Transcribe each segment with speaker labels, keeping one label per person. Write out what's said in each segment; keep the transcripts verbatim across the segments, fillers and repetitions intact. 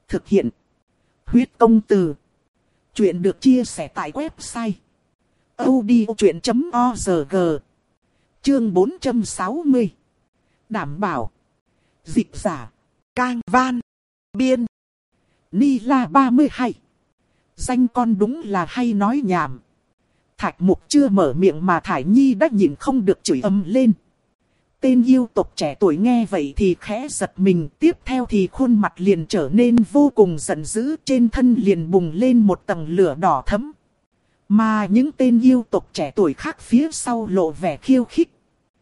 Speaker 1: Thực hiện. Huyết công từ. Chuyện được chia sẻ tại website odchuyện chấm org. Chương bốn trăm sáu mươi. Đảm bảo. Dịch giả. Cang Van. Biên. Ni La ba mươi hai. Danh con đúng là hay nói nhảm. Thạch Mục chưa mở miệng mà Thải Nhi đã nhìn không được chửi ầm lên. Tên yêu tộc trẻ tuổi nghe vậy thì khẽ giật mình, tiếp theo thì khuôn mặt liền trở nên vô cùng giận dữ, trên thân liền bùng lên một tầng lửa đỏ thẫm. Mà những tên yêu tộc trẻ tuổi khác phía sau lộ vẻ khiêu khích.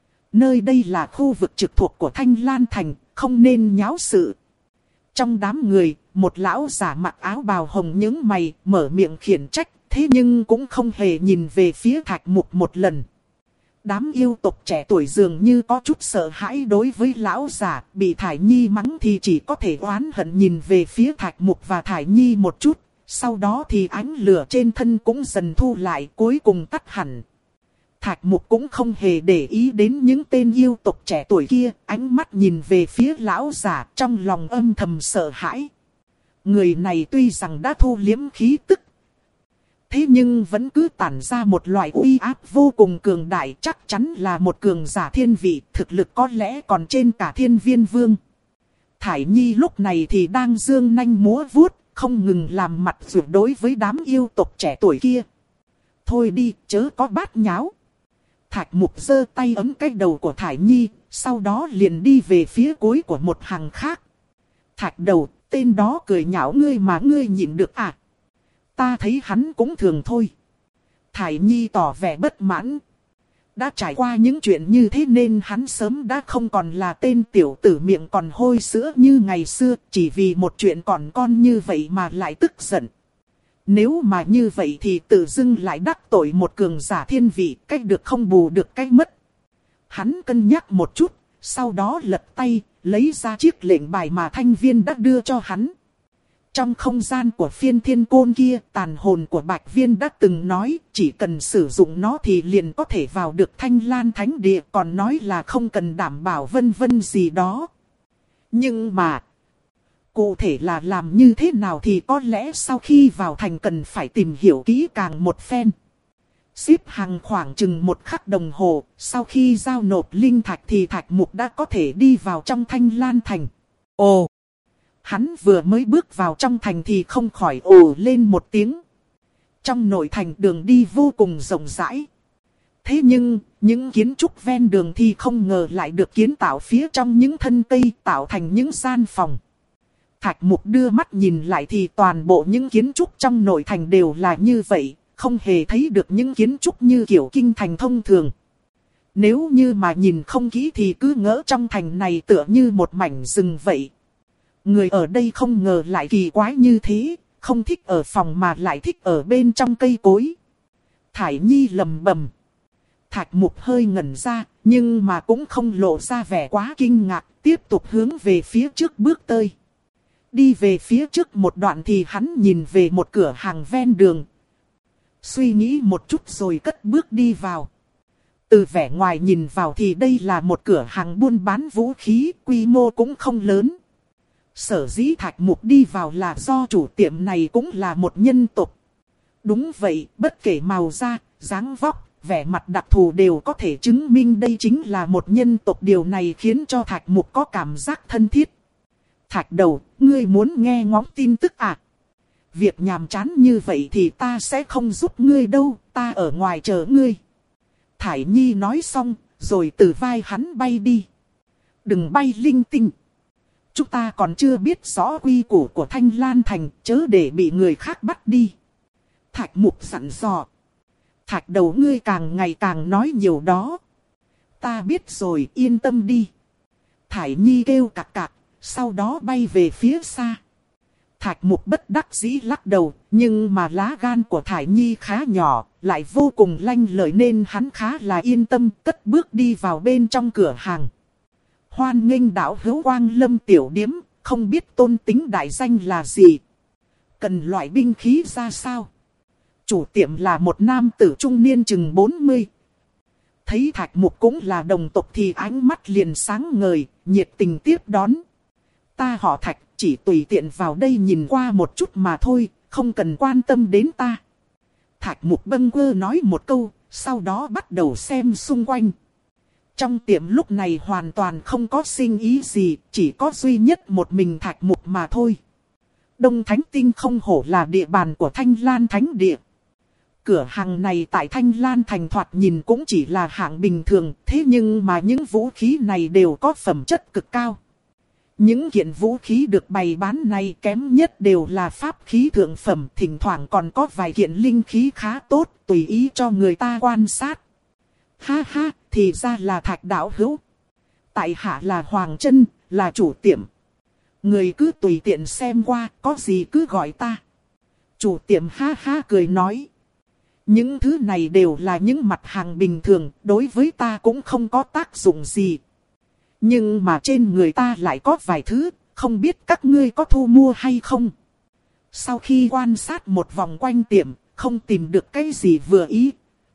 Speaker 1: Nơi đây là khu vực trực thuộc của Thanh Lan Thành, không nên nháo sự. Trong đám người, một lão giả mặc áo bào hồng nhướng mày, mở miệng khiển trách, thế nhưng cũng không hề nhìn về phía Thạch Mục một lần. Đám yêu tộc trẻ tuổi dường như có chút sợ hãi đối với lão giả, bị Thải Nhi mắng thì chỉ có thể oán hận nhìn về phía Thạch Mục và Thải Nhi một chút, sau đó thì ánh lửa trên thân cũng dần thu lại, cuối cùng tắt hẳn. Thạch Mục cũng không hề để ý đến những tên yêu tộc trẻ tuổi kia, ánh mắt nhìn về phía lão giả, trong lòng âm thầm sợ hãi. Người này tuy rằng đã thu liếm khí tức, thế nhưng vẫn cứ tản ra một loại uy áp vô cùng cường đại, chắc chắn là một cường giả thiên vị, thực lực có lẽ còn trên cả Thiên Viên Vương. Thải Nhi lúc này thì đang giương nanh múa vuốt, không ngừng làm mặt dữ đối với đám yêu tộc trẻ tuổi kia. Thôi đi, chớ có bát nháo. Thạch Mục giơ tay ấm cái đầu của Thải Nhi, sau đó liền đi về phía cuối của một hàng khác. Thạch đầu, tên đó cười nhạo ngươi mà ngươi nhịn được à? Ta thấy hắn cũng thường thôi. Thải Nhi tỏ vẻ bất mãn. Đã trải qua những chuyện như thế nên hắn sớm đã không còn là tên tiểu tử miệng còn hôi sữa như ngày xưa, chỉ vì một chuyện còn con như vậy mà lại tức giận. Nếu mà như vậy thì tự dưng lại đắc tội một cường giả thiên vị, cách được không bù được cách mất. Hắn cân nhắc một chút, sau đó lật tay, lấy ra chiếc lệnh bài mà Thanh Viên đã đưa cho hắn. Trong không gian của phiên thiên côn kia, tàn hồn của Bạch Viên đã từng nói, chỉ cần sử dụng nó thì liền có thể vào được Thanh Lan Thánh Địa, còn nói là không cần đảm bảo vân vân gì đó. Nhưng mà, cụ thể là làm như thế nào thì có lẽ sau khi vào thành cần phải tìm hiểu kỹ càng một phen. Xếp hàng khoảng chừng một khắc đồng hồ, sau khi giao nộp linh thạch thì Thạch Mục đã có thể đi vào trong Thanh Lan Thành. Ồ! Hắn vừa mới bước vào trong thành thì không khỏi ồ lên một tiếng. Trong nội thành đường đi vô cùng rộng rãi. Thế nhưng, những kiến trúc ven đường thì không ngờ lại được kiến tạo phía trong những thân cây tạo thành những gian phòng. Thạch Mục đưa mắt nhìn lại thì toàn bộ những kiến trúc trong nội thành đều là như vậy, không hề thấy được những kiến trúc như kiểu kinh thành thông thường. Nếu như mà nhìn không kỹ thì cứ ngỡ trong thành này tựa như một mảnh rừng vậy. Người ở đây không ngờ lại kỳ quái như thế, không thích ở phòng mà lại thích ở bên trong cây cối. Thải Nhi lầm bầm. Thạch Mục hơi ngẩn ra, nhưng mà cũng không lộ ra vẻ quá kinh ngạc, tiếp tục hướng về phía trước bước tới. Đi về phía trước một đoạn thì hắn nhìn về một cửa hàng ven đường. Suy nghĩ một chút rồi cất bước đi vào. Từ vẻ ngoài nhìn vào thì đây là một cửa hàng buôn bán vũ khí, quy mô cũng không lớn. Sở dĩ Thạch Mục đi vào là do chủ tiệm này cũng là một nhân tộc. Đúng vậy, bất kể màu da, dáng vóc, vẻ mặt đặc thù đều có thể chứng minh đây chính là một nhân tộc. Điều này khiến cho Thạch Mục có cảm giác thân thiết. Thạch đầu, ngươi muốn nghe ngóng tin tức à? Việc nhàm chán như vậy thì ta sẽ không giúp ngươi đâu, ta ở ngoài chờ ngươi. Thải Nhi nói xong, rồi từ vai hắn bay đi. Đừng bay linh tinh. Chúng ta còn chưa biết rõ quy củ của Thanh Lan Thành, chớ để bị người khác bắt đi. Thạch Mục dặn dò. Thạch đầu ngươi càng ngày càng nói nhiều đó. Ta biết rồi, yên tâm đi. Thải Nhi kêu cạc cạc, sau đó bay về phía xa. Thạch Mục bất đắc dĩ lắc đầu, nhưng mà lá gan của Thải Nhi khá nhỏ, lại vô cùng lanh lợi nên hắn khá là yên tâm, cất bước đi vào bên trong cửa hàng. Hoan nghênh đạo hữu Quang Lâm tiểu điếm, không biết tôn tính đại danh là gì? Cần loại binh khí ra sao? Chủ tiệm là một nam tử trung niên chừng bốn mươi. Thấy Thạch Mục cũng là đồng tộc thì ánh mắt liền sáng ngời, nhiệt tình tiếp đón. Ta họ Thạch, chỉ tùy tiện vào đây nhìn qua một chút mà thôi, không cần quan tâm đến ta. Thạch Mục bâng quơ nói một câu, sau đó bắt đầu xem xung quanh. Trong tiệm lúc này hoàn toàn không có sinh ý gì, chỉ có duy nhất một mình Thạch Mục mà thôi. Đông Thánh Tinh không hổ là địa bàn của Thanh Lan Thánh Địa. Cửa hàng này tại Thanh Lan Thành thoạt nhìn cũng chỉ là hạng bình thường, thế nhưng mà những vũ khí này đều có phẩm chất cực cao. Những kiện vũ khí được bày bán này kém nhất đều là pháp khí thượng phẩm, thỉnh thoảng còn có vài kiện linh khí khá tốt, tùy ý cho người ta quan sát. Ha ha, thì ra là Thạch đạo hữu. Tại hạ là Hoàng Trân, là chủ tiệm. Người cứ tùy tiện xem qua, có gì cứ gọi ta. Chủ tiệm ha ha cười nói. Những thứ này đều là những mặt hàng bình thường, đối với ta cũng không có tác dụng gì. Nhưng mà trên người ta lại có vài thứ, không biết các ngươi có thu mua hay không. Sau khi quan sát một vòng quanh tiệm, không tìm được cái gì vừa ý.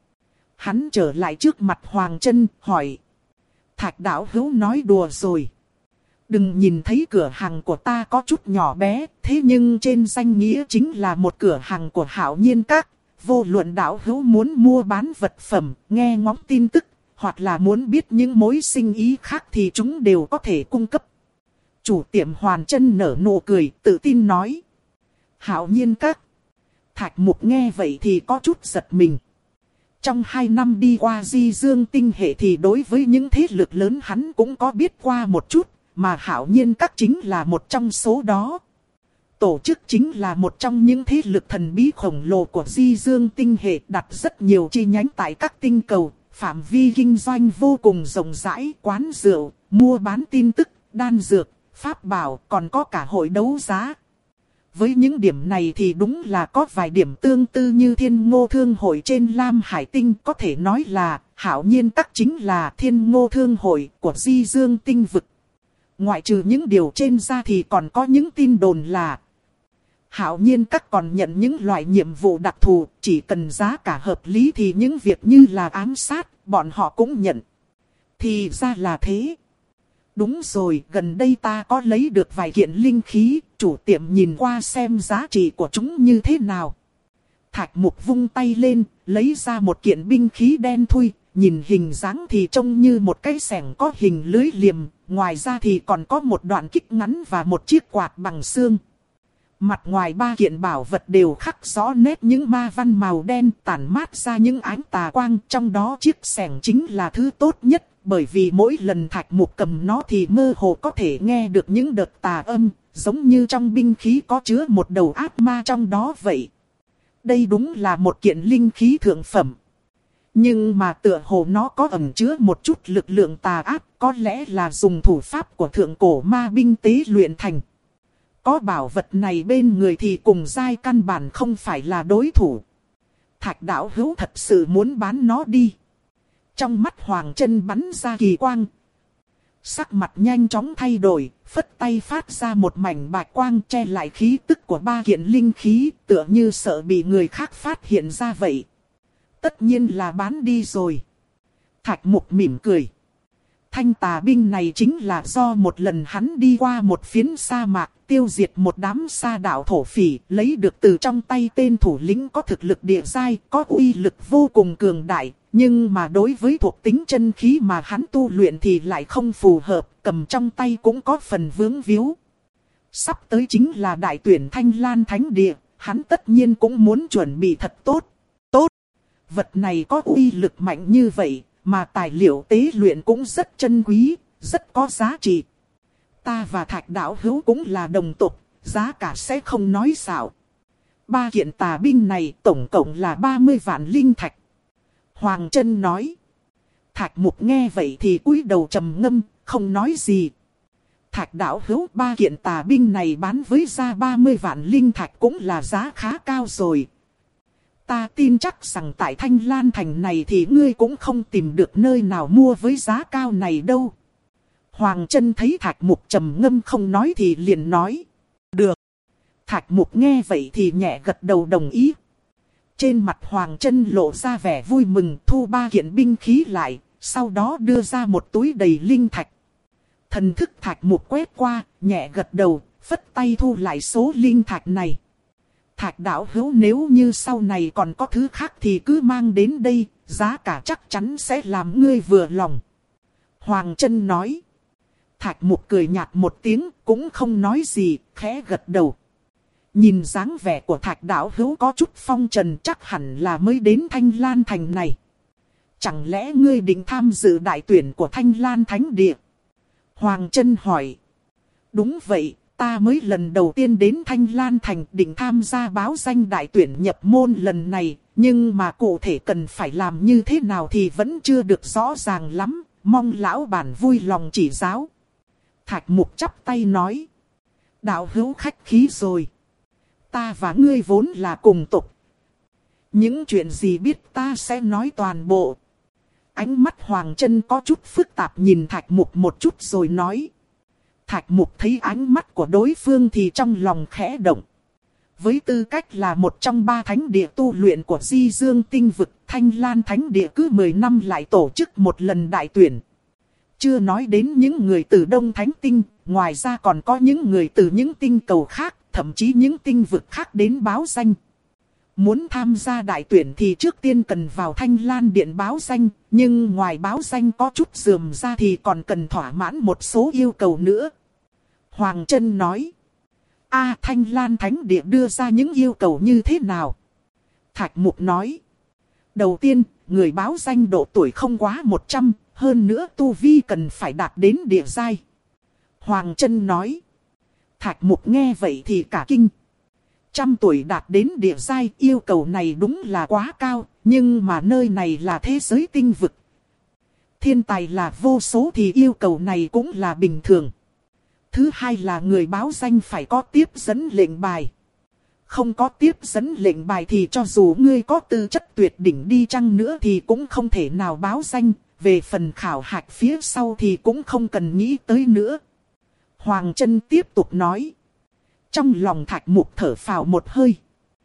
Speaker 1: Hắn trở lại trước mặt Hoàng Trân, hỏi. Thạch đạo hữu nói đùa rồi. Đừng nhìn thấy cửa hàng của ta có chút nhỏ bé, thế nhưng trên danh nghĩa chính là một cửa hàng của Hạo Nhiên Các. Vô luận đạo hữu muốn mua bán vật phẩm, nghe ngóng tin tức, hoặc là muốn biết những mối sinh ý khác thì chúng đều có thể cung cấp. Chủ tiệm Hoàn Trân nở nụ cười, tự tin nói. Hạo Nhiên Các. Thạch Mục nghe vậy thì có chút giật mình. Trong hai năm đi qua Di Dương tinh hệ thì đối với những thế lực lớn hắn cũng có biết qua một chút, mà Hạo Nhiên Các chính là một trong số đó. Tổ chức chính là một trong những thế lực thần bí khổng lồ của Di Dương tinh hệ, đặt rất nhiều chi nhánh tại các tinh cầu, phạm vi kinh doanh vô cùng rộng rãi, quán rượu, mua bán tin tức, đan dược, pháp bảo, còn có cả hội đấu giá. Với những điểm này thì đúng là có vài điểm tương tự như Thiên Ngô Thương Hội trên Lam Hải Tinh, có thể nói là Hạo Nhiên Các chính là Thiên Ngô Thương Hội của Di Dương tinh vực. Ngoại trừ những điều trên ra thì còn có những tin đồn là Hạo Nhiên Các còn nhận những loại nhiệm vụ đặc thù, chỉ cần giá cả hợp lý thì những việc như là ám sát, bọn họ cũng nhận. Thì ra là thế. Đúng rồi, gần đây ta có lấy được vài kiện linh khí, chủ tiệm nhìn qua xem giá trị của chúng như thế nào. Thạch Mục vung tay lên, lấy ra một kiện binh khí đen thui, nhìn hình dáng thì trông như một cái xẻng có hình lưới liềm, ngoài ra thì còn có một đoạn kích ngắn và một chiếc quạt bằng xương. Mặt ngoài ba kiện bảo vật đều khắc rõ nét những ma văn màu đen tản mát ra những ánh tà quang, trong đó chiếc xẻng chính là thứ tốt nhất, bởi vì mỗi lần Thạch Mục cầm nó thì mơ hồ có thể nghe được những đợt tà âm, giống như trong binh khí có chứa một đầu ác ma trong đó vậy. Đây đúng là một kiện linh khí thượng phẩm. Nhưng mà tựa hồ nó có ẩn chứa một chút lực lượng tà ác, có lẽ là dùng thủ pháp của thượng cổ ma binh tế luyện thành. Có bảo vật này bên người thì cùng giai căn bản không phải là đối thủ. Thạch đạo hữu thật sự muốn bán nó đi. Trong mắt Hoàng Trân bắn ra kỳ quang. Sắc mặt nhanh chóng thay đổi, phất tay phát ra một mảnh bạch quang che lại khí tức của ba kiện linh khí, tựa như sợ bị người khác phát hiện ra vậy. Tất nhiên là bán đi rồi. Thạch Mục mỉm cười. Thanh tà binh này chính là do một lần hắn đi qua một phiến sa mạc, tiêu diệt một đám sa đạo thổ phỉ, lấy được từ trong tay tên thủ lĩnh có thực lực địa giai, có uy lực vô cùng cường đại, nhưng mà đối với thuộc tính chân khí mà hắn tu luyện thì lại không phù hợp, cầm trong tay cũng có phần vướng víu. Sắp tới chính là đại tuyển Thanh Lan Thánh Địa, hắn tất nhiên cũng muốn chuẩn bị thật tốt. Tốt! Vật này có uy lực mạnh như vậy, mà tài liệu tế luyện cũng rất chân quý, rất có giá trị. Ta và Thạch đạo hữu cũng là đồng tộc, giá cả sẽ không nói xạo. Ba kiện tà binh này tổng cộng là ba mươi vạn linh thạch. Hoàng Trân nói. Thạch Mục nghe vậy thì cúi đầu trầm ngâm, không nói gì. Thạch đạo hữu, ba kiện tà binh này bán với giá ba mươi vạn linh thạch cũng là giá khá cao rồi. Ta tin chắc rằng tại Thanh Lan Thành này thì ngươi cũng không tìm được nơi nào mua với giá cao này đâu. Hoàng Trân thấy Thạch Mục trầm ngâm không nói thì liền nói. Được. Thạch Mục nghe vậy thì nhẹ gật đầu đồng ý. Trên mặt Hoàng Trân lộ ra vẻ vui mừng, thu ba kiện binh khí lại, sau đó đưa ra một túi đầy linh thạch. Thần thức Thạch Mục quét qua, nhẹ gật đầu, phất tay thu lại số linh thạch này. Thạch đạo hữu, nếu như sau này còn có thứ khác thì cứ mang đến đây, giá cả chắc chắn sẽ làm ngươi vừa lòng. Hoàng Chân nói. Thạch Mục cười nhạt một tiếng, cũng không nói gì, khẽ gật đầu. Nhìn dáng vẻ của Thạch đạo hữu có chút phong trần, chắc hẳn là mới đến Thanh Lan Thành này. Chẳng lẽ ngươi định tham dự đại tuyển của Thanh Lan Thánh Địa? Hoàng Chân hỏi. Đúng vậy, ta mới lần đầu tiên đến Thanh Lan Thành, định tham gia báo danh đại tuyển nhập môn lần này, nhưng mà cụ thể cần phải làm như thế nào thì vẫn chưa được rõ ràng lắm, mong lão bản vui lòng chỉ giáo. Thạch Mục chắp tay nói. Đạo hữu khách khí rồi. Ta và ngươi vốn là cùng tộc. Những chuyện gì biết ta sẽ nói toàn bộ. Ánh mắt Hoàng Chân có chút phức tạp nhìn Thạch Mục một chút rồi nói. Thạch Mục thấy ánh mắt của đối phương thì trong lòng khẽ động. Với tư cách là một trong ba thánh địa tu luyện của Di Dương Tinh Vực, Thanh Lan Thánh Địa cứ mười năm lại tổ chức một lần đại tuyển. Chưa nói đến những người từ Đông Thánh Tinh, ngoài ra còn có những người từ những tinh cầu khác, thậm chí những tinh vực khác đến báo danh. Muốn tham gia đại tuyển thì trước tiên cần vào Thanh Lan Điện báo danh, nhưng ngoài báo danh có chút rườm ra thì còn cần thỏa mãn một số yêu cầu nữa. Hoàng Chân nói. A, Thanh Lan Thánh Địa đưa ra những yêu cầu như thế nào? Thạch Mục nói. Đầu tiên, người báo danh độ tuổi không quá một trăm, hơn nữa tu vi cần phải đạt đến địa giai. Hoàng Chân nói. Thạch Mục nghe vậy thì cả kinh. Trăm tuổi đạt đến địa giai, yêu cầu này đúng là quá cao, nhưng mà nơi này là thế giới tinh vực. Thiên tài là vô số thì yêu cầu này cũng là bình thường. Thứ hai là người báo danh phải có tiếp dẫn lệnh bài. Không có tiếp dẫn lệnh bài thì cho dù ngươi có tư chất tuyệt đỉnh đi chăng nữa thì cũng không thể nào báo danh. Về phần khảo hạch phía sau thì cũng không cần nghĩ tới nữa. Hoàng Chân tiếp tục nói. Trong lòng Thạch Mục thở phào một hơi.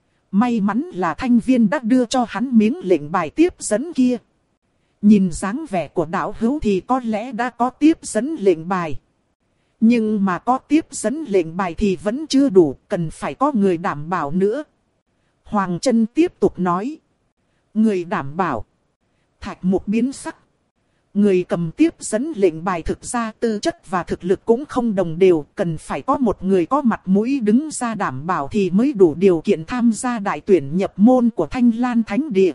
Speaker 1: May mắn là Thanh Viên đã đưa cho hắn miếng lệnh bài tiếp dẫn kia. Nhìn dáng vẻ của đạo hữu thì có lẽ đã có tiếp dẫn lệnh bài. Nhưng mà có tiếp dẫn lệnh bài thì vẫn chưa đủ, cần phải có người đảm bảo nữa. Hoàng Chân tiếp tục nói. Người đảm bảo. Thạch Mục biến sắc. Người cầm tiếp dẫn lệnh bài thực ra tư chất và thực lực cũng không đồng đều, cần phải có một người có mặt mũi đứng ra đảm bảo thì mới đủ điều kiện tham gia đại tuyển nhập môn của Thanh Lan Thánh Địa.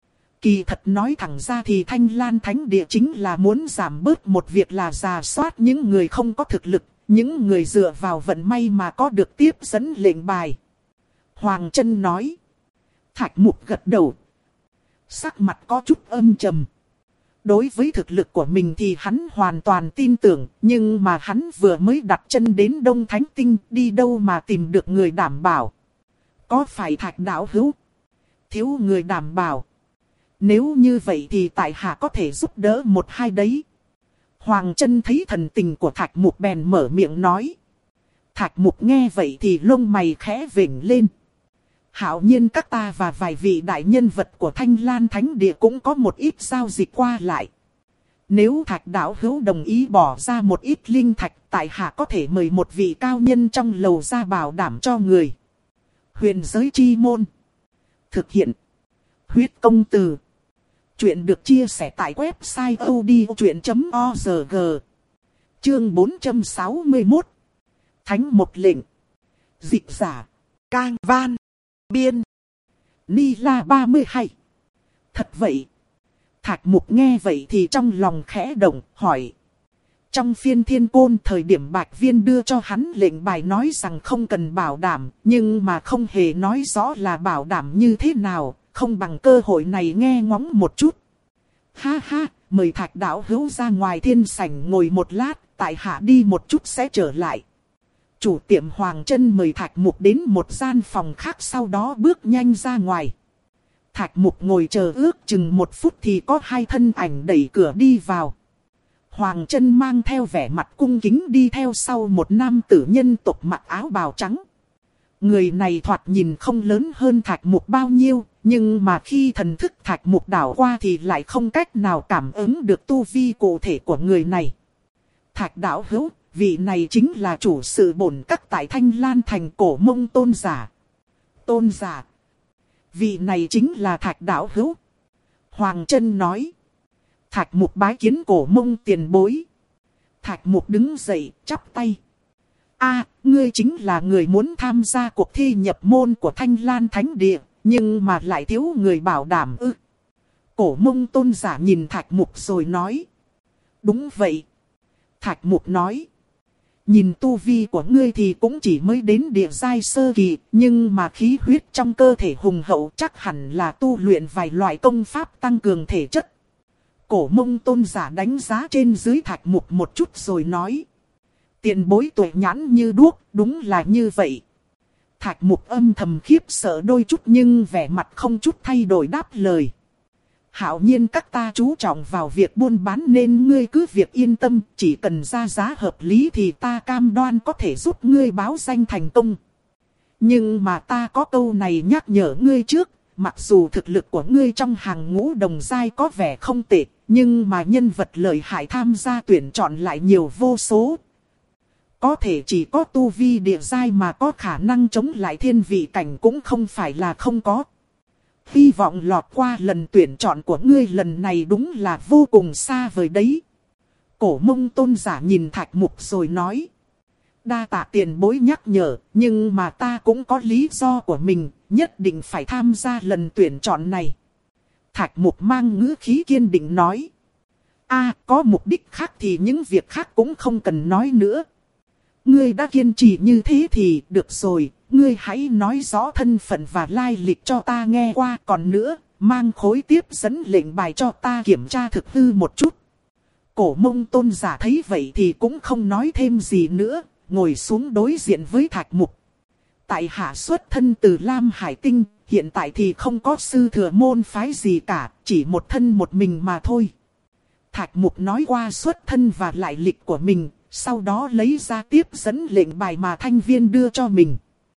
Speaker 1: Kỳ thật nói thẳng ra thì Thanh Lan Thánh Địa chính là muốn giảm bớt một việc là rà soát những người không có thực lực, những người dựa vào vận may mà có được tiếp dẫn lệnh bài. Hoàng Chân nói. Thạch Mục gật đầu. Sắc mặt có chút âm trầm. Đối với thực lực của mình thì hắn hoàn toàn tin tưởng, nhưng mà hắn vừa mới đặt chân đến Đông Thánh Tinh, đi đâu mà tìm được người đảm bảo. Có phải Thạch đạo hữu thiếu người đảm bảo? Nếu như vậy thì tại hạ có thể giúp đỡ một hai đấy. Hoàng Chân thấy thần tình của Thạch Mục bèn mở miệng nói. Thạch Mục nghe vậy thì lông mày khẽ vểnh lên. Hạo nhiên các ta và vài vị đại nhân vật của Thanh Lan Thánh Địa cũng có một ít giao dịch qua lại. Nếu Thạch đạo hữu đồng ý bỏ ra một ít linh thạch, tại hạ có thể mời một vị cao nhân trong lầu ra bảo đảm cho người. Huyền giới chi môn. Thực hiện. Huyết công từ. Chuyện được chia sẻ tại website a u d i o chuyện chấm org. Chương bốn trăm sáu mươi mốt. Thánh một lệnh. Dịch giả. Cang Van. Biên. Ni La ba mươi hai. Thật vậy. Thạch Mục nghe vậy thì trong lòng khẽ động, hỏi. Trong phiên thiên côn thời điểm Bạch Viên đưa cho hắn lệnh bài nói rằng không cần bảo đảm, nhưng mà không hề nói rõ là bảo đảm như thế nào, không bằng cơ hội này nghe ngóng một chút. Ha ha, mời Thạch đạo hữu ra ngoài thiên sảnh ngồi một lát, tại hạ đi một chút sẽ trở lại. Chủ tiệm Hoàng Chân mời Thạch Mục đến một gian phòng khác, sau đó bước nhanh ra ngoài. Thạch Mục ngồi chờ ước chừng một phút thì có hai thân ảnh đẩy cửa đi vào. Hoàng Chân mang theo vẻ mặt cung kính đi theo sau một nam tử nhân tộc mặc áo bào trắng. Người này thoạt nhìn không lớn hơn Thạch Mục bao nhiêu, nhưng mà khi thần thức Thạch Mục đảo qua thì lại không cách nào cảm ứng được tu vi cụ thể của người này. Thạch đạo hữu, vị này chính là chủ sự bổn các tại Thanh Lan thành Cổ Mông tôn giả. Tôn giả. Vị này chính là Thạch đạo hữu. Hoàng Chân nói. Thạch Mục bái kiến Cổ Mông tiền bối. Thạch Mục đứng dậy, chắp tay. A, ngươi chính là người muốn tham gia cuộc thi nhập môn của Thanh Lan Thánh Địa, nhưng mà lại thiếu người bảo đảm ư. Cổ Mông tôn giả nhìn Thạch Mục rồi nói. Đúng vậy. Thạch Mục nói. Nhìn tu vi của ngươi thì cũng chỉ mới đến địa giai sơ kỳ, nhưng mà khí huyết trong cơ thể hùng hậu chắc hẳn là tu luyện vài loại công pháp tăng cường thể chất. Cổ Mông tôn giả đánh giá trên dưới Thạch Mục một chút rồi nói. Tiền bối tuệ nhãn như đuốc, đúng là như vậy. Thạch Mục âm thầm khiếp sợ đôi chút nhưng vẻ mặt không chút thay đổi đáp lời. Hạo nhiên các ta chú trọng vào việc buôn bán nên ngươi cứ việc yên tâm, chỉ cần ra giá hợp lý thì ta cam đoan có thể giúp ngươi báo danh thành công. Nhưng mà ta có câu này nhắc nhở ngươi trước, mặc dù thực lực của ngươi trong hàng ngũ đồng giai có vẻ không tệ, nhưng mà nhân vật lợi hại tham gia tuyển chọn lại nhiều vô số. Có thể chỉ có tu vi địa giai mà có khả năng chống lại thiên vị cảnh cũng không phải là không có. Hy vọng lọt qua lần tuyển chọn của ngươi lần này đúng là vô cùng xa vời đấy. Cổ Mông tôn giả nhìn Thạch Mục rồi nói. Đa tạ tiền bối nhắc nhở, nhưng mà ta cũng có lý do của mình, nhất định phải tham gia lần tuyển chọn này. Thạch Mục mang ngữ khí kiên định nói. A, có mục đích khác thì những việc khác cũng không cần nói nữa. Ngươi đã kiên trì như thế thì được rồi, ngươi hãy nói rõ thân phận và lai lịch cho ta nghe qua. Còn nữa, mang khối tiếp dẫn lệnh bài cho ta kiểm tra thực hư một chút. Cổ Mông tôn giả thấy vậy thì cũng không nói thêm gì nữa, ngồi xuống đối diện với Thạch Mục. Tại hạ xuất thân từ Lam Hải Tinh, hiện tại thì không có sư thừa môn phái gì cả, chỉ một thân một mình mà thôi. Thạch Mục nói qua xuất thân và lại lịch của mình. Sau đó lấy ra tiếp dẫn lệnh bài mà thanh viên đưa cho mình.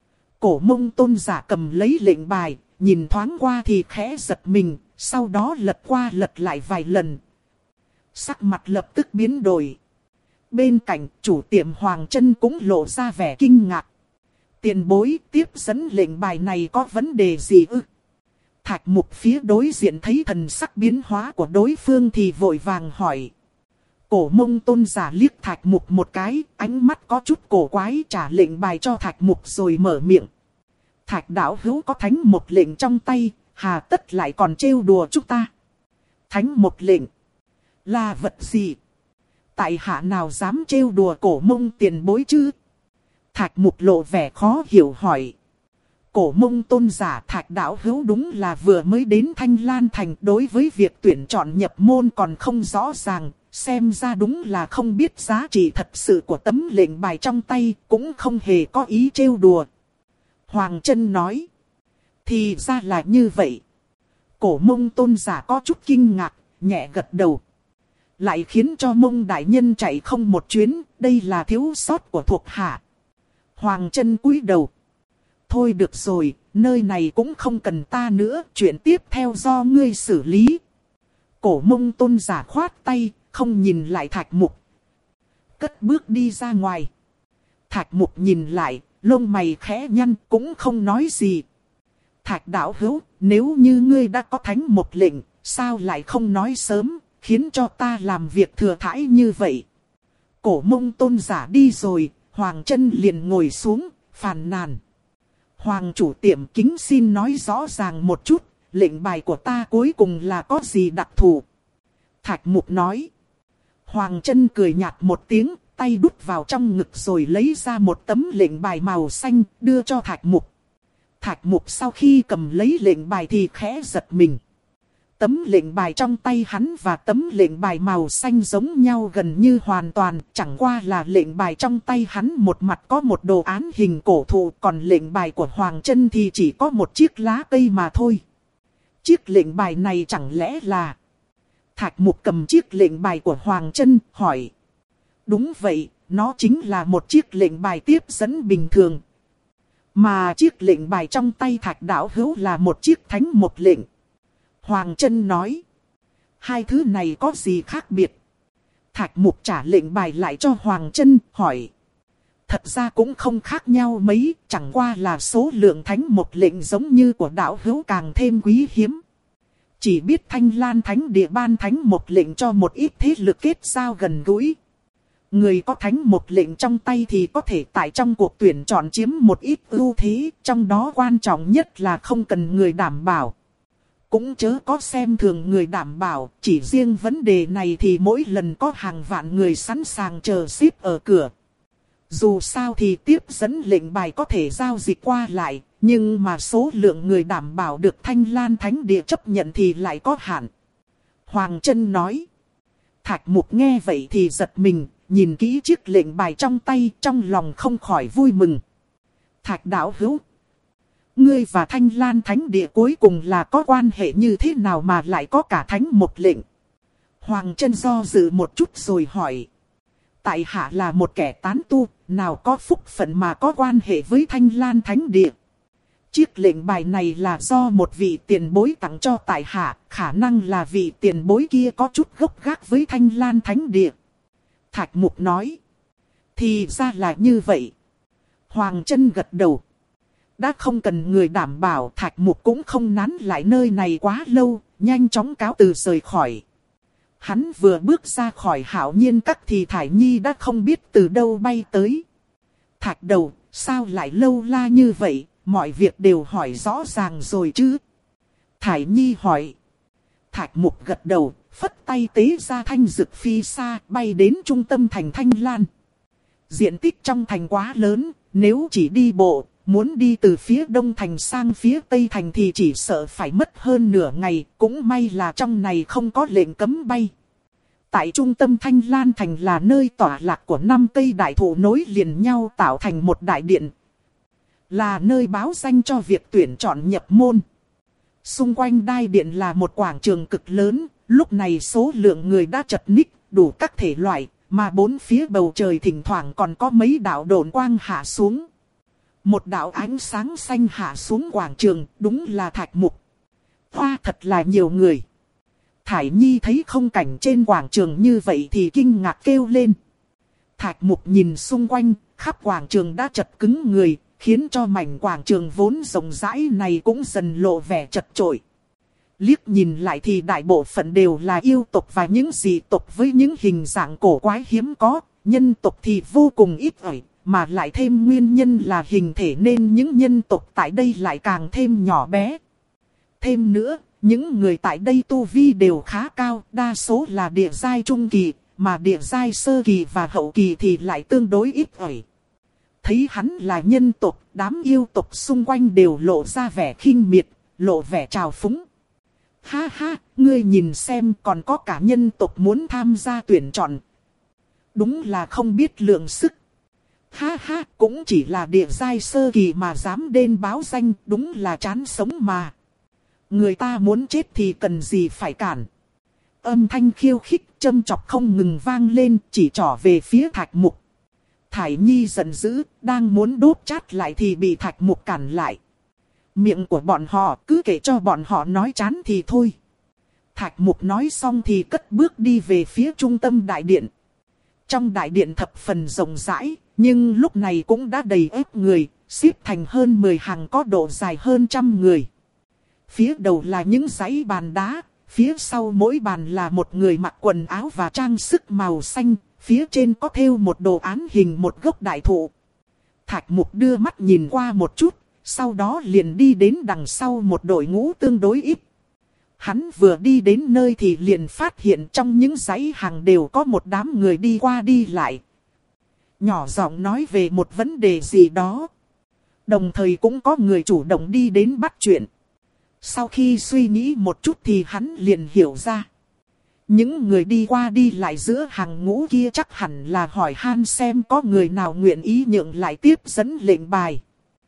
Speaker 1: Cổ Mông tôn giả cầm lấy lệnh bài, nhìn thoáng qua thì khẽ giật mình, sau đó lật qua lật lại vài lần. Sắc mặt lập tức biến đổi. Bên cạnh chủ tiệm Hoàng Chân cũng lộ ra vẻ kinh ngạc. Tiền bối tiếp dẫn lệnh bài này có vấn đề gì ư? Thạch Mục phía đối diện thấy thần sắc biến hóa của đối phương thì vội vàng hỏi. Cổ Mông tôn giả liếc Thạch Mục một cái, ánh mắt có chút cổ quái trả lệnh bài cho Thạch Mục rồi mở miệng. Thạch đạo hữu có thánh một lệnh trong tay, hà tất lại còn trêu đùa chúng ta. Thánh một lệnh là vật gì? Tại hạ nào dám trêu đùa Cổ Mông tiền bối chứ? Thạch Mục lộ vẻ khó hiểu hỏi. Cổ Mông tôn giả Thạch đạo hữu đúng là vừa mới đến Thanh Lan thành, đối với việc tuyển chọn nhập môn còn không rõ ràng. Xem ra đúng là không biết giá trị thật sự của tấm lệnh bài trong tay, cũng không hề có ý trêu đùa. Hoàng Chân nói. Thì ra là như vậy. Cổ Mông tôn giả có chút kinh ngạc, nhẹ gật đầu. Lại khiến cho Mông đại nhân chạy không một chuyến, đây là thiếu sót của thuộc hạ. Hoàng Chân cúi đầu. Thôi được rồi, nơi này cũng không cần ta nữa, chuyện tiếp theo do ngươi xử lý. Cổ Mông tôn giả khoát tay, không nhìn lại Thạch Mục. Cất bước đi ra ngoài. Thạch Mục nhìn lại, lông mày khẽ nhăn cũng không nói gì. Thạch đạo hữu, nếu như ngươi đã có thánh một lệnh, sao lại không nói sớm, khiến cho ta làm việc thừa thãi như vậy. Cổ Mông tôn giả đi rồi, Hoàng Chân liền ngồi xuống, phàn nàn. Hoàng chủ tiệm kính xin nói rõ ràng một chút, lệnh bài của ta cuối cùng là có gì đặc thù. Thạch Mục nói. Hoàng Chân cười nhạt một tiếng, tay đút vào trong ngực rồi lấy ra một tấm lệnh bài màu xanh, đưa cho Thạch Mục. Thạch Mục sau khi cầm lấy lệnh bài thì khẽ giật mình. Tấm lệnh bài trong tay hắn và tấm lệnh bài màu xanh giống nhau gần như hoàn toàn, chẳng qua là lệnh bài trong tay hắn một mặt có một đồ án hình cổ thụ, còn lệnh bài của Hoàng Chân thì chỉ có một chiếc lá cây mà thôi. Chiếc lệnh bài này chẳng lẽ là... Thạch Mục cầm chiếc lệnh bài của Hoàng Chân, hỏi. Đúng vậy, nó chính là một chiếc lệnh bài tiếp dẫn bình thường. Mà chiếc lệnh bài trong tay Thạch đạo hữu là một chiếc thánh một lệnh. Hoàng Chân nói. Hai thứ này có gì khác biệt? Thạch Mục trả lệnh bài lại cho Hoàng Chân, hỏi. Thật ra cũng không khác nhau mấy, chẳng qua là số lượng thánh một lệnh giống như của đạo hữu càng thêm quý hiếm. Chỉ biết Thanh Lan Thánh Địa ban thánh một lệnh cho một ít thế lực kết giao gần gũi. Người có thánh một lệnh trong tay thì có thể tại trong cuộc tuyển chọn chiếm một ít ưu thế, trong đó quan trọng nhất là không cần người đảm bảo. Cũng chớ có xem thường người đảm bảo, chỉ riêng vấn đề này thì mỗi lần có hàng vạn người sẵn sàng chờ ship ở cửa. Dù sao thì tiếp dẫn lệnh bài có thể giao dịch qua lại, nhưng mà số lượng người đảm bảo được Thanh Lan Thánh Địa chấp nhận thì lại có hạn. Hoàng Chân nói. Thạch Mục nghe vậy thì giật mình, nhìn kỹ chiếc lệnh bài trong tay, trong lòng không khỏi vui mừng. Thạch đạo hữu, ngươi và Thanh Lan Thánh Địa cuối cùng là có quan hệ như thế nào mà lại có cả thánh một lệnh? Hoàng Chân do dự một chút rồi hỏi. Tại hạ là một kẻ tán tu, nào có phúc phận mà có quan hệ với Thanh Lan Thánh Địa. Chiếc lệnh bài này là do một vị tiền bối tặng cho tại hạ, khả năng là vị tiền bối kia có chút gốc gác với Thanh Lan Thánh Địa. Thạch Mục nói. Thì ra là như vậy. Hoàng Chân gật đầu. Đã không cần người đảm bảo, Thạch Mục cũng không nán lại nơi này quá lâu, nhanh chóng cáo từ rời khỏi. Hắn vừa bước ra khỏi Hạo Nhiên Các thì Thải Nhi đã không biết từ đâu bay tới. Thạch đầu, sao lại lâu la như vậy, mọi việc đều hỏi rõ ràng rồi chứ? Thải Nhi hỏi. Thạch Mục gật đầu, phất tay tế ra thanh dực phi xa, bay đến trung tâm thành Thanh Lan. Diện tích trong thành quá lớn, nếu chỉ đi bộ, muốn đi từ phía đông thành sang phía tây thành thì chỉ sợ phải mất hơn nửa ngày, cũng may là trong này không có lệnh cấm bay. Tại trung tâm Thanh Lan thành là nơi tọa lạc của năm cây đại thụ nối liền nhau tạo thành một đại điện. Là nơi báo danh cho việc tuyển chọn nhập môn. Xung quanh đại điện là một quảng trường cực lớn, lúc này số lượng người đã chật ních, đủ các thể loại, mà bốn phía bầu trời thỉnh thoảng còn có mấy đạo độn quang hạ xuống. Một đạo ánh sáng xanh hạ xuống quảng trường, đúng là Thạch Mục. Hoa thật là nhiều người. Thải Nhi thấy không cảnh trên quảng trường như vậy thì kinh ngạc kêu lên. Thạch Mục nhìn xung quanh, khắp quảng trường đã chật cứng người, khiến cho mảnh quảng trường vốn rộng rãi này cũng dần lộ vẻ chật chội. Liếc nhìn lại thì đại bộ phận đều là yêu tộc và những dị tộc với những hình dạng cổ quái hiếm có, nhân tộc thì vô cùng ít ỏi, mà lại thêm nguyên nhân là hình thể nên những nhân tộc tại đây lại càng thêm nhỏ bé. Thêm nữa, những người tại đây tu vi đều khá cao, đa số là địa giai trung kỳ, mà địa giai sơ kỳ và hậu kỳ thì lại tương đối ít ỏi. Thấy hắn là nhân tộc, đám yêu tộc xung quanh đều lộ ra vẻ khinh miệt, lộ vẻ trào phúng. Ha ha, ngươi nhìn xem còn có cả nhân tộc muốn tham gia tuyển chọn. Đúng là không biết lượng sức. Ha ha, cũng chỉ là địa giai sơ kỳ mà dám đến báo danh, đúng là chán sống mà. Người ta muốn chết thì cần gì phải cản. Âm thanh khiêu khích châm chọc không ngừng vang lên, chỉ trỏ về phía Thạch Mục. Thải Nhi giận dữ, đang muốn đốt chát lại thì bị Thạch Mục cản lại. Miệng của bọn họ cứ kể cho bọn họ nói chán thì thôi. Thạch Mục nói xong thì cất bước đi về phía trung tâm đại điện. Trong đại điện thập phần rộng rãi, nhưng lúc này cũng đã đầy ép người, xếp thành hơn mười hàng có độ dài hơn trăm người. Phía đầu là những dãy bàn đá, phía sau mỗi bàn là một người mặc quần áo và trang sức màu xanh, phía trên có thêu một đồ án hình một gốc đại thụ. Thạch Mục đưa mắt nhìn qua một chút, sau đó liền đi đến đằng sau một đội ngũ tương đối ít. Hắn vừa đi đến nơi thì liền phát hiện trong những dãy hàng đều có một đám người đi qua đi lại. Nhỏ giọng nói về một vấn đề gì đó. Đồng thời cũng có người chủ động đi đến bắt chuyện. Sau khi suy nghĩ một chút thì hắn liền hiểu ra. Những người đi qua đi lại giữa hàng ngũ kia chắc hẳn là hỏi han xem có người nào nguyện ý nhượng lại tiếp dẫn lệnh bài.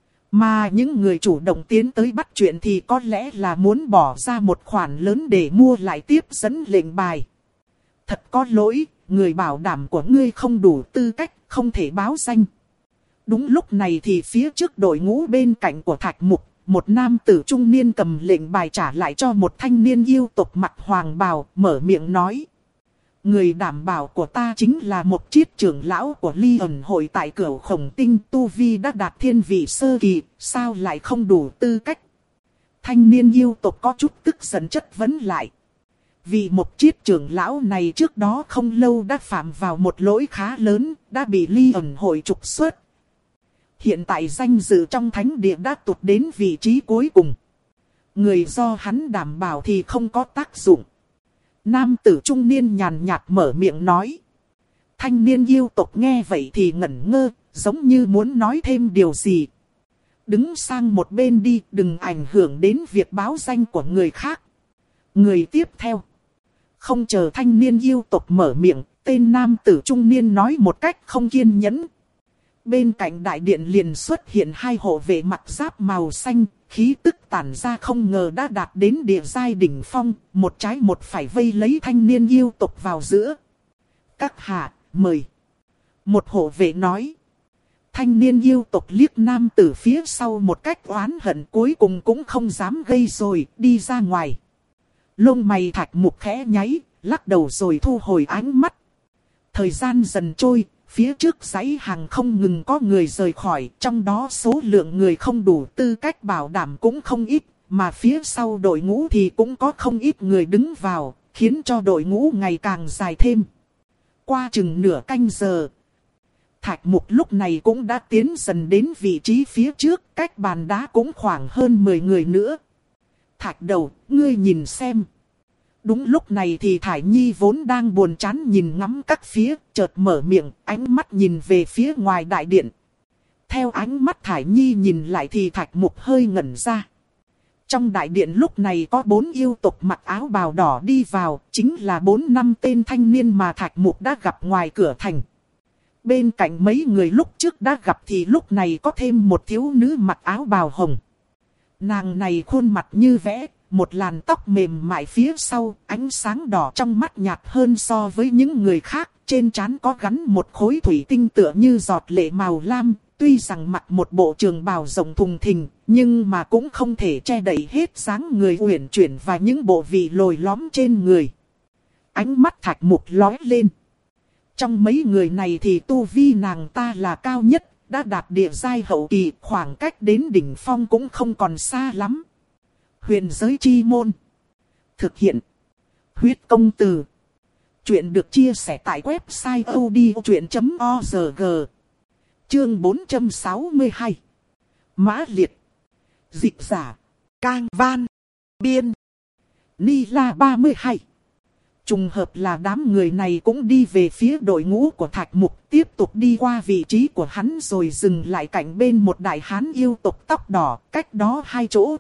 Speaker 1: Mà những người chủ động tiến tới bắt chuyện thì có lẽ là muốn bỏ ra một khoản lớn để mua lại tiếp dẫn lệnh bài. Thật có lỗi, người bảo đảm của ngươi không đủ tư cách, không thể báo danh. Đúng lúc này thì phía trước đội ngũ bên cạnh của Thạch Mục, một nam tử trung niên cầm lệnh bài trả lại cho một thanh niên yêu tộc mặc hoàng bào, mở miệng nói. người đảm bảo của ta chính là một chiết trưởng lão của Ly ẩn hội tại Cửu Khổng Tinh, tu vi đã đạt thiên vị sơ kỳ, sao lại không đủ tư cách? Thanh niên yêu tộc có chút tức giận chất vấn lại. Vì một chiết trưởng lão này trước đó không lâu đã phạm vào một lỗi khá lớn, đã bị Ly ẩn hội trục xuất. Hiện tại danh dự trong thánh địa đã tụt đến vị trí cuối cùng. Người do hắn đảm bảo thì không có tác dụng. Nam tử trung niên nhàn nhạt mở miệng nói. Thanh niên yêu tộc nghe vậy thì ngẩn ngơ, giống như muốn nói thêm điều gì. Đứng sang một bên đi, đừng ảnh hưởng đến việc báo danh của người khác. Người tiếp theo. Không chờ thanh niên yêu tộc mở miệng, tên nam tử trung niên nói một cách không kiên nhẫn. Bên cạnh đại điện liền xuất hiện hai hộ vệ mặc giáp màu xanh, khí tức tản ra không ngờ đã đạt đến địa giai đỉnh phong, một trái một phải vây lấy thanh niên yêu tộc vào giữa. Các hạ, mời. Một hộ vệ nói. Thanh niên yêu tộc liếc nam tử phía sau một cách oán hận, cuối cùng cũng không dám gây rồi, đi ra ngoài. Lông mày Thạch Mục khẽ nháy, lắc đầu rồi thu hồi ánh mắt. Thời gian dần trôi, phía trước dãy hàng không ngừng có người rời khỏi, trong đó số lượng người không đủ tư cách bảo đảm cũng không ít, mà phía sau đội ngũ thì cũng có không ít người đứng vào, khiến cho đội ngũ ngày càng dài thêm. Qua chừng nửa canh giờ, Thạch Mục lúc này cũng đã tiến dần đến vị trí phía trước, cách bàn đá cũng khoảng hơn mười người nữa. Thạch đầu, ngươi nhìn xem. Đúng lúc này thì Thải Nhi vốn đang buồn chán nhìn ngắm các phía, chợt mở miệng, ánh mắt nhìn về phía ngoài đại điện. Theo ánh mắt Thải Nhi nhìn lại thì Thạch Mục hơi ngẩn ra. Trong đại điện lúc này có bốn yêu tộc mặc áo bào đỏ đi vào, chính là bốn năm tên thanh niên mà Thạch Mục đã gặp ngoài cửa thành. Bên cạnh mấy người lúc trước đã gặp thì lúc này có thêm một thiếu nữ mặc áo bào hồng. Nàng này khuôn mặt như vẽ, một làn tóc mềm mại phía sau, ánh sáng đỏ trong mắt nhạt hơn so với những người khác. Trên trán có gắn một khối thủy tinh tựa như giọt lệ màu lam. Tuy rằng mặc một bộ trường bào rộng thùng thình, nhưng mà cũng không thể che đậy hết dáng người uyển chuyển và những bộ vị lồi lõm trên người. Ánh mắt Thạch Mục lóe lên. Trong mấy người này thì tu vi nàng ta là cao nhất, đã đạt địa giai hậu kỳ, khoảng cách đến đỉnh phong cũng không còn xa lắm. Huyền giới chi môn. Thực hiện. Huyết công từ. Chuyện được chia sẻ tại website o d o chuyện chấm org. Chương bốn trăm sáu mươi hai. Mã liệt. Dịch giả. Cang Van. Biên. Ni La ba mươi hai. Trùng hợp là đám người này cũng đi về phía đội ngũ của Thạch Mục, tiếp tục đi qua vị trí của hắn rồi dừng lại cạnh bên một đại hán yêu tộc tóc đỏ, cách đó hai chỗ.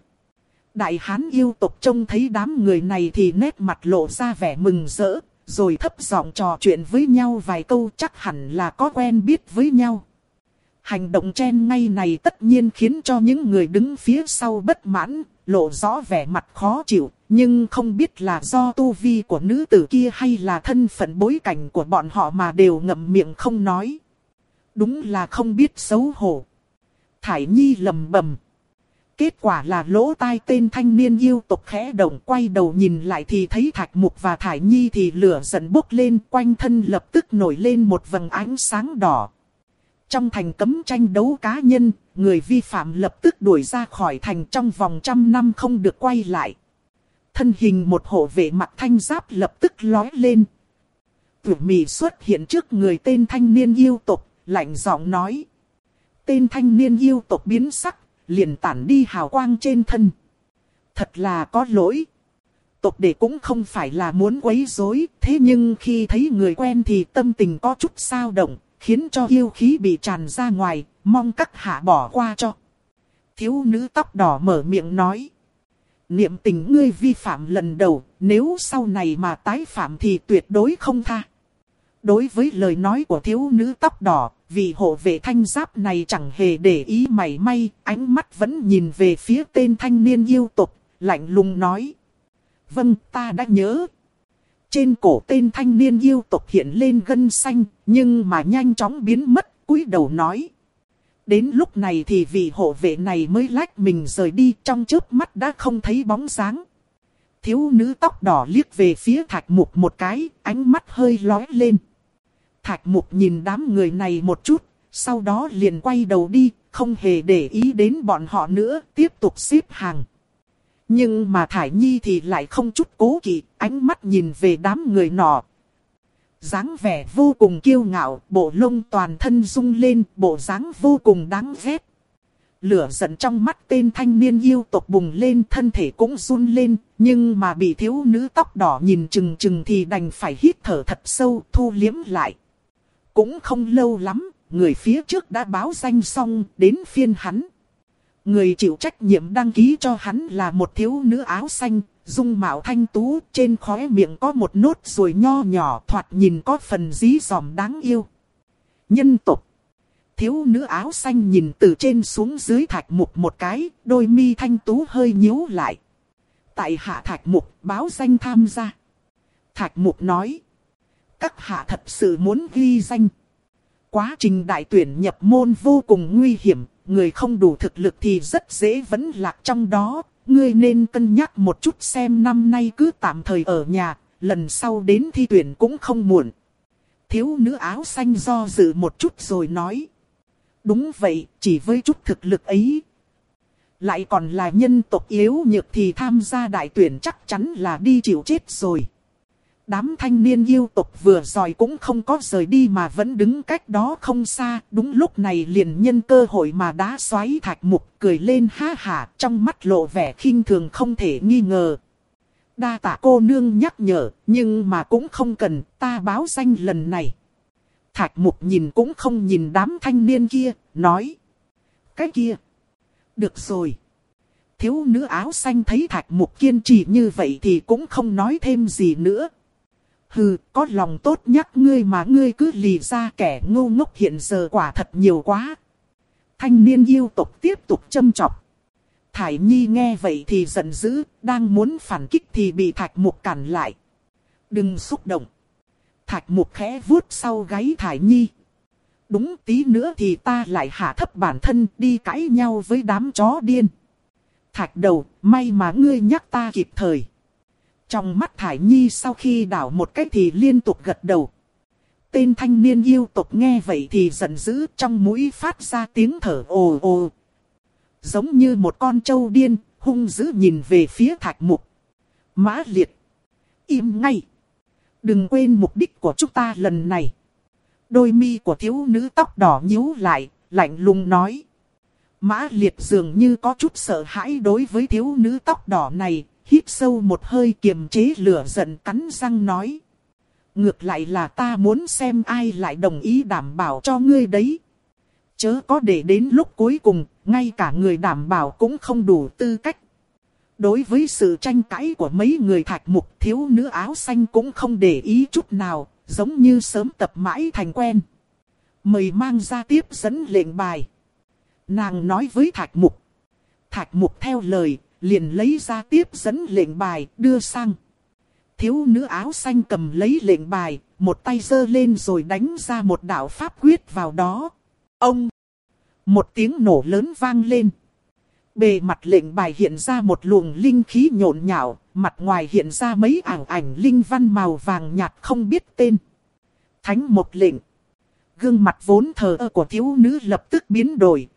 Speaker 1: Đại hán yêu tộc trông thấy đám người này thì nét mặt lộ ra vẻ mừng rỡ, rồi thấp giọng trò chuyện với nhau vài câu, chắc hẳn là có quen biết với nhau. Hành động chen ngay này tất nhiên khiến cho những người đứng phía sau bất mãn, lộ rõ vẻ mặt khó chịu, nhưng không biết là do tu vi của nữ tử kia hay là thân phận bối cảnh của bọn họ mà đều ngậm miệng không nói. Đúng là không biết xấu hổ. Thải Nhi lầm bầm. Kết quả là lỗ tai tên thanh niên yêu tộc khẽ động, quay đầu nhìn lại thì thấy Thạch Mục và Thải Nhi thì lửa giận bốc lên, quanh thân lập tức nổi lên một vầng ánh sáng đỏ. Trong thành cấm tranh đấu cá nhân, người vi phạm lập tức đuổi ra khỏi thành, trong vòng trăm năm không được quay lại. Thân hình một hộ vệ mặc thanh giáp lập tức lói lên. Tử Mị xuất hiện trước người tên thanh niên yêu tộc, lạnh giọng nói. Tên thanh niên yêu tộc biến sắc, liền tản đi hào quang trên thân. Thật là có lỗi. Tộc đệ cũng không phải là muốn quấy rối, thế nhưng khi thấy người quen thì tâm tình có chút xao động, khiến cho yêu khí bị tràn ra ngoài, mong các hạ bỏ qua cho. Thiếu nữ tóc đỏ mở miệng nói. Niệm tình ngươi vi phạm lần đầu, nếu sau này mà tái phạm thì tuyệt đối không tha. Đối với lời nói của thiếu nữ tóc đỏ, vị hộ vệ thanh giáp này chẳng hề để ý mảy may, ánh mắt vẫn nhìn về phía tên thanh niên yêu tộc, lạnh lùng nói. Vâng, ta đã nhớ. Trên cổ tên thanh niên yêu tộc hiện lên gân xanh, nhưng mà nhanh chóng biến mất, cúi đầu nói. Đến lúc này thì vị hộ vệ này mới lách mình rời đi, trong chớp mắt đã không thấy bóng dáng. Thiếu nữ tóc đỏ liếc về phía Thạch Mục một cái, ánh mắt hơi lóe lên. Thạch Mục nhìn đám người này một chút, sau đó liền quay đầu đi, không hề để ý đến bọn họ nữa, tiếp tục xếp hàng. Nhưng mà Thải Nhi thì lại không chút cố kỵ, ánh mắt nhìn về đám người nọ. Dáng vẻ vô cùng kiêu ngạo, bộ lông toàn thân rung lên, bộ dáng vô cùng đáng ghét. Lửa giận trong mắt tên thanh niên yêu tộc bùng lên, thân thể cũng run lên, nhưng mà bị thiếu nữ tóc đỏ nhìn chừng chừng thì đành phải hít thở thật sâu, thu liếm lại. Cũng không lâu lắm, người phía trước đã báo danh xong, đến phiên hắn. Người chịu trách nhiệm đăng ký cho hắn là một thiếu nữ áo xanh, dung mạo thanh tú, trên khóe miệng có một nốt ruồi nho nhỏ, thoạt nhìn có phần dí dỏm đáng yêu. Nhân tộc. Thiếu nữ áo xanh nhìn từ trên xuống dưới Thạch Mục một cái, đôi mi thanh tú hơi nhíu lại. Tại hạ Thạch Mục báo danh tham gia. Thạch Mục nói. Các hạ thật sự muốn ghi danh. Quá trình đại tuyển nhập môn vô cùng nguy hiểm, người không đủ thực lực thì rất dễ vẫn lạc trong đó. Ngươi nên cân nhắc một chút xem năm nay cứ tạm thời ở nhà, lần sau đến thi tuyển cũng không muộn. Thiếu nữ áo xanh do dự một chút rồi nói. Đúng vậy, chỉ với chút thực lực ấy. Lại còn là nhân tộc yếu nhược thì tham gia đại tuyển chắc chắn là đi chịu chết rồi. Đám thanh niên yêu tộc vừa rồi cũng không có rời đi mà vẫn đứng cách đó không xa. Đúng lúc này liền nhân cơ hội mà đá xoáy Thạch Mục, cười lên ha hả, trong mắt lộ vẻ khinh thường không thể nghi ngờ. Đa tạ cô nương nhắc nhở, nhưng mà cũng không cần, ta báo danh lần này. Thạch Mục nhìn cũng không nhìn đám thanh niên kia, nói. Cái kia. Được rồi. Thiếu nữ áo xanh thấy Thạch Mục kiên trì như vậy thì cũng không nói thêm gì nữa. Hừ, có lòng tốt nhắc ngươi mà ngươi cứ lì ra, kẻ ngu ngốc hiện giờ quả thật nhiều quá. Thanh niên yêu tộc tiếp tục châm chọc. Thải Nhi nghe vậy thì giận dữ, đang muốn phản kích thì bị Thạch Mục cản lại. Đừng xúc động. Thạch Mục khẽ vuốt sau gáy Thải Nhi. Đúng, tí nữa thì ta lại hạ thấp bản thân đi cãi nhau với đám chó điên. Thạch đầu, may mà ngươi nhắc ta kịp thời. Trong mắt Thải Nhi sau khi đảo một cái thì liên tục gật đầu. Tên thanh niên yêu tộc nghe vậy thì giận dữ, trong mũi phát ra tiếng thở ồ ồ. Giống như một con trâu điên, hung dữ nhìn về phía Thạch Mục. Mã Liệt. Im ngay. Đừng quên mục đích của chúng ta lần này. Đôi mi của thiếu nữ tóc đỏ nhíu lại, lạnh lùng nói. Mã Liệt dường như có chút sợ hãi đối với thiếu nữ tóc đỏ này. Hít sâu một hơi kiềm chế lửa giận, cắn răng nói. Ngược lại là ta muốn xem ai lại đồng ý đảm bảo cho ngươi đấy. Chớ có để đến lúc cuối cùng, ngay cả người đảm bảo cũng không đủ tư cách. Đối với sự tranh cãi của mấy người Thạch Mục, thiếu nữ áo xanh cũng không để ý chút nào, giống như sớm tập mãi thành quen. Mời mang ra tiếp dẫn lệnh bài. Nàng nói với Thạch Mục. Thạch Mục theo lời, liền lấy ra tiếp dẫn lệnh bài, đưa sang. Thiếu nữ áo xanh cầm lấy lệnh bài, một tay giơ lên rồi đánh ra một đạo pháp quyết vào đó. Ông! Một tiếng nổ lớn vang lên. Bề mặt lệnh bài hiện ra một luồng linh khí nhộn nhạo, mặt ngoài hiện ra mấy ảng ảnh linh văn màu vàng nhạt không biết tên. Thánh một lệnh. Gương mặt vốn thờ ơ của thiếu nữ lập tức biến đổi.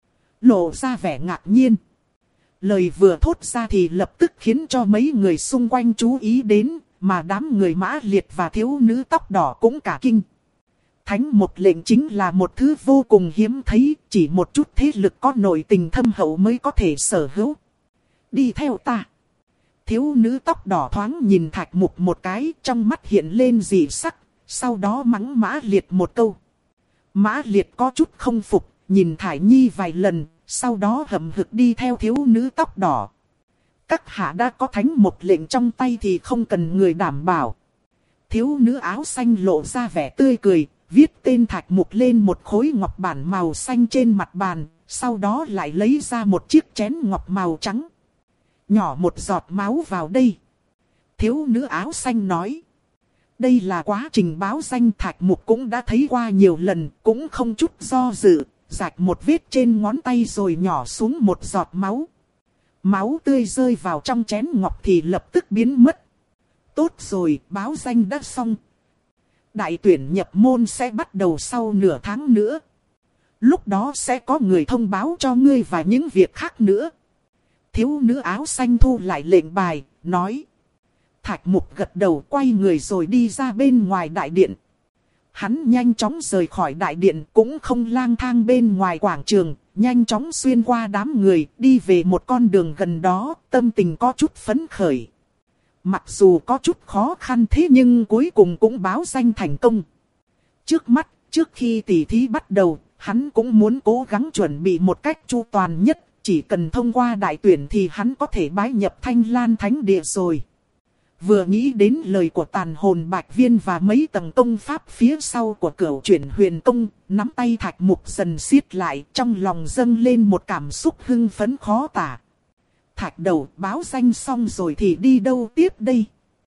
Speaker 1: Lộ ra vẻ ngạc nhiên. Lời vừa thốt ra thì lập tức khiến cho mấy người xung quanh chú ý đến, mà đám người Mã Liệt và thiếu nữ tóc đỏ cũng cả kinh. Thánh một lệnh chính là một thứ vô cùng hiếm thấy, chỉ một chút thế lực có nội tình thâm hậu mới có thể sở hữu. Đi theo ta. Thiếu nữ tóc đỏ thoáng nhìn Thạch Mục một cái, trong mắt hiện lên dị sắc, sau đó mắng Mã Liệt một câu. Mã Liệt có chút không phục, nhìn Thải Nhi vài lần, sau đó hậm hực đi theo thiếu nữ tóc đỏ. Các hạ đã có thánh một lệnh trong tay thì không cần người đảm bảo. Thiếu nữ áo xanh lộ ra vẻ tươi cười, viết tên Thạch Mục lên một khối ngọc bản màu xanh trên mặt bàn, sau đó lại lấy ra một chiếc chén ngọc màu trắng. Nhỏ một giọt máu vào đây. Thiếu nữ áo xanh nói. Đây là quá trình báo danh, Thạch Mục cũng đã thấy qua nhiều lần, cũng không chút do dự, rạch một vết trên ngón tay rồi nhỏ xuống một giọt máu. Máu tươi rơi vào trong chén ngọc thì lập tức biến mất. Tốt rồi, báo danh đã xong. Đại tuyển nhập môn sẽ bắt đầu sau nửa tháng nữa. Lúc đó sẽ có người thông báo cho ngươi và những việc khác nữa. Thiếu nữ áo xanh thu lại lệnh bài, nói. Thạch Mục gật đầu quay người rồi đi ra bên ngoài đại điện. Hắn nhanh chóng rời khỏi đại điện cũng không lang thang bên ngoài quảng trường, nhanh chóng xuyên qua đám người đi về một con đường gần đó, tâm tình có chút phấn khởi. Mặc dù có chút khó khăn thế nhưng cuối cùng cũng báo danh thành công. Trước mắt, trước khi tỷ thí bắt đầu, hắn cũng muốn cố gắng chuẩn bị một cách chu toàn nhất, chỉ cần thông qua đại tuyển thì hắn có thể bái nhập Thanh Lan Thánh Địa rồi. Vừa nghĩ đến lời của tàn hồn bạch viên và mấy tầng công pháp phía sau của Cửu Chuyển Huyền Công, nắm tay Thạch Mục dần siết lại, trong lòng dâng lên một cảm xúc hưng phấn khó tả. Thạch đầu, báo danh xong rồi thì đi đâu tiếp đây?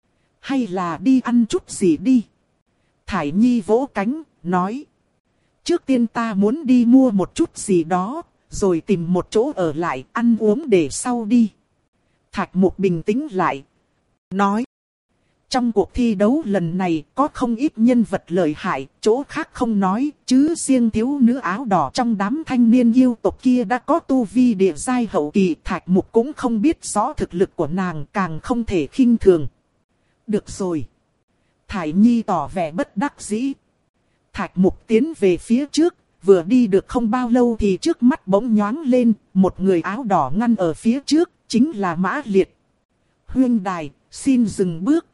Speaker 1: Hay là đi ăn chút gì đi? Thải Nhi vỗ cánh, nói. Trước tiên ta muốn đi mua một chút gì đó, rồi tìm một chỗ ở lại, ăn uống để sau đi. Thạch Mục bình tĩnh lại, nói. Trong cuộc thi đấu lần này có không ít nhân vật lợi hại, chỗ khác không nói, chứ riêng thiếu nữ áo đỏ trong đám thanh niên yêu tộc kia đã có tu vi địa giai hậu kỳ. Thạch Mục cũng không biết rõ thực lực của nàng, càng không thể khinh thường. Được rồi. Thải Nhi tỏ vẻ bất đắc dĩ. Thạch Mục tiến về phía trước, vừa đi được không bao lâu thì trước mắt bỗng nhoáng lên, một người áo đỏ ngăn ở phía trước, chính là Mã Liệt. Huynh đài, xin dừng bước.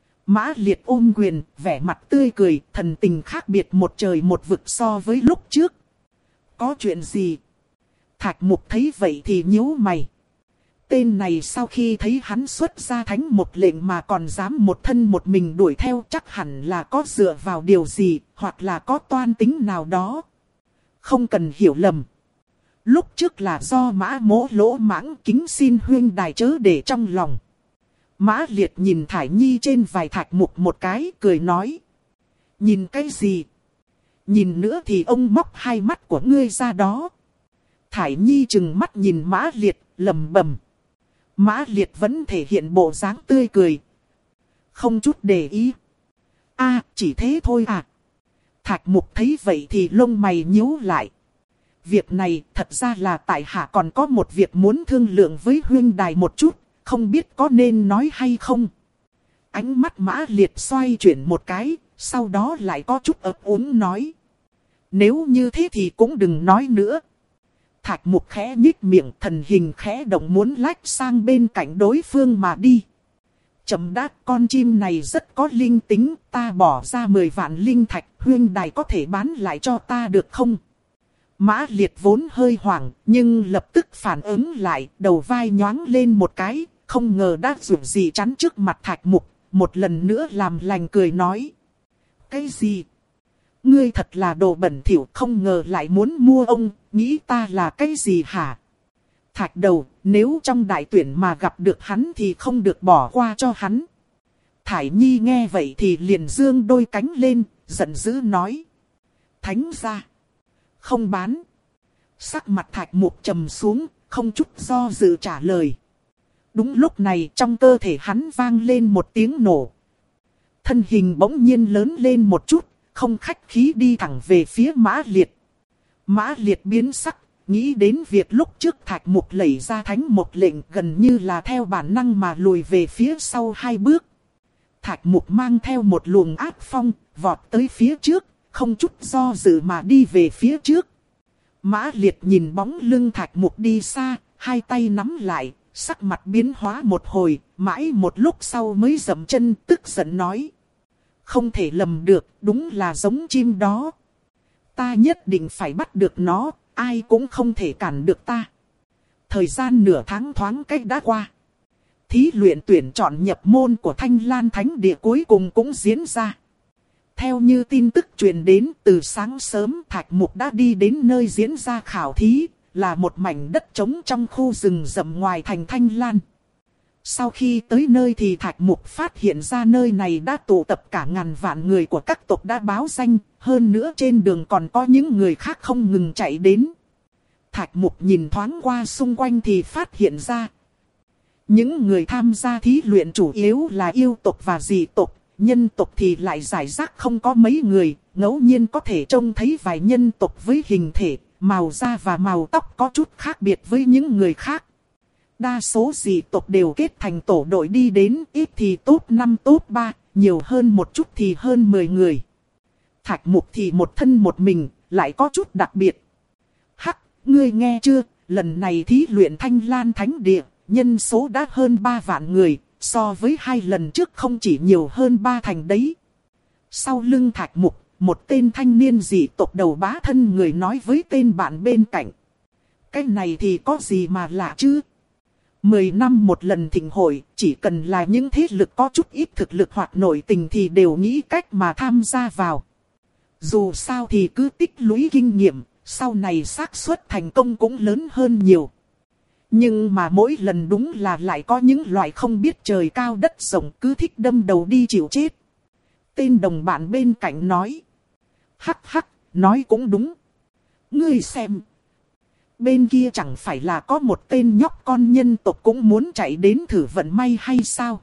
Speaker 1: Mã Liệt ôm quyền, vẻ mặt tươi cười, thần tình khác biệt một trời một vực so với lúc trước. Có chuyện gì? Thạch Mục thấy vậy thì nhíu mày. Tên này sau khi thấy hắn xuất ra thánh một lệnh mà còn dám một thân một mình đuổi theo, chắc hẳn là có dựa vào điều gì, hoặc là có toan tính nào đó. Không cần hiểu lầm. Lúc trước là do Mã Mỗ lỗ mãng, kính xin huynh đài chớ để trong lòng. Mã Liệt nhìn Thải Nhi trên vai Thạch Mục một cái, cười nói. Nhìn cái gì? Nhìn nữa thì ông móc hai mắt của ngươi ra đó. Thải Nhi trừng mắt nhìn Mã Liệt, lầm bầm. Mã Liệt vẫn thể hiện bộ dáng tươi cười. Không chút để ý. A, chỉ thế thôi à. Thạch Mục thấy vậy thì lông mày nhíu lại. Việc này thật ra là tại hạ còn có một việc muốn thương lượng với huynh đài một chút. Không biết có nên nói hay không. Ánh mắt Mã Liệt xoay chuyển một cái, sau đó lại có chút ấp úng nói. Nếu như thế thì cũng đừng nói nữa. Thạch Mục khẽ nhích miệng, thần hình khẽ động muốn lách sang bên cạnh đối phương mà đi. Chậm đã, con chim này rất có linh tính, ta bỏ ra mười vạn linh thạch, huynh đài có thể bán lại cho ta được không? Mã Liệt vốn hơi hoảng, nhưng lập tức phản ứng lại, đầu vai nhoáng lên một cái, không ngờ đã dùng gì chắn trước mặt Thạch Mục, một lần nữa làm lành cười nói. Cái gì? Ngươi thật là đồ bẩn thỉu, không ngờ lại muốn mua ông, nghĩ ta là cái gì hả? Thạch đầu, nếu trong đại tuyển mà gặp được hắn thì không được bỏ qua cho hắn. Thải Nhi nghe vậy thì liền dương đôi cánh lên, giận dữ nói. Thánh gia. Không bán. Sắc mặt Thạch Mục trầm xuống, không chút do dự trả lời. Đúng lúc này trong cơ thể hắn vang lên một tiếng nổ. Thân hình bỗng nhiên lớn lên một chút, không khách khí đi thẳng về phía Mã Liệt. Mã Liệt biến sắc, nghĩ đến việc lúc trước Thạch Mục lẩy ra thánh một lệnh gần như là theo bản năng mà lùi về phía sau hai bước. Thạch Mục mang theo một luồng ác phong, vọt tới phía trước, không chút do dự mà đi về phía trước. Mã Liệt nhìn bóng lưng Thạch Mục đi xa, hai tay nắm lại, sắc mặt biến hóa một hồi, mãi một lúc sau mới dậm chân tức giận nói. Không thể lầm được, đúng là giống chim đó. Ta nhất định phải bắt được nó, ai cũng không thể cản được ta. Thời gian nửa tháng thoáng cách đã qua. Thí luyện tuyển chọn nhập môn của Thanh Lan Thánh Địa cuối cùng cũng diễn ra. Theo như tin tức truyền đến, từ sáng sớm Thạch Mục đã đi đến nơi diễn ra khảo thí, là một mảnh đất trống trong khu rừng rậm ngoài thành Thanh Lan. Sau khi tới nơi thì Thạch Mục phát hiện ra nơi này đã tụ tập cả ngàn vạn người của các tộc đã báo danh, hơn nữa trên đường còn có những người khác không ngừng chạy đến. Thạch Mục nhìn thoáng qua xung quanh thì phát hiện ra, Những người tham gia thí luyện chủ yếu là yêu tộc và dị tộc, nhân tộc thì lại rải rác không có mấy người, ngẫu nhiên có thể trông thấy vài nhân tộc với hình thể, màu da và màu tóc có chút khác biệt với những người khác. Đa số dị tộc đều kết thành tổ đội đi đến, ít thì top năm top ba, nhiều hơn một chút thì hơn mười người. Thạch Mục thì một thân một mình, lại có chút đặc biệt. Hắc, ngươi nghe chưa, lần này thí luyện Thanh Lan Thánh Địa, nhân số đã hơn ba vạn người, so với hai lần trước không chỉ nhiều hơn ba thành đấy. Sau lưng Thạch Mục, một tên thanh niên dị tộc đầu bá thân người nói với tên bạn bên cạnh. Cái này thì có gì mà lạ chứ? Mười năm một lần thịnh hội, chỉ cần là những thế lực có chút ít thực lực hoặc nội tình thì đều nghĩ cách mà tham gia vào. Dù sao thì cứ tích lũy kinh nghiệm, sau này xác suất thành công cũng lớn hơn nhiều. Nhưng mà mỗi lần đúng là lại có những loại không biết trời cao đất rộng cứ thích đâm đầu đi chịu chết. Tên đồng bạn bên cạnh nói. Hắc hắc, nói cũng đúng. Ngươi xem. Bên kia chẳng phải là có một tên nhóc con nhân tộc cũng muốn chạy đến thử vận may hay sao?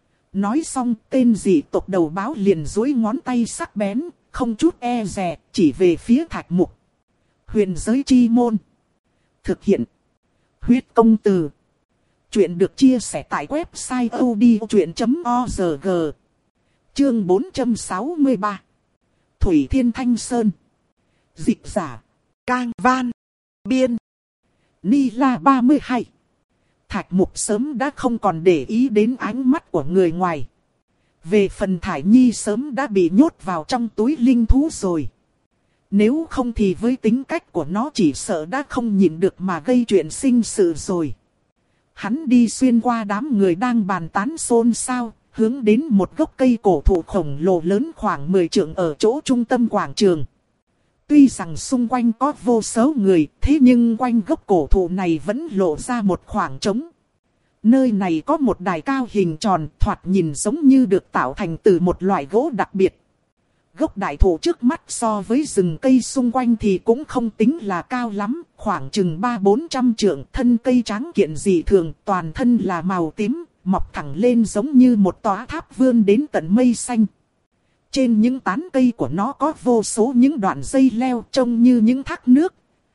Speaker 1: Nói xong tên dị tộc đầu báo liền duỗi ngón tay sắc bén, không chút e dè, chỉ về phía Thạch Mục. Huyền giới chi môn. Thực hiện. Huyết công từ. Chuyện được chia sẻ tại website a u d i o chuyện chấm org. Chương bốn trăm sáu mươi ba. Thủy Thiên Thanh Sơn. Dịch giả. Cang Van. Biên. Ni La ba mươi hai. Thạch Mục sớm đã không còn để ý đến ánh mắt của người ngoài. Về phần Thải Nhi sớm đã bị nhốt vào trong túi linh thú rồi. Nếu không thì với tính cách của nó chỉ sợ đã không nhịn được mà gây chuyện sinh sự rồi. Hắn đi xuyên qua đám người đang bàn tán xôn xao, hướng đến một gốc cây cổ thụ khổng lồ lớn khoảng mười trượng ở chỗ trung tâm quảng trường. Tuy rằng xung quanh có vô số người, thế nhưng quanh gốc cổ thụ này vẫn lộ ra một khoảng trống. Nơi này có một đài cao hình tròn, thoạt nhìn giống như được tạo thành từ một loại gỗ đặc biệt. Gốc đại thụ trước mắt so với rừng cây xung quanh thì cũng không tính là cao lắm, khoảng chừng ba bốn trăm trượng, thân cây tráng kiện dị thường, toàn thân là màu tím, mọc thẳng lên giống như một tòa tháp vươn đến tận mây xanh. Trên những tán cây của nó có vô số những đoạn dây leo trông như những thác nước,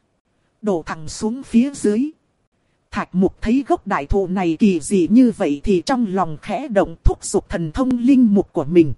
Speaker 1: đổ thẳng xuống phía dưới. Thạch Mục thấy gốc đại thụ này kỳ dị như vậy thì trong lòng khẽ động, thúc giục thần thông linh mục của mình.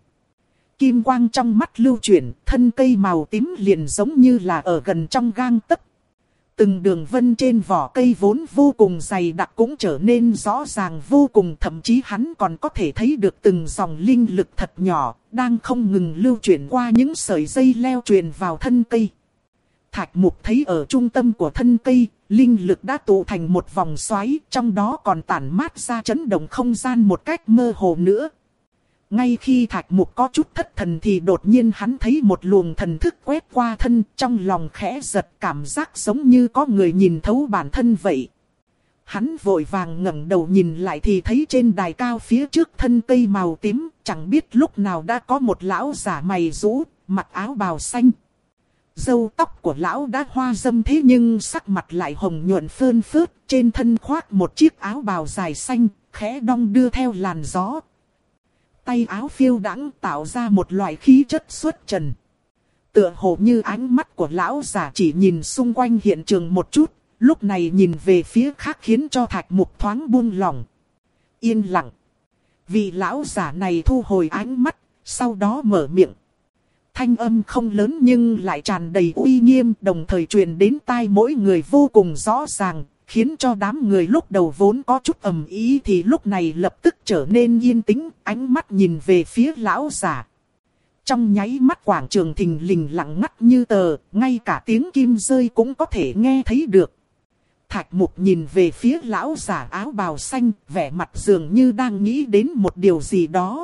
Speaker 1: Kim quang trong mắt lưu chuyển, thân cây màu tím liền giống như là ở gần trong gang tấc. Từng đường vân trên vỏ cây vốn vô cùng dày đặc cũng trở nên rõ ràng vô cùng, thậm chí hắn còn có thể thấy được từng dòng linh lực thật nhỏ, đang không ngừng lưu chuyển qua những sợi dây leo truyền vào thân cây. Thạch Mục thấy ở trung tâm của thân cây, linh lực đã tụ thành một vòng xoáy, trong đó còn tản mát ra chấn động không gian một cách mơ hồ nữa. Ngay khi Thạch Mục có chút thất thần thì đột nhiên hắn thấy một luồng thần thức quét qua thân, trong lòng khẽ giật, cảm giác giống như có người nhìn thấu bản thân vậy. Hắn vội vàng ngẩng đầu nhìn lại thì thấy trên đài cao phía trước thân cây màu tím, chẳng biết lúc nào đã có một lão giả mày rũ, mặc áo bào xanh. Râu tóc của lão đã hoa râm thế nhưng sắc mặt lại hồng nhuận phơn phớt, trên thân khoác một chiếc áo bào dài xanh, khẽ đong đưa theo làn gió. Tay áo phiêu đãng tạo ra một loại khí chất xuất trần. Tựa hồ như ánh mắt của lão giả chỉ nhìn xung quanh hiện trường một chút, lúc này nhìn về phía khác khiến cho Thạch Mục thoáng buông lỏng. Yên lặng. Vị lão giả này thu hồi ánh mắt, sau đó mở miệng. Thanh âm không lớn nhưng lại tràn đầy uy nghiêm, đồng thời truyền đến tai mỗi người vô cùng rõ ràng, khiến cho đám người lúc đầu vốn có chút ầm ý thì lúc này lập tức trở nên yên tĩnh, ánh mắt nhìn về phía lão giả. Trong nháy mắt quảng trường thình lình lặng ngắt như tờ, ngay cả tiếng kim rơi cũng có thể nghe thấy được. Thạch Mục nhìn về phía lão giả áo bào xanh, vẻ mặt dường như đang nghĩ đến một điều gì đó.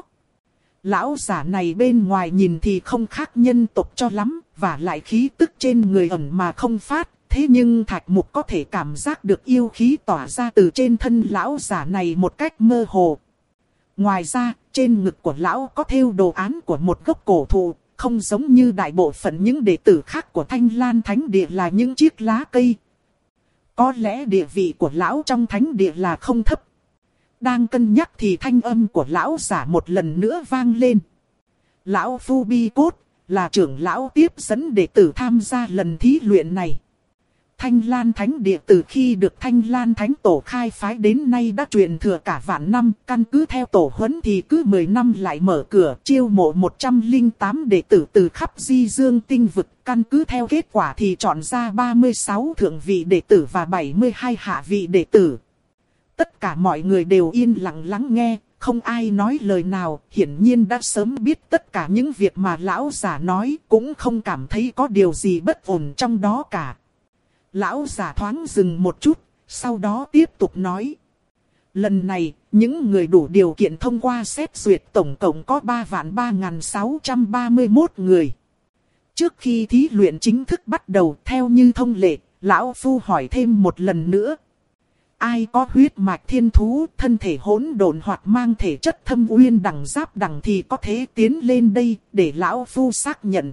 Speaker 1: Lão giả này bên ngoài nhìn thì không khác nhân tộc cho lắm, và lại khí tức trên người ẩn mà không phát. Thế nhưng Thạch Mục có thể cảm giác được yêu khí tỏa ra từ trên thân lão giả này một cách mơ hồ. Ngoài ra, trên ngực của lão có thêu đồ án của một gốc cổ thụ, không giống như đại bộ phận những đệ tử khác của Thanh Lan Thánh Địa là những chiếc lá cây. Có lẽ địa vị của lão trong thánh địa là không thấp. đang cân nhắc thì thanh âm của lão giả một lần nữa vang lên. Lão Phu Bi Cốt là trưởng lão tiếp dẫn đệ tử tham gia lần thí luyện này. Thanh Lan Thánh Địa từ khi được Thanh Lan Thánh Tổ khai phái đến nay đã truyền thừa cả vạn năm, căn cứ theo tổ huấn thì cứ mười năm lại mở cửa chiêu mộ một trăm lẻ tám đệ tử từ khắp di dương tinh vực, căn cứ theo kết quả thì chọn ra ba mươi sáu thượng vị đệ tử và bảy mươi hai hạ vị đệ tử. Tất cả mọi người đều yên lặng lắng nghe, không ai nói lời nào, hiển nhiên đã sớm biết tất cả những việc mà lão giả nói, cũng không cảm thấy có điều gì bất ổn trong đó cả. Lão giả thoáng dừng một chút, sau đó tiếp tục nói. Lần này, những người đủ điều kiện thông qua xét duyệt tổng cộng có ba vạn ba nghìn sáu trăm ba mươi mốt người. Trước khi thí luyện chính thức bắt đầu, theo như thông lệ, Lão Phu hỏi thêm một lần nữa. Ai có huyết mạch thiên thú, thân thể hỗn độn hoặc mang thể chất thâm uyên đẳng giáp đẳng thì có thể tiến lên đây để Lão Phu xác nhận.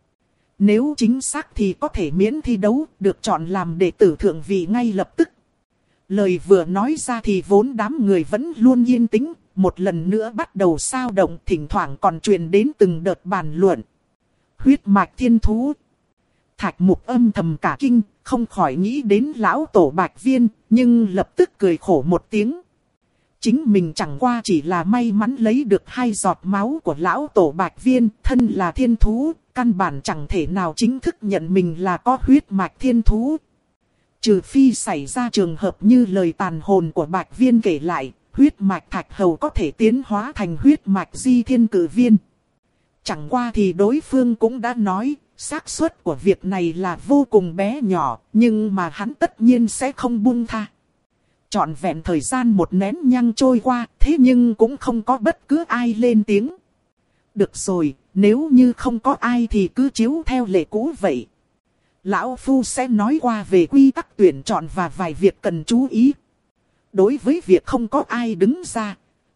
Speaker 1: Nếu chính xác thì có thể miễn thi đấu, được chọn làm đệ tử thượng vị ngay lập tức. Lời vừa nói ra thì vốn đám người vẫn luôn yên tĩnh, một lần nữa bắt đầu xao động, thỉnh thoảng còn truyền đến từng đợt bàn luận. Huyết mạch thiên thú. Thạch Mục âm thầm cả kinh, không khỏi nghĩ đến lão tổ Bạch Viên, nhưng lập tức cười khổ một tiếng. Chính mình chẳng qua chỉ là may mắn lấy được hai giọt máu của lão tổ Bạch Viên, thân là thiên thú, căn bản chẳng thể nào chính thức nhận mình là có huyết mạch thiên thú. Trừ phi xảy ra trường hợp như lời tàn hồn của Bạch Viên kể lại, huyết mạch thạch hầu có thể tiến hóa thành huyết mạch di thiên cử viên. Chẳng qua thì đối phương cũng đã nói, xác suất của việc này là vô cùng bé nhỏ, nhưng mà hắn tất nhiên sẽ không buông tha. Trọn vẹn thời gian một nén nhang trôi qua, thế nhưng cũng không có bất cứ ai lên tiếng. Được rồi, nếu như không có ai thì cứ chiếu theo lệ cũ vậy. Lão Phu sẽ nói qua về quy tắc tuyển chọn và vài việc cần chú ý. Đối với việc không có ai đứng ra,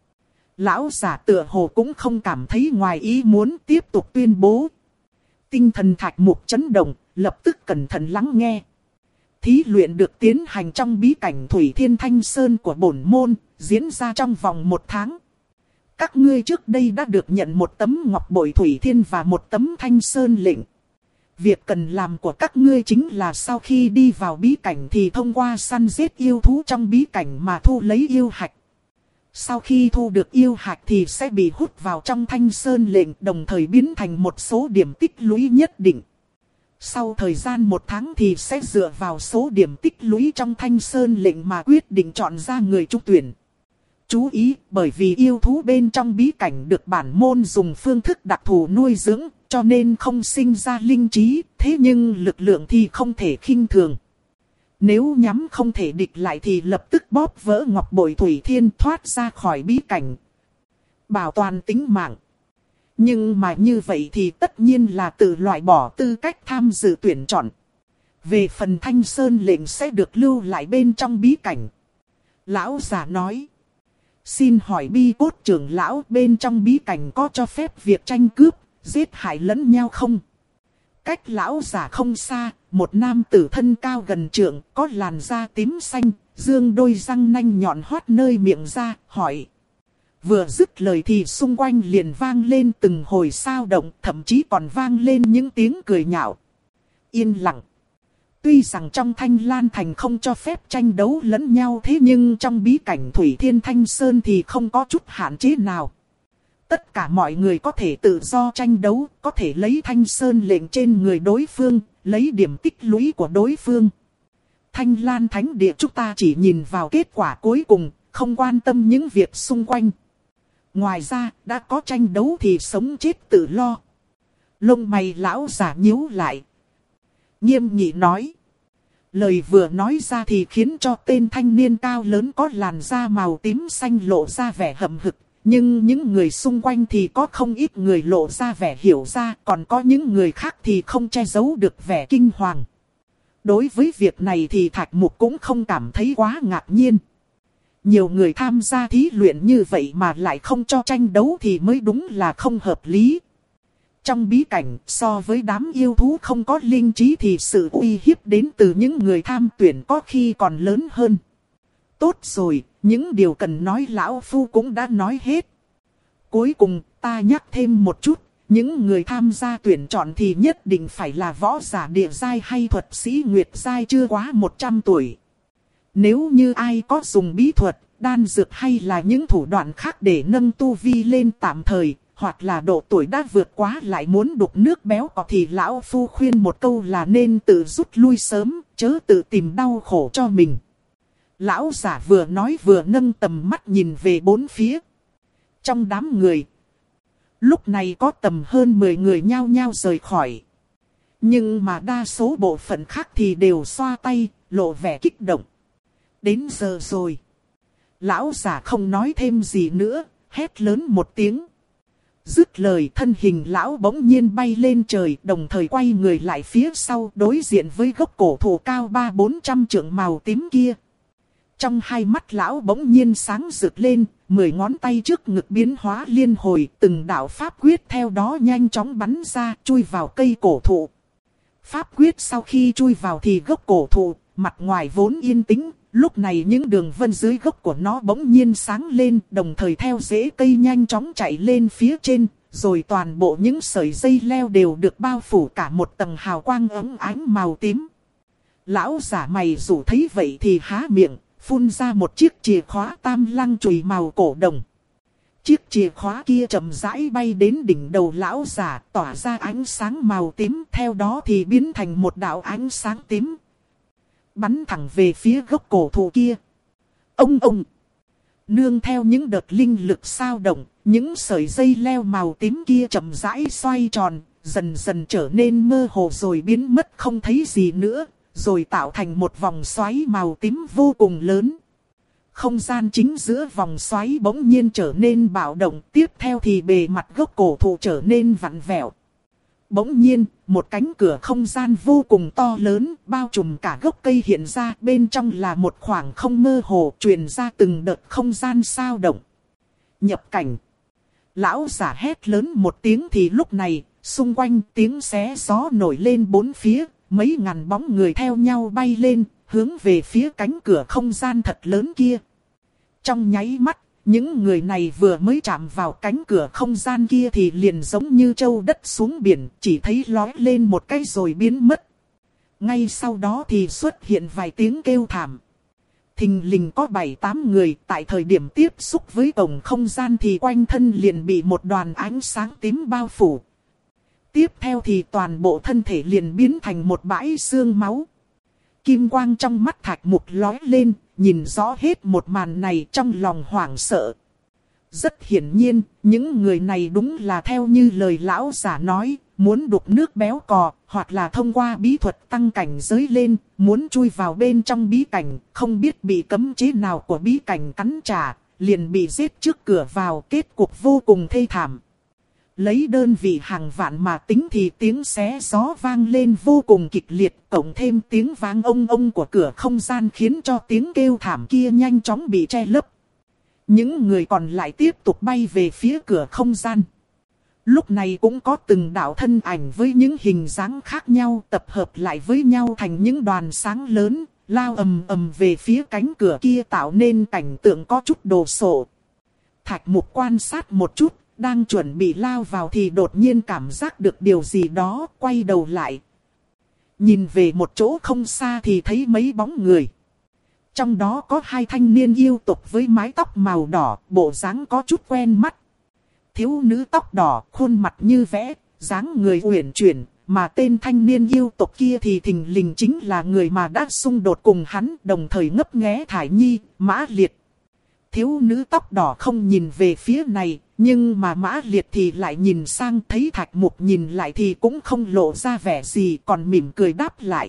Speaker 1: lão giả tựa hồ cũng không cảm thấy ngoài ý muốn, tiếp tục tuyên bố. Tinh thần Thạch Mục chấn động, lập tức cẩn thận lắng nghe. Thí luyện được tiến hành trong bí cảnh Thủy Thiên Thanh Sơn của bổn môn, diễn ra trong vòng một tháng. Các ngươi trước đây đã được nhận một tấm ngọc bội Thủy Thiên và một tấm Thanh Sơn lệnh. Việc cần làm của các ngươi chính là sau khi đi vào bí cảnh thì thông qua săn giết yêu thú trong bí cảnh mà thu lấy yêu hạch. Sau khi thu được yêu hạch thì sẽ bị hút vào trong Thanh Sơn lệnh, đồng thời biến thành một số điểm tích lũy nhất định. Sau thời gian một tháng thì sẽ dựa vào số điểm tích lũy trong Thanh Sơn lệnh mà quyết định chọn ra người trúng tuyển. Chú ý, bởi vì yêu thú bên trong bí cảnh được bản môn dùng phương thức đặc thù nuôi dưỡng, cho nên không sinh ra linh trí, thế nhưng lực lượng thì không thể khinh thường. Nếu nhắm không thể địch lại thì lập tức bóp vỡ ngọc bội Thủy Thiên thoát ra khỏi bí cảnh, bảo toàn tính mạng. Nhưng mà như vậy thì tất nhiên là tự loại bỏ tư cách tham dự tuyển chọn. Về phần Thanh Sơn lệnh sẽ được lưu lại bên trong bí cảnh. Lão giả nói. Xin hỏi Bi Cốt trưởng lão, bên trong bí cảnh có cho phép việc tranh cướp, giết hại lẫn nhau không? Cách lão giả không xa, một nam tử thân cao gần trượng, có làn da tím xanh, dương đôi răng nanh nhọn hoắt nơi miệng ra, hỏi. Vừa dứt lời thì xung quanh liền vang lên từng hồi sao động, thậm chí còn vang lên những tiếng cười nhạo. Yên lặng. Tuy rằng trong Thanh Lan Thành không cho phép tranh đấu lẫn nhau, thế nhưng trong bí cảnh Thủy Thiên Thanh Sơn thì không có chút hạn chế nào. Tất cả mọi người có thể tự do tranh đấu, có thể lấy Thanh Sơn lệnh trên người đối phương, lấy điểm tích lũy của đối phương. Thanh Lan Thánh Địa chúng ta chỉ nhìn vào kết quả cuối cùng, không quan tâm những việc xung quanh. Ngoài ra, đã có tranh đấu thì sống chết tự lo. Lông mày lão giả nhíu lại. Nghiêm nghị nói. Lời vừa nói ra thì khiến cho tên thanh niên cao lớn có làn da màu tím xanh lộ ra vẻ hậm hực. Nhưng những người xung quanh thì có không ít người lộ ra vẻ hiểu ra, còn có những người khác thì không che giấu được vẻ kinh hoàng. Đối với việc này thì Thạch Mục cũng không cảm thấy quá ngạc nhiên. Nhiều người tham gia thí luyện như vậy mà lại không cho tranh đấu thì mới đúng là không hợp lý. Trong bí cảnh, so với đám yêu thú không có linh trí thì sự uy hiếp đến từ những người tham tuyển có khi còn lớn hơn. Tốt rồi, Những điều cần nói lão phu cũng đã nói hết. Cuối cùng ta nhắc thêm một chút. Những người tham gia tuyển chọn thì nhất định phải là võ giả địa giai hay thuật sĩ nguyệt giai chưa quá một trăm tuổi. Nếu như ai có dùng bí thuật, đan dược hay là những thủ đoạn khác để nâng tu vi lên tạm thời, hoặc là độ tuổi đã vượt quá lại muốn đục nước béo cò thì lão phu khuyên một câu là nên tự rút lui sớm, chớ tự tìm đau khổ cho mình. Lão giả vừa nói vừa nâng tầm mắt nhìn về bốn phía. Trong đám người, lúc này có tầm hơn mười người nhao nhao rời khỏi. Nhưng mà đa số bộ phận khác thì đều xoa tay, lộ vẻ kích động. Đến giờ rồi. Lão giả không nói thêm gì nữa, hét lớn một tiếng. Dứt lời thân hình lão bỗng nhiên bay lên trời, đồng thời quay người lại phía sau đối diện với gốc cổ thụ cao ba bốn trăm trượng màu tím kia. Trong hai mắt lão bỗng nhiên sáng rực lên, mười ngón tay trước ngực biến hóa liên hồi, từng đạo pháp quyết theo đó nhanh chóng bắn ra, chui vào cây cổ thụ. Pháp quyết sau khi chui vào thì gốc cổ thụ, mặt ngoài vốn yên tĩnh, lúc này những đường vân dưới gốc của nó bỗng nhiên sáng lên, đồng thời theo rễ cây nhanh chóng chạy lên phía trên, rồi toàn bộ những sợi dây leo đều được bao phủ cả một tầng hào quang óng ánh màu tím. Lão giả mày rủ thấy vậy thì há miệng, phun ra một chiếc chìa khóa tam lăng chùy màu cổ đồng. Chiếc chìa khóa kia chậm rãi bay đến đỉnh đầu lão giả, tỏa ra ánh sáng màu tím, theo đó thì biến thành một đạo ánh sáng tím. Bắn thẳng về phía gốc cổ thụ kia. Ông ông! Nương theo những đợt linh lực sao động, những sợi dây leo màu tím kia chậm rãi xoay tròn, dần dần trở nên mơ hồ rồi biến mất không thấy gì nữa, rồi tạo thành một vòng xoáy màu tím vô cùng lớn. Không gian chính giữa vòng xoáy bỗng nhiên trở nên bạo động, tiếp theo thì bề mặt gốc cổ thụ trở nên vặn vẹo. Bỗng nhiên, một cánh cửa không gian vô cùng to lớn, bao trùm cả gốc cây hiện ra, bên trong là một khoảng không mơ hồ, truyền ra từng đợt không gian sao động. Nhập cảnh. Lão giả hét lớn một tiếng thì lúc này, xung quanh tiếng xé gió nổi lên bốn phía, mấy ngàn bóng người theo nhau bay lên, hướng về phía cánh cửa không gian thật lớn kia. Trong nháy mắt, những người này vừa mới chạm vào cánh cửa không gian kia thì liền giống như trâu đất xuống biển, chỉ thấy lói lên một cái rồi biến mất. Ngay sau đó thì xuất hiện vài tiếng kêu thảm. Thình lình có bảy tám người, tại thời điểm tiếp xúc với cổng không gian thì quanh thân liền bị một đoàn ánh sáng tím bao phủ. Tiếp theo thì toàn bộ thân thể liền biến thành một bãi xương máu. Kim quang trong mắt Thạch Mục lói lên, nhìn rõ hết một màn này trong lòng hoảng sợ. Rất hiển nhiên, những người này đúng là theo như lời lão giả nói, muốn đục nước béo cò, hoặc là thông qua bí thuật tăng cảnh giới lên, muốn chui vào bên trong bí cảnh, không biết bị cấm chế nào của bí cảnh cắn trả, liền bị giết trước cửa vào, kết cục vô cùng thê thảm. Lấy đơn vị hàng vạn mà tính thì tiếng xé gió vang lên vô cùng kịch liệt, cộng thêm tiếng vang ông ông của cửa không gian khiến cho tiếng kêu thảm kia nhanh chóng bị che lấp. Những người còn lại tiếp tục bay về phía cửa không gian. Lúc này cũng có từng đạo thân ảnh với những hình dáng khác nhau tập hợp lại với nhau thành những đoàn sáng lớn, lao ầm ầm về phía cánh cửa kia tạo nên cảnh tượng có chút đồ sộ. Thạch Mục quan sát một chút. Đang chuẩn bị lao vào thì đột nhiên cảm giác được điều gì đó, quay đầu lại. Nhìn về một chỗ không xa thì thấy mấy bóng người. Trong đó có hai thanh niên yêu tục với mái tóc màu đỏ, bộ dáng có chút quen mắt. Thiếu nữ tóc đỏ, khuôn mặt như vẽ, dáng người uyển chuyển, mà tên thanh niên yêu tục kia thì thình lình chính là người mà đã xung đột cùng hắn, đồng thời ngấp nghé Thải Nhi, Mã Liệt. Thiếu nữ tóc đỏ không nhìn về phía này, nhưng mà Mã Liệt thì lại nhìn sang, thấy Thạch Mục nhìn lại thì cũng không lộ ra vẻ gì, còn mỉm cười đáp lại.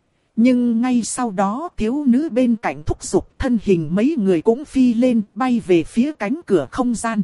Speaker 1: Nhưng ngay sau đó thiếu nữ bên cạnh thúc giục, thân hình mấy người cũng phi lên, bay về phía cánh cửa không gian.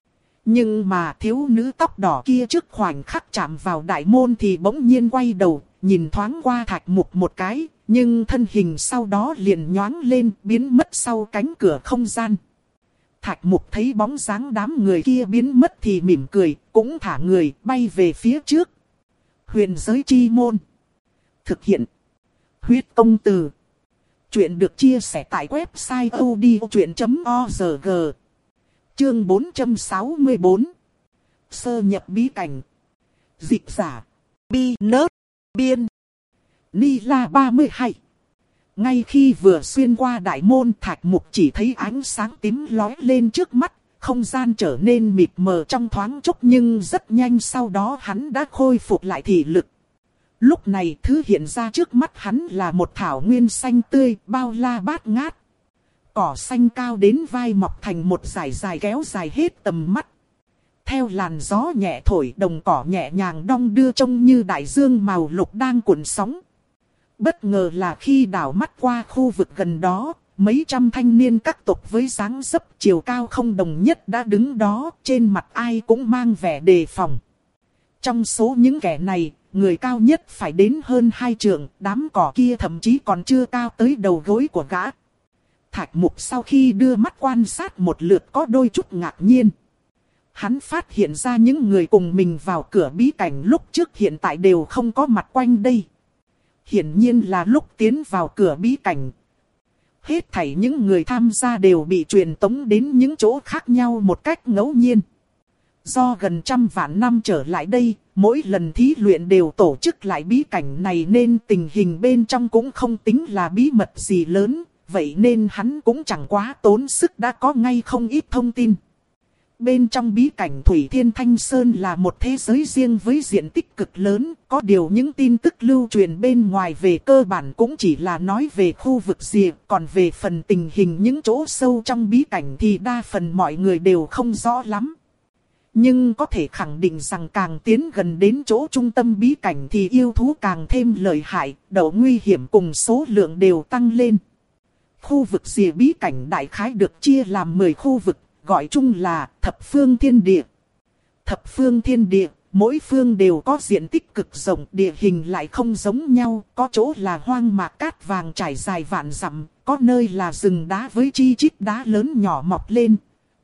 Speaker 1: Nhưng mà thiếu nữ tóc đỏ kia trước khoảnh khắc chạm vào đại môn thì bỗng nhiên quay đầu, nhìn thoáng qua Thạch Mục một cái, nhưng thân hình sau đó liền nhoáng lên, biến mất sau cánh cửa không gian. Thạch Mục thấy bóng dáng đám người kia biến mất thì mỉm cười, cũng thả người, bay về phía trước. Huyền giới chi môn. Thực hiện. Huyết công từ. Chuyện được chia sẻ tại website odchuyện chấm org. Chương bốn trăm sáu mươi tư. Sơ nhập bí cảnh. Dịch giả. Bi nớt. Biên. Ni la ba mươi hai. Ngay khi vừa xuyên qua đại môn, Thạch Mục chỉ thấy ánh sáng tím lóe lên trước mắt, không gian trở nên mịt mờ trong thoáng chốc, nhưng rất nhanh sau đó hắn đã khôi phục lại thị lực. Lúc này thứ hiện ra trước mắt hắn là một thảo nguyên xanh tươi, bao la bát ngát. Cỏ xanh cao đến vai mọc thành một dải dài kéo dài hết tầm mắt. Theo làn gió nhẹ thổi, đồng cỏ nhẹ nhàng đong đưa trông như đại dương màu lục đang cuộn sóng. Bất ngờ là khi đảo mắt qua khu vực gần đó, mấy trăm thanh niên các tộc với dáng dấp chiều cao không đồng nhất đã đứng đó, trên mặt ai cũng mang vẻ đề phòng. Trong số những kẻ này, người cao nhất phải đến hơn hai trượng, đám cỏ kia thậm chí còn chưa cao tới đầu gối của gã. Thạch Mục sau khi đưa mắt quan sát một lượt có đôi chút ngạc nhiên. Hắn phát hiện ra những người cùng mình vào cửa bí cảnh lúc trước hiện tại đều không có mặt quanh đây. Hiển nhiên là lúc tiến vào cửa bí cảnh, hết thảy những người tham gia đều bị truyền tống đến những chỗ khác nhau một cách ngẫu nhiên. Do gần trăm vạn năm trở lại đây, mỗi lần thí luyện đều tổ chức lại bí cảnh này nên tình hình bên trong cũng không tính là bí mật gì lớn, vậy nên hắn cũng chẳng quá tốn sức đã có ngay không ít thông tin. Bên trong bí cảnh Thủy Thiên Thanh Sơn là một thế giới riêng với diện tích cực lớn, có điều những tin tức lưu truyền bên ngoài về cơ bản cũng chỉ là nói về khu vực rìa, còn về phần tình hình những chỗ sâu trong bí cảnh thì đa phần mọi người đều không rõ lắm. Nhưng có thể khẳng định rằng càng tiến gần đến chỗ trung tâm bí cảnh thì yêu thú càng thêm lợi hại, độ nguy hiểm cùng số lượng đều tăng lên. Khu vực rìa bí cảnh đại khái được chia làm mười khu vực, gọi chung là Thập Phương Thiên Địa. Thập Phương Thiên Địa, mỗi phương đều có diện tích cực rộng, địa hình lại không giống nhau, có chỗ là hoang mạc cát vàng trải dài vạn dặm, có nơi là rừng đá với chi chít đá lớn nhỏ mọc lên.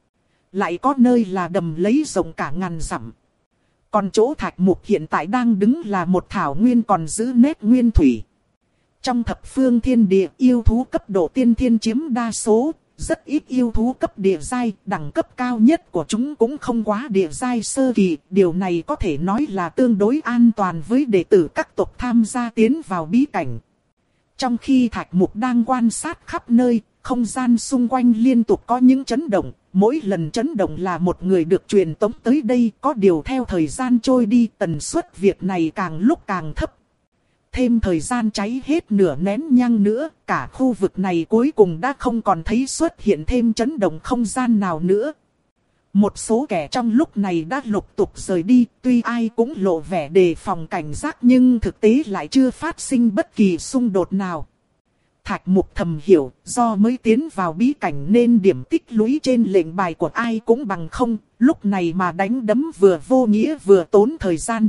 Speaker 1: Lại có nơi là đầm lấy rộng cả ngàn dặm. Còn chỗ Thạch Mục hiện tại đang đứng là một thảo nguyên còn giữ nét nguyên thủy. Trong Thập Phương Thiên Địa, yêu thú cấp độ tiên thiên chiếm đa số. Rất ít yêu thú cấp địa giai, đẳng cấp cao nhất của chúng cũng không quá địa giai sơ kỳ. Điều này có thể nói là tương đối an toàn với đệ tử các tộc tham gia tiến vào bí cảnh. Trong khi Thạch Mục đang quan sát khắp nơi, không gian xung quanh liên tục có những chấn động. Mỗi lần chấn động là một người được truyền tống tới đây, có điều theo thời gian trôi đi tần suất việc này càng lúc càng thấp. Thêm thời gian cháy hết nửa nén nhang nữa, cả khu vực này cuối cùng đã không còn thấy xuất hiện thêm chấn động không gian nào nữa. Một số kẻ trong lúc này đã lục tục rời đi, tuy ai cũng lộ vẻ đề phòng cảnh giác nhưng thực tế lại chưa phát sinh bất kỳ xung đột nào. Thạch Mục thầm hiểu, do mới tiến vào bí cảnh nên điểm tích lũy trên lệnh bài của ai cũng bằng không, lúc này mà đánh đấm vừa vô nghĩa vừa tốn thời gian.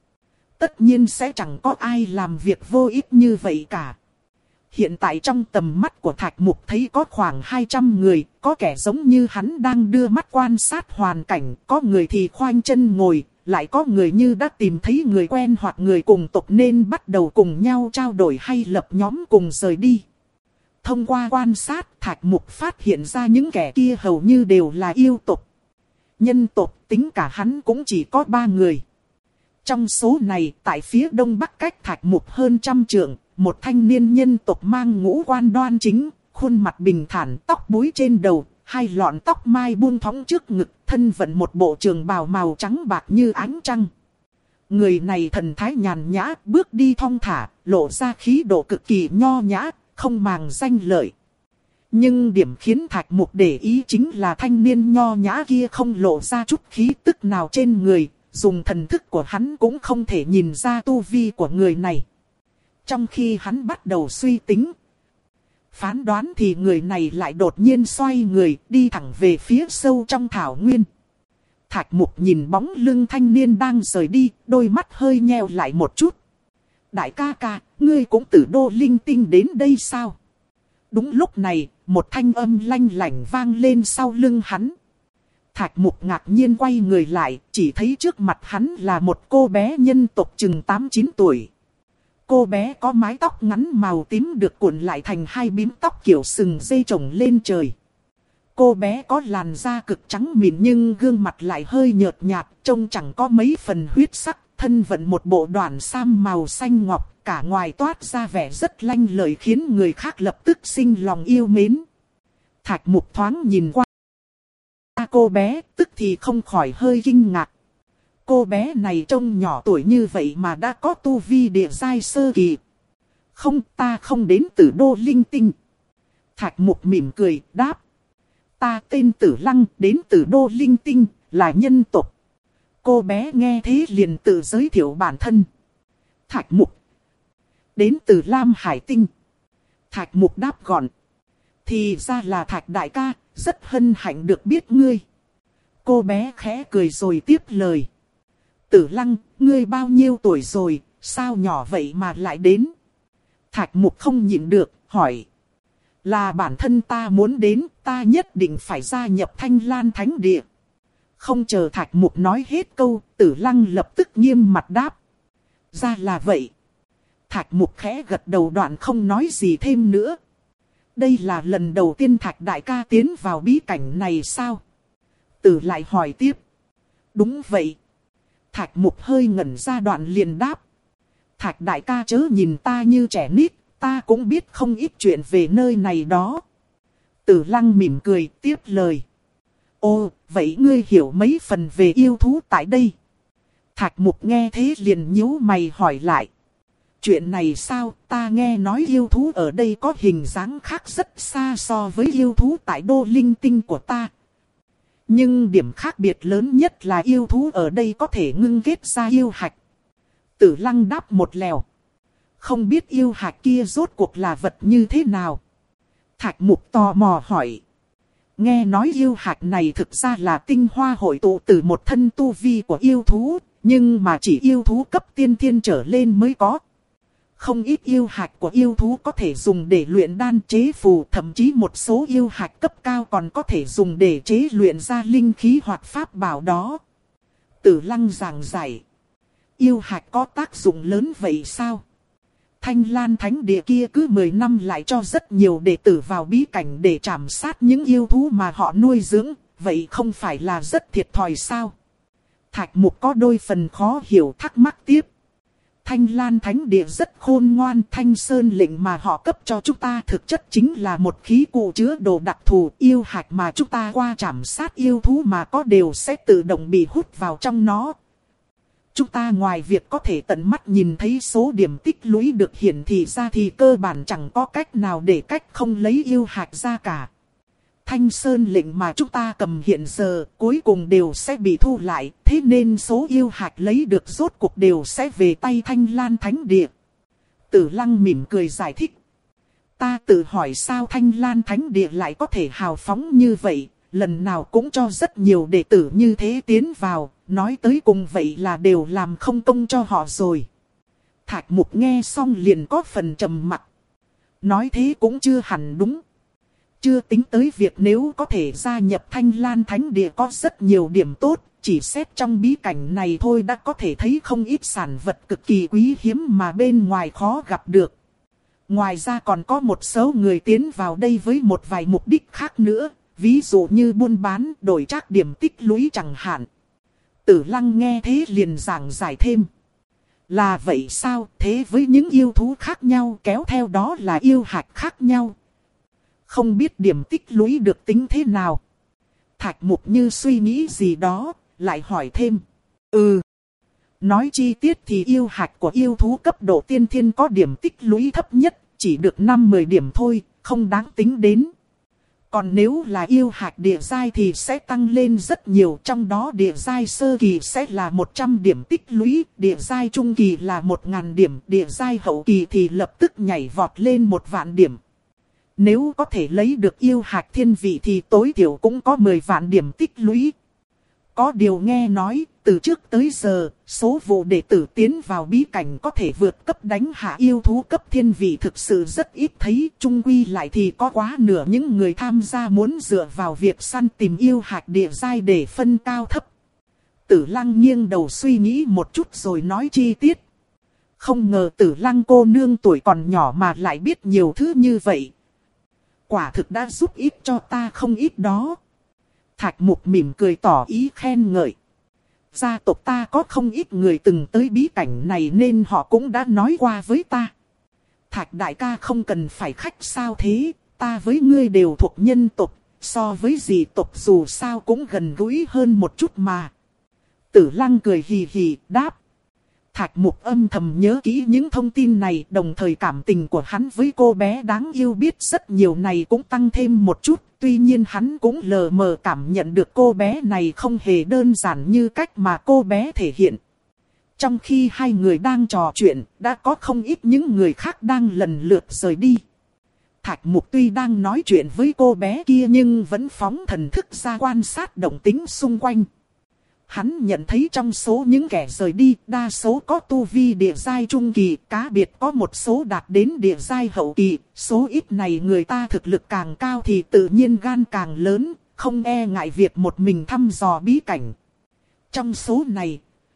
Speaker 1: Tất nhiên sẽ chẳng có ai làm việc vô ích như vậy cả. Hiện tại trong tầm mắt của Thạch Mục thấy có khoảng hai trăm người, có kẻ giống như hắn đang đưa mắt quan sát hoàn cảnh, có người thì khoanh chân ngồi, lại có người như đã tìm thấy người quen hoặc người cùng tộc nên bắt đầu cùng nhau trao đổi hay lập nhóm cùng rời đi. Thông qua quan sát, Thạch Mục phát hiện ra những kẻ kia hầu như đều là yêu tộc. Nhân tộc tính cả hắn cũng chỉ có ba người. Trong số này, tại phía đông bắc cách Thạch Mục hơn trăm trượng, một thanh niên nhân tộc mang ngũ quan đoan chính, khuôn mặt bình thản, tóc búi trên đầu, hai lọn tóc mai buông thõng trước ngực, thân vận một bộ trường bào màu trắng bạc như ánh trăng. Người này thần thái nhàn nhã, bước đi thong thả, lộ ra khí độ cực kỳ nho nhã, không màng danh lợi. Nhưng điểm khiến Thạch Mục để ý chính là thanh niên nho nhã kia không lộ ra chút khí tức nào trên người. Dùng thần thức của hắn cũng không thể nhìn ra tu vi của người này. Trong khi hắn bắt đầu suy tính, phán đoán thì người này lại đột nhiên xoay người đi thẳng về phía sâu trong thảo nguyên. Thạch Mục nhìn bóng lưng thanh niên đang rời đi, đôi mắt hơi nheo lại một chút. Đại ca ca, ngươi cũng từ Đô Linh Tinh đến đây sao? Đúng lúc này, một thanh âm lanh lảnh vang lên sau lưng hắn. Thạch Mục ngạc nhiên quay người lại, chỉ thấy trước mặt hắn là một cô bé nhân tộc chừng tám chín tuổi. Cô bé có mái tóc ngắn màu tím được cuộn lại thành hai bím tóc kiểu sừng dây chồng lên trời. Cô bé có làn da cực trắng mịn nhưng gương mặt lại hơi nhợt nhạt, trông chẳng có mấy phần huyết sắc, thân vận một bộ đoản sam màu xanh ngọc, cả ngoài toát ra vẻ rất lanh lợi khiến người khác lập tức sinh lòng yêu mến. Thạch Mục thoáng nhìn qua cô bé, tức thì không khỏi hơi kinh ngạc. Cô bé này trông nhỏ tuổi như vậy mà đã có tu vi địa giai sơ kỳ. Không, ta không đến từ Đô Linh Tinh. Thạch Mục mỉm cười, đáp. Ta tên Tử Lăng, đến từ Đô Linh Tinh, là nhân tộc. Cô bé nghe thế liền tự giới thiệu bản thân. Thạch Mục, đến từ Lam Hải Tinh. Thạch Mục đáp gọn. Thì ra là Thạch đại ca, rất hân hạnh được biết ngươi. Cô bé khẽ cười rồi tiếp lời. Tử Lăng, ngươi bao nhiêu tuổi rồi, sao nhỏ vậy mà lại đến? Thạch Mục không nhịn được, hỏi. Là bản thân ta muốn đến, ta nhất định phải gia nhập Thanh Lan Thánh Địa. Không chờ Thạch Mục nói hết câu, Tử Lăng lập tức nghiêm mặt đáp. Ra là vậy. Thạch Mục khẽ gật đầu đoạn không nói gì thêm nữa. Đây là lần đầu tiên Thạch đại ca tiến vào bí cảnh này sao? Tử lại hỏi tiếp. Đúng vậy. Thạch Mục hơi ngẩn ra đoạn liền đáp. Thạch đại ca chớ nhìn ta như trẻ nít, ta cũng biết không ít chuyện về nơi này đó. Tử Lăng mỉm cười tiếp lời. Ồ, vậy ngươi hiểu mấy phần về yêu thú tại đây? Thạch Mục nghe thế liền nhíu mày hỏi lại. Chuyện này sao, ta nghe nói yêu thú ở đây có hình dáng khác rất xa so với yêu thú tại Đô Linh Tinh của ta. Nhưng điểm khác biệt lớn nhất là yêu thú ở đây có thể ngưng kết ra yêu hạch. Tử Lăng đáp một lèo. Không biết yêu hạch kia rốt cuộc là vật như thế nào? Thạch Mục tò mò hỏi. Nghe nói yêu hạch này thực ra là tinh hoa hội tụ từ một thân tu vi của yêu thú, nhưng mà chỉ yêu thú cấp tiên thiên trở lên mới có. Không ít yêu hạch của yêu thú có thể dùng để luyện đan chế phù, thậm chí một số yêu hạch cấp cao còn có thể dùng để chế luyện ra linh khí hoặc pháp bảo đó. Tử Lăng giảng giải. Yêu hạch có tác dụng lớn vậy sao? Thanh Lan Thánh Địa kia cứ mười năm lại cho rất nhiều đệ tử vào bí cảnh để trảm sát những yêu thú mà họ nuôi dưỡng, vậy không phải là rất thiệt thòi sao? Thạch Mục có đôi phần khó hiểu thắc mắc tiếp. Thanh Lan Thánh Địa rất khôn ngoan, Thanh Sơn lệnh mà họ cấp cho chúng ta thực chất chính là một khí cụ chứa đồ đặc thù, yêu hạch mà chúng ta qua trảm sát yêu thú mà có đều sẽ tự động bị hút vào trong nó. Chúng ta ngoài việc có thể tận mắt nhìn thấy số điểm tích lũy được hiển thị ra thì cơ bản chẳng có cách nào để cách không lấy yêu hạch ra cả. Thanh Sơn lệnh mà chúng ta cầm hiện giờ cuối cùng đều sẽ bị thu lại, thế nên số yêu hạch lấy được rốt cuộc đều sẽ về tay Thanh Lan Thánh Địa. Tử Lăng mỉm cười giải thích. Ta tự hỏi sao Thanh Lan Thánh Địa lại có thể hào phóng như vậy, lần nào cũng cho rất nhiều đệ tử như thế tiến vào, nói tới cùng vậy là đều làm không công cho họ rồi. Thạch Mục nghe xong liền có phần trầm mặc. Nói thế cũng chưa hẳn đúng. Chưa tính tới việc nếu có thể gia nhập Thanh Lan Thánh Địa có rất nhiều điểm tốt, chỉ xét trong bí cảnh này thôi đã có thể thấy không ít sản vật cực kỳ quý hiếm mà bên ngoài khó gặp được. Ngoài ra còn có một số người tiến vào đây với một vài mục đích khác nữa, ví dụ như buôn bán, đổi trác điểm tích lũy chẳng hạn. Tử Lăng nghe thế liền giảng giải thêm. Là vậy sao, thế với những yêu thú khác nhau kéo theo đó là yêu hạch khác nhau. Không biết điểm tích lũy được tính thế nào. Thạch Mục như suy nghĩ gì đó, lại hỏi thêm. Ừ. Nói chi tiết thì yêu hạch của yêu thú cấp độ tiên thiên có điểm tích lũy thấp nhất, chỉ được năm mười điểm thôi, không đáng tính đến. Còn nếu là yêu hạch địa giai thì sẽ tăng lên rất nhiều, trong đó địa giai sơ kỳ sẽ là một trăm điểm tích lũy, địa giai trung kỳ là một nghìn điểm, địa giai hậu kỳ thì lập tức nhảy vọt lên một vạn điểm. Nếu có thể lấy được yêu hạch thiên vị thì tối thiểu cũng có mười vạn điểm tích lũy. Có điều nghe nói, từ trước tới giờ, số vụ đệ tử tiến vào bí cảnh có thể vượt cấp đánh hạ yêu thú cấp thiên vị thực sự rất ít thấy. Chung quy lại thì có quá nửa những người tham gia muốn dựa vào việc săn tìm yêu hạch địa giai để phân cao thấp. Tử Lăng nghiêng đầu suy nghĩ một chút rồi nói chi tiết. Không ngờ Tử Lăng cô nương tuổi còn nhỏ mà lại biết nhiều thứ như vậy. Quả thực đã giúp ích cho ta không ít đó. Thạch Mục mỉm cười tỏ ý khen ngợi. Gia tộc ta có không ít người từng tới bí cảnh này nên họ cũng đã nói qua với ta. Thạch đại ca không cần phải khách sao thế, ta với ngươi đều thuộc nhân tộc, so với dị tộc dù sao cũng gần gũi hơn một chút mà. Tử Lăng cười hì hì đáp. Thạch Mục âm thầm nhớ kỹ những thông tin này, đồng thời cảm tình của hắn với cô bé đáng yêu biết rất nhiều này cũng tăng thêm một chút. Tuy nhiên hắn cũng lờ mờ cảm nhận được cô bé này không hề đơn giản như cách mà cô bé thể hiện. Trong khi hai người đang trò chuyện, đã có không ít những người khác đang lần lượt rời đi. Thạch Mục tuy đang nói chuyện với cô bé kia nhưng vẫn phóng thần thức ra quan sát động tĩnh xung quanh. Hắn nhận thấy trong số những kẻ rời đi, đa số có tu vi địa giai trung kỳ, cá biệt có một số đạt đến địa giai hậu kỳ. Số ít này người ta thực lực càng cao thì tự nhiên gan càng lớn, không e ngại việc một mình thăm dò bí cảnh. Trong số này,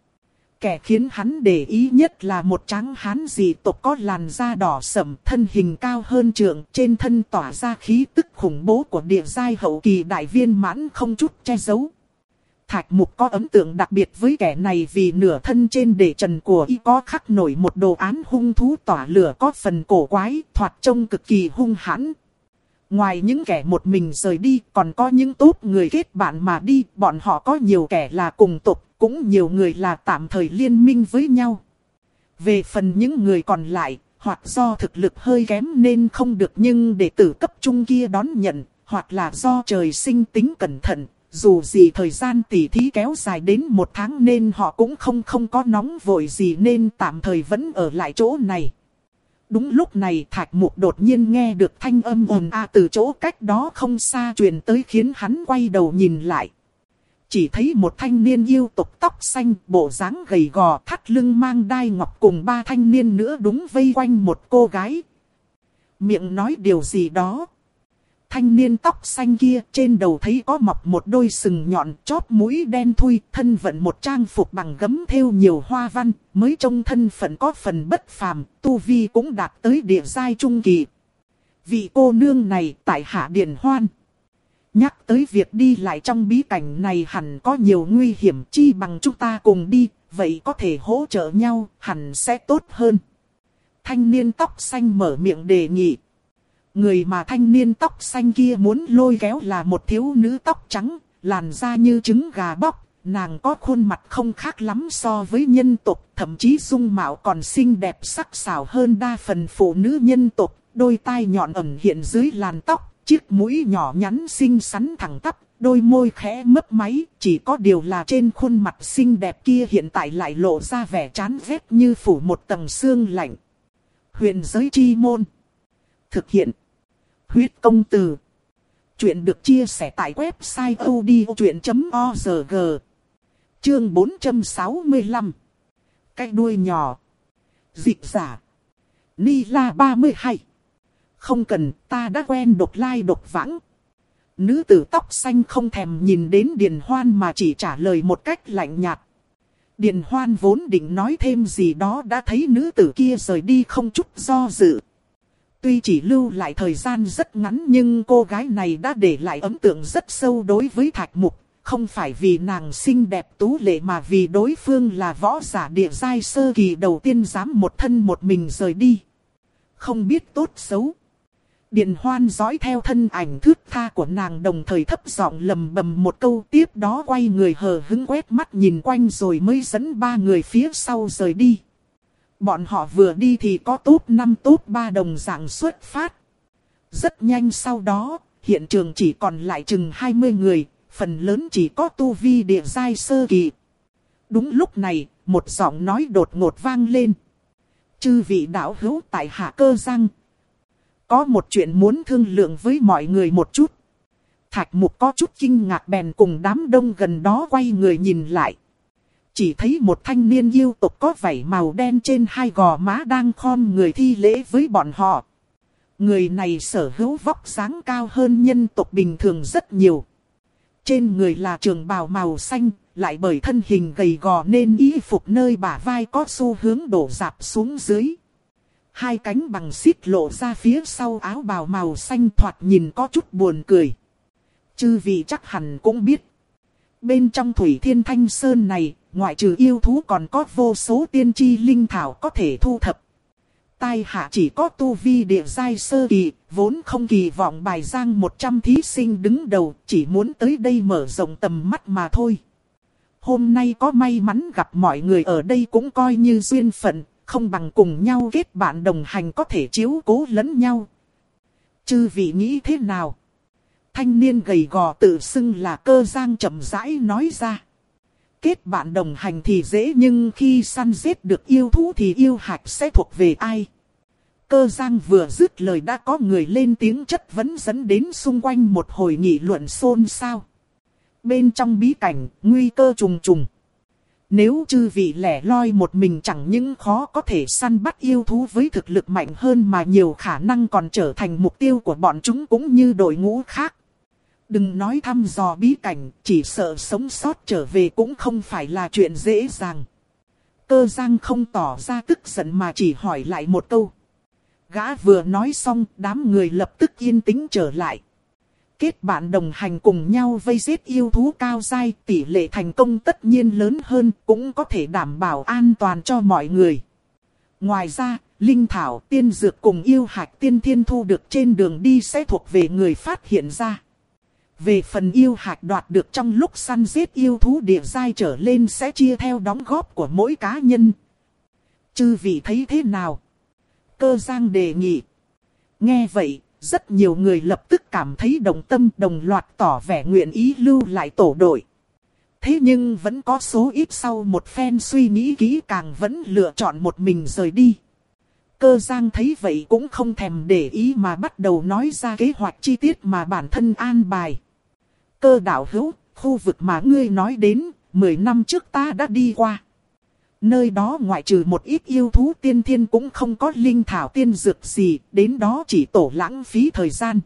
Speaker 1: kẻ khiến hắn để ý nhất là một tráng hán dị tộc có làn da đỏ sẫm, thân hình cao hơn trượng, trên thân tỏa ra khí tức khủng bố của địa giai hậu kỳ đại viên mãn không chút che giấu. Thạch Mục có ấn tượng đặc biệt với kẻ này vì nửa thân trên để trần của y có khắc nổi một đồ án hung thú tỏa lửa có phần cổ quái, thoạt trông cực kỳ hung hãn. Ngoài những kẻ một mình rời đi, còn có những tốp người kết bạn mà đi, bọn họ có nhiều kẻ là cùng tộc, cũng nhiều người là tạm thời liên minh với nhau. Về phần những người còn lại, hoặc do thực lực hơi kém nên không được nhưng đệ tử cấp trung kia đón nhận, hoặc là do trời sinh tính cẩn thận. Dù gì thời gian tỉ thí kéo dài đến một tháng nên họ cũng không không có nóng vội gì nên tạm thời vẫn ở lại chỗ này. Đúng lúc này Thạch Mục đột nhiên nghe được thanh âm ồn ào từ chỗ cách đó không xa truyền tới khiến hắn quay đầu nhìn lại. Chỉ thấy một thanh niên yêu tộc tóc xanh, bộ dáng gầy gò, thắt lưng mang đai ngọc cùng ba thanh niên nữa đúng vây quanh một cô gái. Miệng nói điều gì đó. Thanh niên tóc xanh kia trên đầu thấy có mọc một đôi sừng nhọn, chóp mũi đen thui, thân vận một trang phục bằng gấm thêu nhiều hoa văn, mới trông thân phận có phần bất phàm, tu vi cũng đạt tới địa giai trung kỳ. Vị cô nương này tại Hạ Điền Hoan. Nhắc tới việc đi lại trong bí cảnh này hẳn có nhiều nguy hiểm, chi bằng chúng ta cùng đi, vậy có thể hỗ trợ nhau, hẳn sẽ tốt hơn. Thanh niên tóc xanh mở miệng đề nghị. Người mà thanh niên tóc xanh kia muốn lôi kéo là một thiếu nữ tóc trắng, làn da như trứng gà bóc, nàng có khuôn mặt không khác lắm so với nhân tộc, thậm chí dung mạo còn xinh đẹp sắc sảo hơn đa phần phụ nữ nhân tộc, đôi tai nhọn ẩn hiện dưới làn tóc, chiếc mũi nhỏ nhắn xinh xắn thẳng tắp, đôi môi khẽ mấp máy, chỉ có điều là trên khuôn mặt xinh đẹp kia hiện tại lại lộ ra vẻ chán ghét như phủ một tầng sương lạnh. Huyền giới chi môn. Thực hiện. Huyết công từ. Chuyện được chia sẻ tại website odchuyện chấm org. Chương bốn trăm sáu mươi lăm. Cái đuôi nhỏ. Dịch giả. Ni La ba mươi hai. Không cần, ta đã quen độc lai độc vãng. Nữ tử tóc xanh không thèm nhìn đến Điền Hoan mà chỉ trả lời một cách lạnh nhạt. Điền Hoan vốn định nói thêm gì đó đã thấy nữ tử kia rời đi không chút do dự. Tuy chỉ lưu lại thời gian rất ngắn nhưng cô gái này đã để lại ấn tượng rất sâu đối với Thạch Mục. Không phải vì nàng xinh đẹp tú lệ mà vì đối phương là võ giả địa giai sơ kỳ đầu tiên dám một thân một mình rời đi. Không biết tốt xấu. Điền Hoan dõi theo thân ảnh thướt tha của nàng đồng thời thấp giọng lầm bầm một câu, tiếp đó quay người hờ hững quét mắt nhìn quanh rồi mới dẫn ba người phía sau rời đi. Bọn họ vừa đi thì có top năm top ba đồng dạng xuất phát. Rất nhanh sau đó, hiện trường chỉ còn lại chừng hai mươi người, phần lớn chỉ có tu vi địa giai sơ kỳ. Đúng lúc này, một giọng nói đột ngột vang lên. Chư vị đạo hữu tại Hạ Cơ Giang. Có một chuyện muốn thương lượng với mọi người một chút. Thạch Mục có chút kinh ngạc bèn cùng đám đông gần đó quay người nhìn lại. Chỉ thấy một thanh niên yêu tộc có vảy màu đen trên hai gò má đang khom người thi lễ với bọn họ. Người này sở hữu vóc dáng cao hơn nhân tộc bình thường rất nhiều. Trên người là trường bào màu xanh, lại bởi thân hình gầy gò nên y phục nơi bả vai có xu hướng đổ dạp xuống dưới. Hai cánh bằng xít lộ ra phía sau áo bào màu xanh thoạt nhìn có chút buồn cười. Chư vị chắc hẳn cũng biết. Bên trong Thủy Thiên Thanh Sơn này, ngoại trừ yêu thú còn có vô số tiên tri linh thảo có thể thu thập. Tai hạ chỉ có tu vi địa giai sơ kỳ, vốn không kỳ vọng bài giang một trăm thí sinh đứng đầu, chỉ muốn tới đây mở rộng tầm mắt mà thôi. Hôm nay có may mắn gặp mọi người ở đây cũng coi như duyên phận, không bằng cùng nhau kết bạn đồng hành có thể chiếu cố lẫn nhau. Chư vị nghĩ thế nào? Thanh niên gầy gò tự xưng là Cơ Giang chậm rãi nói ra. Kết bạn đồng hành thì dễ, nhưng khi săn giết được yêu thú thì yêu hạch sẽ thuộc về ai? Cơ Giang vừa dứt lời đã có người lên tiếng chất vấn, dẫn đến xung quanh một hồi nghị luận xôn xao. Bên trong bí cảnh, nguy cơ trùng trùng. Nếu chư vị lẻ loi một mình chẳng những khó có thể săn bắt yêu thú với thực lực mạnh hơn mà nhiều khả năng còn trở thành mục tiêu của bọn chúng cũng như đội ngũ khác. Đừng nói thăm dò bí cảnh, chỉ sợ sống sót trở về cũng không phải là chuyện dễ dàng. Cơ Giang không tỏ ra tức giận mà chỉ hỏi lại một câu. Gã vừa nói xong, đám người lập tức yên tĩnh trở lại. Kết bạn đồng hành cùng nhau vây giết yêu thú cao giai, tỷ lệ thành công tất nhiên lớn hơn, cũng có thể đảm bảo an toàn cho mọi người. Ngoài ra, linh thảo, tiên dược cùng yêu hạch tiên thiên thu được trên đường đi sẽ thuộc về người phát hiện ra. Về phần yêu hạch đoạt được trong lúc săn giết yêu thú địa giai trở lên sẽ chia theo đóng góp của mỗi cá nhân. Chư vị thấy thế nào? Cơ Giang đề nghị. Nghe vậy, rất nhiều người lập tức cảm thấy đồng tâm, đồng loạt tỏ vẻ nguyện ý lưu lại tổ đội. Thế nhưng vẫn có số ít sau một phen suy nghĩ kỹ càng vẫn lựa chọn một mình rời đi. Cơ Giang thấy vậy cũng không thèm để ý mà bắt đầu nói ra kế hoạch chi tiết mà bản thân an bài. Cơ đạo hữu, khu vực mà ngươi nói đến, mười năm trước ta đã đi qua. Nơi đó ngoại trừ một ít yêu thú tiên thiên cũng không có linh thảo tiên dược gì, đến đó chỉ tổ lãng phí thời gian.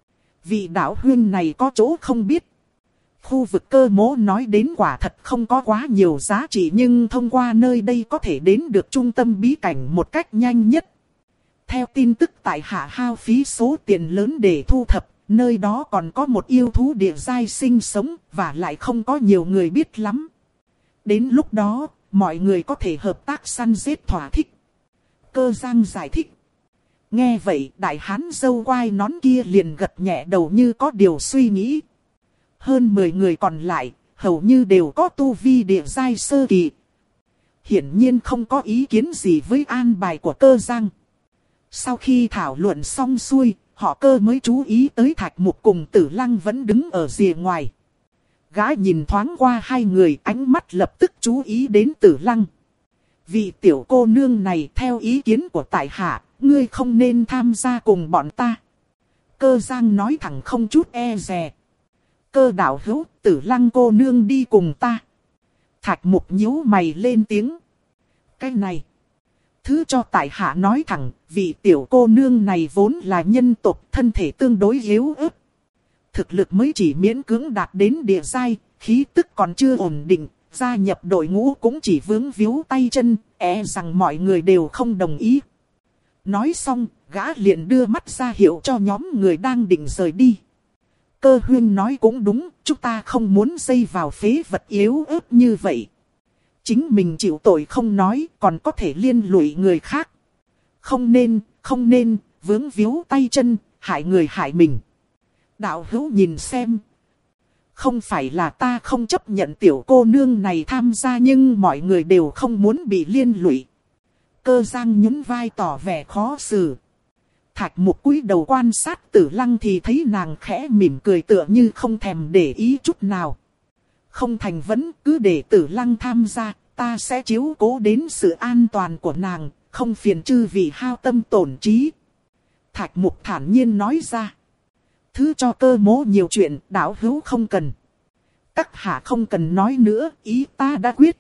Speaker 1: Vị đạo huynh này có chỗ không biết. Khu vực Cơ Mỗ nói đến quả thật không có quá nhiều giá trị, nhưng thông qua nơi đây có thể đến được trung tâm bí cảnh một cách nhanh nhất. Theo tin tức tại hạ hao phí số tiền lớn để thu thập, nơi đó còn có một yêu thú địa giai sinh sống, và lại không có nhiều người biết lắm. Đến lúc đó, mọi người có thể hợp tác săn giết thỏa thích. Cơ Giang giải thích. Nghe vậy, đại hán râu quai nón kia liền gật nhẹ đầu như có điều suy nghĩ. Hơn mười người còn lại, hầu như đều có tu vi địa giai sơ kỳ. Hiển nhiên không có ý kiến gì với an bài của Cơ Giang. Sau khi thảo luận xong xuôi, họ Cơ mới chú ý tới Thạch Mục cùng Tử Lăng vẫn đứng ở rìa ngoài. Gã nhìn thoáng qua hai người, ánh mắt lập tức chú ý đến Tử Lăng. Vị tiểu cô nương này theo ý kiến của tại hạ, ngươi không nên tham gia cùng bọn ta. Cơ Giang nói thẳng không chút e dè. Cơ đạo hữu, Tử Lăng cô nương đi cùng ta. Thạch Mục nhíu mày lên tiếng. Cái này, thứ cho tại hạ nói thẳng, vị tiểu cô nương này vốn là nhân tộc, thân thể tương đối yếu ớt. Thực lực mới chỉ miễn cưỡng đạt đến địa giai, khí tức còn chưa ổn định, gia nhập đội ngũ cũng chỉ vướng víu tay chân, e rằng mọi người đều không đồng ý. Nói xong, gã liền đưa mắt ra hiệu cho nhóm người đang định rời đi. Cơ huynh nói cũng đúng, chúng ta không muốn dây vào phế vật yếu ớt như vậy. Chính mình chịu tội không nói, còn có thể liên lụy người khác. Không nên, không nên, vướng víu tay chân, hại người hại mình. Đạo hữu nhìn xem. Không phải là ta không chấp nhận tiểu cô nương này tham gia, nhưng mọi người đều không muốn bị liên lụy. Cơ Giang nhún vai tỏ vẻ khó xử. Thạch Mục cúi đầu quan sát Tử Lăng thì thấy nàng khẽ mỉm cười tựa như không thèm để ý chút nào. Không thành vấn, cứ để Tử Lăng tham gia, ta sẽ chiếu cố đến sự an toàn của nàng, không phiền chư vị hao tâm tổn trí. Thạch Mục thản nhiên nói ra. Thứ cho Cơ Mỗ nhiều chuyện, đạo hữu không cần. Các hạ không cần nói nữa, ý ta đã quyết.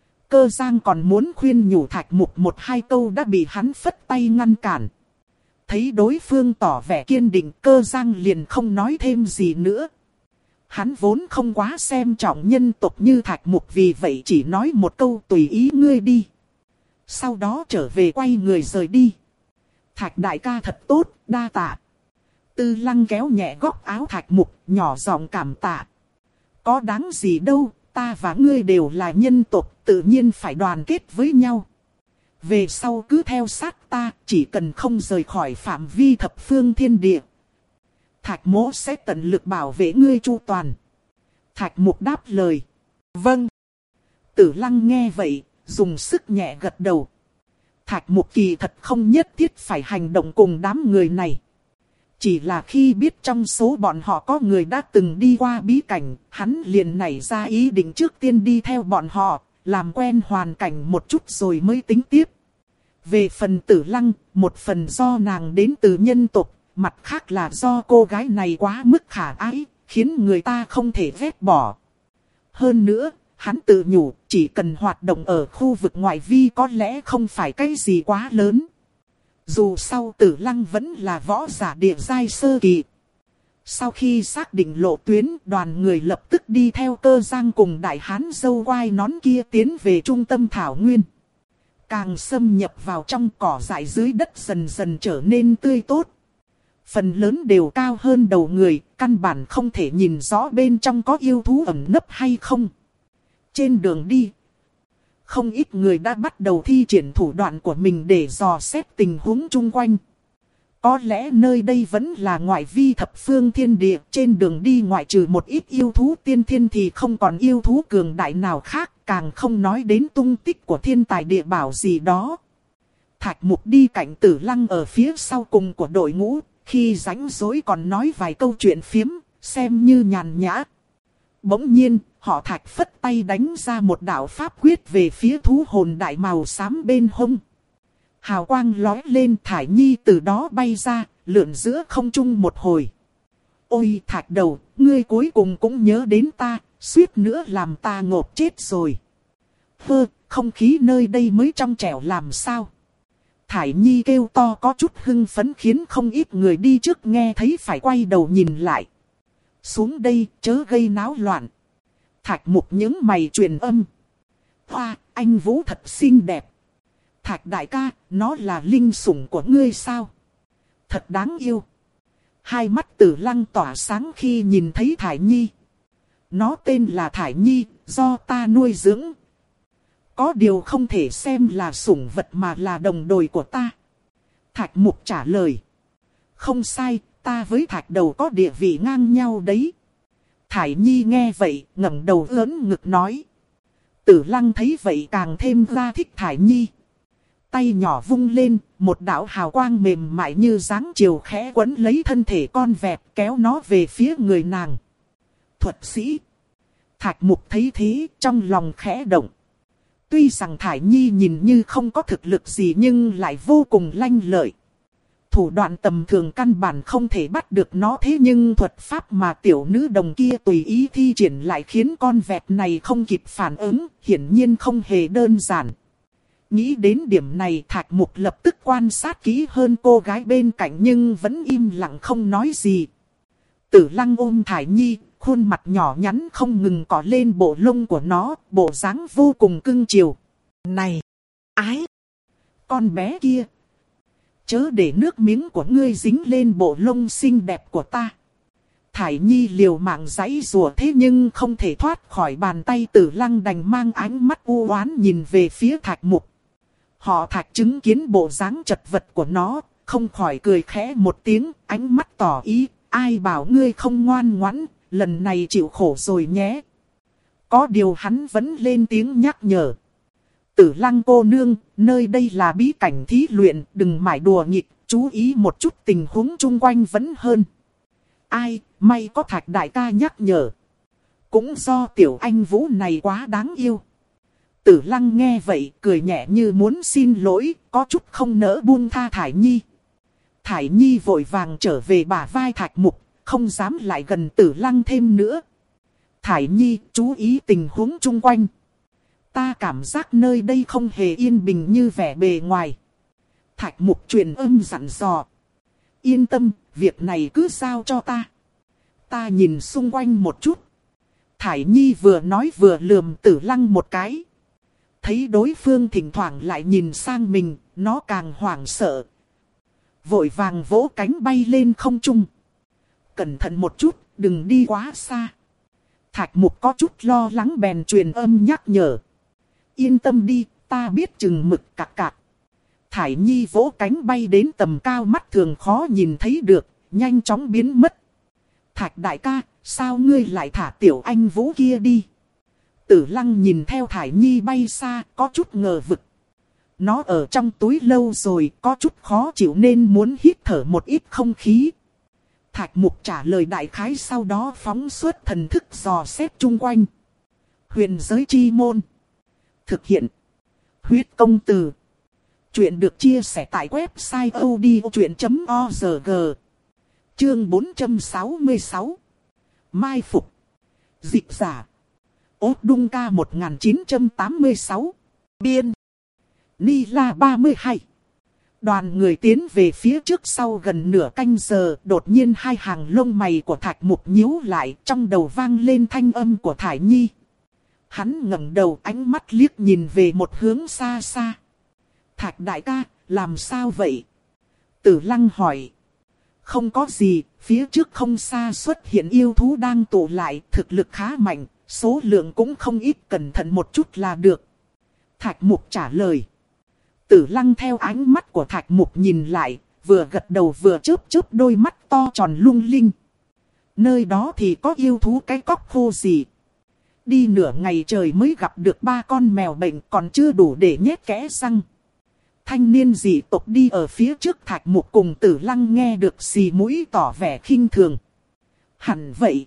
Speaker 1: Cơ Giang còn muốn khuyên nhủ Thạch Mục một hai câu đã bị hắn phất tay ngăn cản. Thấy đối phương tỏ vẻ kiên định, Cơ Giang liền không nói thêm gì nữa. Hắn vốn không quá xem trọng nhân tộc như Thạch Mục, vì vậy chỉ nói một câu tùy ý ngươi đi. Sau đó trở về quay người rời đi. Thạch đại ca thật tốt, đa tạ. Tư Lăng kéo nhẹ góc áo Thạch Mục, nhỏ giọng cảm tạ. Có đáng gì đâu, ta và ngươi đều là nhân tộc, tự nhiên phải đoàn kết với nhau. Về sau cứ theo sát ta, chỉ cần không rời khỏi phạm vi thập phương thiên địa. Thạch mỗ sẽ tận lực bảo vệ ngươi chu toàn. Thạch Mục đáp lời. Vâng. Tử Lăng nghe vậy, dùng sức nhẹ gật đầu. Thạch Mục kỳ thật không nhất thiết phải hành động cùng đám người này. Chỉ là khi biết trong số bọn họ có người đã từng đi qua bí cảnh, hắn liền nảy ra ý định trước tiên đi theo bọn họ, làm quen hoàn cảnh một chút rồi mới tính tiếp. Về phần Tử Lăng, một phần do nàng đến từ nhân tộc, mặt khác là do cô gái này quá mức khả ái, khiến người ta không thể ghét bỏ. Hơn nữa, hắn tự nhủ, chỉ cần hoạt động ở khu vực ngoại vi có lẽ không phải cái gì quá lớn. Dù sau Tử Lăng vẫn là võ giả địa giai sơ kỳ. Sau khi xác định lộ tuyến, đoàn người lập tức đi theo Cơ Giang cùng đại hán dâu quai nón kia tiến về trung tâm thảo nguyên. Càng xâm nhập vào trong, cỏ dại dưới đất dần dần trở nên tươi tốt. Phần lớn đều cao hơn đầu người, căn bản không thể nhìn rõ bên trong có yêu thú ẩn nấp hay không. Trên đường đi, không ít người đã bắt đầu thi triển thủ đoạn của mình để dò xét tình huống chung quanh. Có lẽ nơi đây vẫn là ngoại vi thập phương thiên địa, trên đường đi ngoại trừ một ít yêu thú tiên thiên thì không còn yêu thú cường đại nào khác, càng không nói đến tung tích của thiên tài địa bảo gì đó. Thạch Mục đi cạnh Tử Lăng ở phía sau cùng của đội ngũ, khi rảnh rỗi còn nói vài câu chuyện phiếm, xem như nhàn nhã. Bỗng nhiên, họ Thạch phất tay đánh ra một đạo pháp quyết về phía thú hồn đại màu xám bên hông. Hào quang lóe lên, Thải Nhi từ đó bay ra, lượn giữa không trung một hồi. Ôi Thạch đầu, ngươi cuối cùng cũng nhớ đến ta, suýt nữa làm ta ngộp chết rồi. Hơ, không khí nơi đây mới trong trẻo làm sao. Thải Nhi kêu to có chút hưng phấn, khiến không ít người đi trước nghe thấy phải quay đầu nhìn lại. Xuống đây, chớ gây náo loạn. Thạch Mục những mày truyền âm. Hoa, anh Vũ thật xinh đẹp. Thạch đại ca, nó là linh sủng của ngươi sao? Thật đáng yêu. Hai mắt Tử Lăng tỏa sáng khi nhìn thấy Thải Nhi. Nó tên là Thải Nhi, do ta nuôi dưỡng. Có điều không thể xem là sủng vật mà là đồng đội của ta. Thạch Mục trả lời. Không sai, ta với Thạch đầu có địa vị ngang nhau đấy. Thải Nhi nghe vậy, ngẩng đầu lớn ngực nói. Tử Lăng thấy vậy càng thêm ra thích Thải Nhi. Tay nhỏ vung lên, một đạo hào quang mềm mại như dáng chiều khẽ quấn lấy thân thể con vẹt, kéo nó về phía người nàng. Thuật sĩ. Thạch Mục thấy thế, trong lòng khẽ động. Tuy rằng Thải Nhi nhìn như không có thực lực gì nhưng lại vô cùng lanh lợi. Thủ đoạn tầm thường căn bản không thể bắt được nó, thế nhưng thuật pháp mà tiểu nữ đồng kia tùy ý thi triển lại khiến con vẹt này không kịp phản ứng, hiển nhiên không hề đơn giản. Nghĩ đến điểm này, Thạch Mục lập tức quan sát kỹ hơn cô gái bên cạnh nhưng vẫn im lặng không nói gì. Tử Lăng ôm Thải Nhi, khuôn mặt nhỏ nhắn không ngừng cọ lên bộ lông của nó, bộ dáng vô cùng cưng chiều. Này! Ái! Con bé kia! Chớ để nước miếng của ngươi dính lên bộ lông xinh đẹp của ta. Thải Nhi liều mạng giãy giụa thế nhưng không thể thoát khỏi bàn tay Tử Lăng, đành mang ánh mắt u oán nhìn về phía Thạch Mục. Họ Thạch chứng kiến bộ dáng chật vật của nó, không khỏi cười khẽ một tiếng, ánh mắt tỏ ý, ai bảo ngươi không ngoan ngoãn, lần này chịu khổ rồi nhé. Có điều hắn vẫn lên tiếng nhắc nhở. Tử Lăng cô nương, nơi đây là bí cảnh thí luyện, đừng mải đùa nghịch, chú ý một chút tình huống chung quanh vẫn hơn. Ai, may có Thạch đại ca nhắc nhở. Cũng do tiểu anh Vũ này quá đáng yêu. Tử Lăng nghe vậy, cười nhẹ như muốn xin lỗi, có chút không nỡ buông tha Thải Nhi. Thải Nhi vội vàng trở về bả vai Thạch Mục, không dám lại gần Tử Lăng thêm nữa. Thải Nhi, chú ý tình huống chung quanh. Ta cảm giác nơi đây không hề yên bình như vẻ bề ngoài. Thạch Mục truyền âm dặn dò. Yên tâm, việc này cứ giao cho ta. Ta nhìn xung quanh một chút. Thải Nhi vừa nói vừa lườm Tử Lăng một cái. Thấy đối phương thỉnh thoảng lại nhìn sang mình, nó càng hoảng sợ. Vội vàng vỗ cánh bay lên không trung. Cẩn thận một chút, đừng đi quá xa. Thạch Mục có chút lo lắng bèn truyền âm nhắc nhở. Yên tâm đi, ta biết chừng mực cạc cạc. Thải Nhi vỗ cánh bay đến tầm cao mắt thường khó nhìn thấy được, nhanh chóng biến mất. Thạch đại ca, sao ngươi lại thả tiểu anh Vũ kia đi? Tử Lăng nhìn theo Thải Nhi bay xa, có chút ngờ vực. Nó ở trong túi lâu rồi, có chút khó chịu nên muốn hít thở một ít không khí. Thạch Mục trả lời đại khái, sau đó phóng xuất thần thức dò xét chung quanh. Huyền giới chi môn. Thực hiện. Huyết công từ. Chuyện được chia sẻ tại website odchuyện chấm org. Chương bốn trăm sáu mươi sáu. Mai phục. Dịch giả. Ốt Đung Ca một nghìn chín trăm tám mươi sáu. Biên. Ni La ba mươi hai. Đoàn người tiến về phía trước sau gần nửa canh giờ, đột nhiên hai hàng lông mày của Thạch Mục nhíu lại, trong đầu vang lên thanh âm của Thải Nhi. Hắn ngẩng đầu, ánh mắt liếc nhìn về một hướng xa xa. Thạch đại ca, làm sao vậy? Tử Lăng hỏi. Không có gì, phía trước không xa xuất hiện yêu thú đang tụ lại, thực lực khá mạnh, số lượng cũng không ít, cẩn thận một chút là được. Thạch Mục trả lời. Tử Lăng theo ánh mắt của Thạch Mục nhìn lại, vừa gật đầu vừa chớp chớp đôi mắt to tròn lung linh. Nơi đó thì có yêu thú cái cóc khô gì? Đi nửa ngày trời mới gặp được ba con mèo bệnh, còn chưa đủ để nhét kẽ răng. Thanh niên dị tộc đi ở phía trước Thạch Mục cùng Tử Lăng nghe được xì mũi tỏ vẻ khinh thường. Hẳn vậy.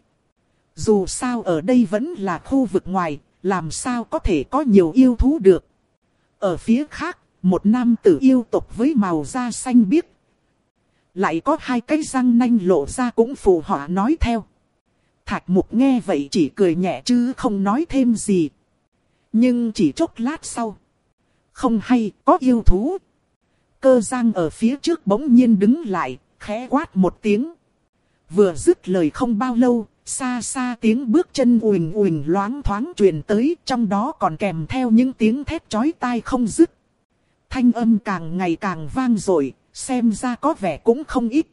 Speaker 1: Dù sao ở đây vẫn là khu vực ngoài, làm sao có thể có nhiều yêu thú được. Ở phía khác, một nam tử yêu tộc với màu da xanh biếc. Lại có hai cái răng nanh lộ ra cũng phụ họa nói theo. Thạch Mục nghe vậy chỉ cười nhẹ chứ không nói thêm gì. Nhưng chỉ chốc lát sau. Không hay, có yêu thú. Cơ Giang ở phía trước bỗng nhiên đứng lại, khẽ quát một tiếng. Vừa dứt lời không bao lâu, xa xa tiếng bước chân uỳnh uỳnh loáng thoáng truyền tới, trong đó còn kèm theo những tiếng thét chói tai không dứt. Thanh âm càng ngày càng vang dội, xem ra có vẻ cũng không ít.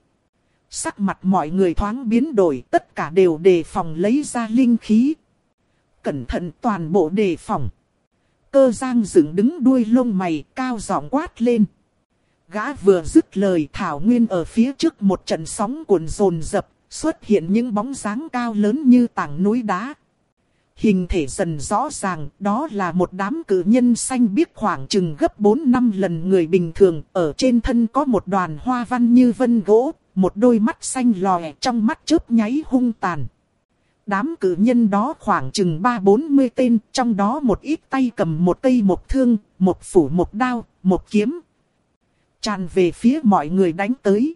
Speaker 1: Sắc mặt mọi người thoáng biến đổi, tất cả đều đề phòng lấy ra linh khí. Cẩn thận, toàn bộ đề phòng. Cơ Giang dựng đứng đuôi lông mày, cao giọng quát lên. Gã vừa dứt lời, thảo nguyên ở phía trước một trận sóng cuộn dồn dập, xuất hiện những bóng dáng cao lớn như tảng núi đá. Hình thể dần rõ ràng, đó là một đám cự nhân xanh biếc khoảng chừng gấp bốn năm lần người bình thường. Ở trên thân có một đoàn hoa văn như vân gỗ, một đôi mắt xanh lòe, trong mắt chớp nháy hung tàn. Đám cự nhân đó khoảng chừng ba bốn mươi tên, trong đó một ít tay cầm một cây mộc thương, một phủ một đao, một kiếm. Tràn về phía mọi người đánh tới.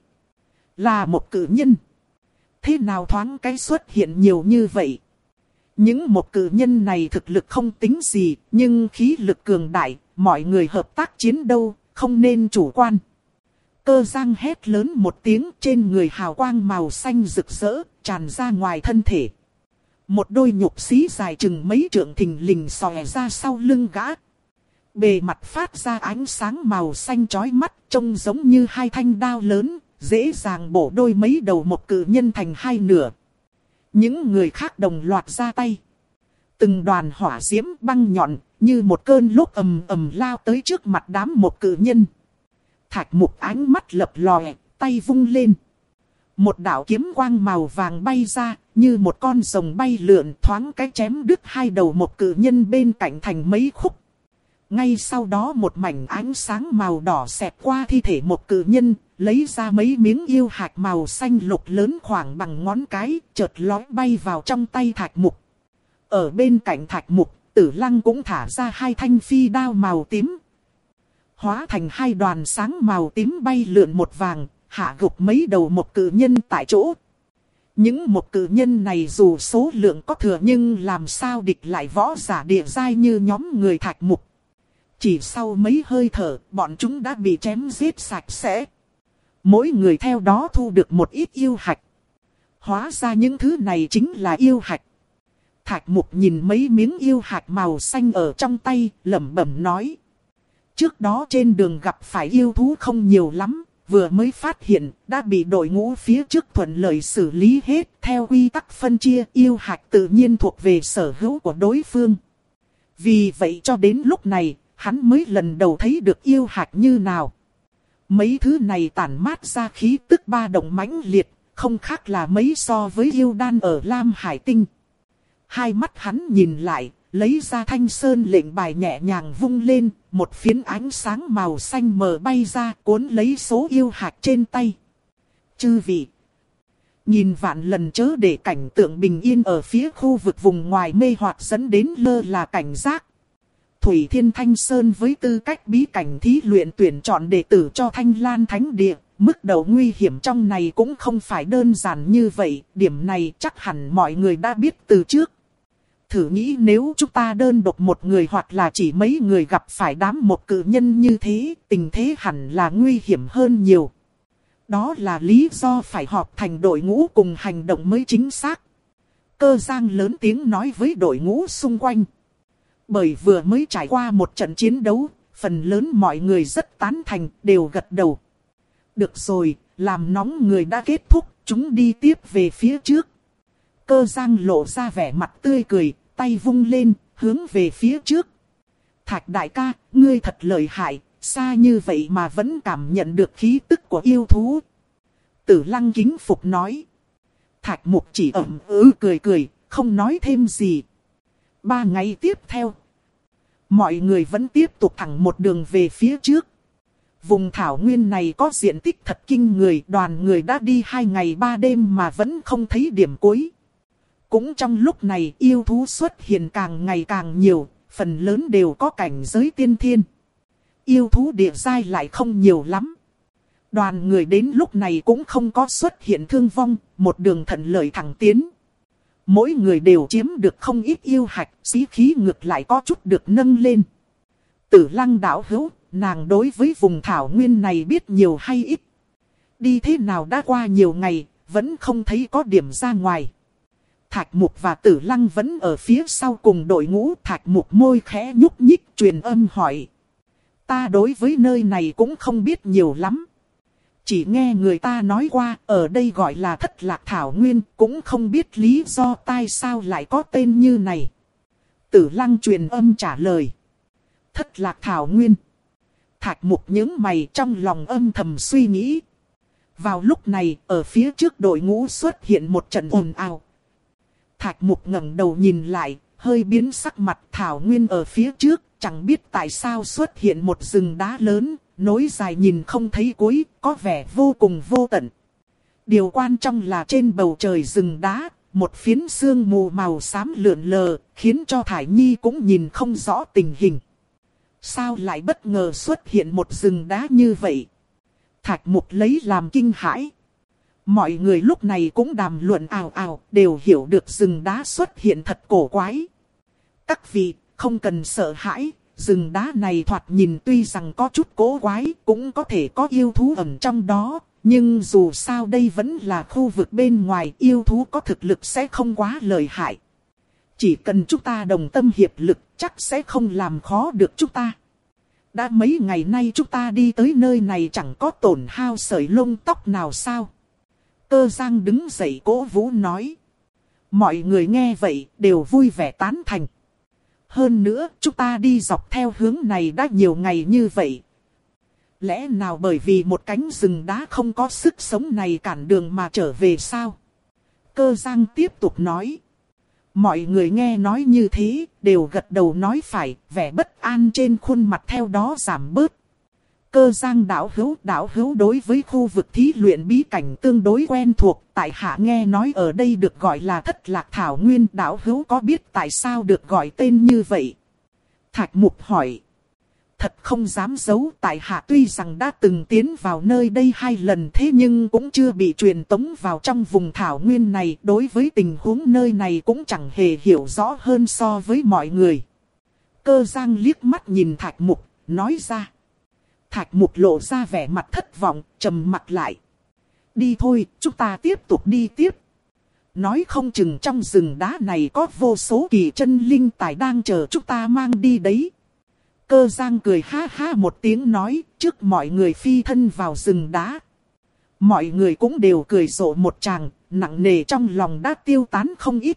Speaker 1: Là một cự nhân. Thế nào thoáng cái xuất hiện nhiều như vậy? Những một cự nhân này thực lực không tính gì, nhưng khí lực cường đại, mọi người hợp tác chiến đấu, không nên chủ quan. Cơ Giang hét lớn một tiếng, trên người hào quang màu xanh rực rỡ, tràn ra ngoài thân thể. Một đôi nhục xí dài chừng mấy trượng thình lình xòe ra sau lưng gã. Bề mặt phát ra ánh sáng màu xanh chói mắt, trông giống như hai thanh đao lớn, dễ dàng bổ đôi mấy đầu một cự nhân thành hai nửa. Những người khác đồng loạt ra tay. Từng đoàn hỏa diễm băng nhọn, như một cơn lốc ầm ầm lao tới trước mặt đám một cự nhân. Thạch Mục ánh mắt lập lòe, tay vung lên. Một đạo kiếm quang màu vàng bay ra, như một con rồng bay lượn, thoáng cái chém đứt hai đầu một cự nhân bên cạnh thành mấy khúc. Ngay sau đó một mảnh ánh sáng màu đỏ xẹt qua thi thể một cự nhân, lấy ra mấy miếng yêu hạt màu xanh lục lớn khoảng bằng ngón cái, chợt lói bay vào trong tay Thạch Mục. Ở bên cạnh Thạch Mục, Tử Lăng cũng thả ra hai thanh phi đao màu tím. Hóa thành hai đoàn sáng màu tím bay lượn một vàng, hạ gục mấy đầu một cự nhân tại chỗ. Những một cự nhân này dù số lượng có thừa nhưng làm sao địch lại võ giả địa giai như nhóm người Thạch Mục. Chỉ sau mấy hơi thở, bọn chúng đã bị chém giết sạch sẽ. Mỗi người theo đó thu được một ít yêu hạch. Hóa ra những thứ này chính là yêu hạch. Thạch Mục nhìn mấy miếng yêu hạch màu xanh ở trong tay, lẩm bẩm nói. Trước đó trên đường gặp phải yêu thú không nhiều lắm, vừa mới phát hiện, đã bị đội ngũ phía trước thuận lợi xử lý hết. Theo quy tắc phân chia, yêu hạch tự nhiên thuộc về sở hữu của đối phương. Vì vậy cho đến lúc này, hắn mới lần đầu thấy được yêu hạch như nào. Mấy thứ này tản mát ra khí tức ba động mãnh liệt, không khác là mấy so với yêu đan ở Lam Hải Tinh. Hai mắt hắn nhìn lại, lấy ra thanh sơn lệnh bài nhẹ nhàng vung lên, một phiến ánh sáng màu xanh mờ bay ra cuốn lấy số yêu hạch trên tay. Chư vị, nhìn vạn lần chớ để cảnh tượng bình yên ở phía khu vực vùng ngoài mê hoặc dẫn đến lơ là cảnh giác. Thủy Thiên Thanh Sơn với tư cách bí cảnh thí luyện tuyển chọn đệ tử cho Thanh Lan Thánh Địa, mức độ nguy hiểm trong này cũng không phải đơn giản như vậy, điểm này chắc hẳn mọi người đã biết từ trước. Thử nghĩ nếu chúng ta đơn độc một người hoặc là chỉ mấy người gặp phải đám một cự nhân như thế, tình thế hẳn là nguy hiểm hơn nhiều. Đó là lý do phải họp thành đội ngũ cùng hành động mới chính xác. Cơ Giang lớn tiếng nói với đội ngũ xung quanh. Bởi vừa mới trải qua một trận chiến đấu, phần lớn mọi người rất tán thành, đều gật đầu. Được rồi, làm nóng người đã kết thúc, chúng đi tiếp về phía trước. Cơ Giang lộ ra vẻ mặt tươi cười, tay vung lên, hướng về phía trước. Thạch đại ca, ngươi thật lợi hại, xa như vậy mà vẫn cảm nhận được khí tức của yêu thú. Tử Lăng kính phục nói. Thạch Mục chỉ ẩm ứ cười cười, không nói thêm gì. Ba ngày tiếp theo, mọi người vẫn tiếp tục thẳng một đường về phía trước. Vùng thảo nguyên này có diện tích thật kinh người, đoàn người đã đi hai ngày ba đêm mà vẫn không thấy điểm cuối. Cũng trong lúc này yêu thú xuất hiện càng ngày càng nhiều, phần lớn đều có cảnh giới tiên thiên. Yêu thú địa giai lại không nhiều lắm. Đoàn người đến lúc này cũng không có xuất hiện thương vong, một đường thuận lợi thẳng tiến. Mỗi người đều chiếm được không ít yêu hạch, sĩ khí ngược lại có chút được nâng lên. Tử Lăng đạo hữu, nàng đối với vùng thảo nguyên này biết nhiều hay ít? Đi thế nào đã qua nhiều ngày, vẫn không thấy có điểm ra ngoài. Thạch Mục và Tử Lăng vẫn ở phía sau cùng đội ngũ. Thạch Mục môi khẽ nhúc nhích truyền âm hỏi. Ta đối với nơi này cũng không biết nhiều lắm. Chỉ nghe người ta nói qua, ở đây gọi là Thất Lạc Thảo Nguyên, cũng không biết lý do tại sao lại có tên như này. Tử Lăng truyền âm trả lời. Thất Lạc Thảo Nguyên. Thạch Mục nhướng mày trong lòng âm thầm suy nghĩ. Vào lúc này, ở phía trước đội ngũ xuất hiện một trận ồn ào. Thạch Mục ngẩng đầu nhìn lại, hơi biến sắc mặt. Thảo Nguyên ở phía trước, chẳng biết tại sao xuất hiện một rừng đá lớn, nối dài nhìn không thấy cuối, có vẻ vô cùng vô tận. Điều quan trọng là trên bầu trời rừng đá, một phiến sương mù màu xám lượn lờ, khiến cho Thải Nhi cũng nhìn không rõ tình hình. Sao lại bất ngờ xuất hiện một rừng đá như vậy? Thạch Mục lấy làm kinh hãi. Mọi người lúc này cũng đàm luận ào ào, đều hiểu được rừng đá xuất hiện thật cổ quái. Các vị, không cần sợ hãi, rừng đá này thoạt nhìn tuy rằng có chút cổ quái, cũng có thể có yêu thú ẩn trong đó. Nhưng dù sao đây vẫn là khu vực bên ngoài, yêu thú có thực lực sẽ không quá lợi hại. Chỉ cần chúng ta đồng tâm hiệp lực, chắc sẽ không làm khó được chúng ta. Đã mấy ngày nay chúng ta đi tới nơi này chẳng có tổn hao sợi lông tóc nào sao? Cơ Giang đứng dậy cố vũ nói. Mọi người nghe vậy đều vui vẻ tán thành. Hơn nữa chúng ta đi dọc theo hướng này đã nhiều ngày như vậy. Lẽ nào bởi vì một cánh rừng đá không có sức sống này cản đường mà trở về sao? Cơ Giang tiếp tục nói. Mọi người nghe nói như thế, đều gật đầu nói phải, vẻ bất an trên khuôn mặt theo đó giảm bớt. Cơ Giang đạo hữu, đạo hữu đối với khu vực thí luyện bí cảnh tương đối quen thuộc, tại hạ nghe nói ở đây được gọi là Thất Lạc Thảo Nguyên, đạo hữu có biết tại sao được gọi tên như vậy? Thạch Mục hỏi. Thật không dám giấu, tại hạ tuy rằng đã từng tiến vào nơi đây hai lần thế nhưng cũng chưa bị truyền tống vào trong vùng thảo nguyên này. Đối với tình huống nơi này cũng chẳng hề hiểu rõ hơn so với mọi người. Cơ Giang liếc mắt nhìn Thạch Mục, nói ra. Thạch Mục lộ ra vẻ mặt thất vọng, trầm mặt lại. Đi thôi, chúng ta tiếp tục đi tiếp. Nói không chừng trong rừng đá này có vô số kỳ chân linh tài đang chờ chúng ta mang đi đấy. Cơ Giang cười ha ha một tiếng nói, trước mọi người phi thân vào rừng đá. Mọi người cũng đều cười rộ một tràng, nặng nề trong lòng đã tiêu tán không ít.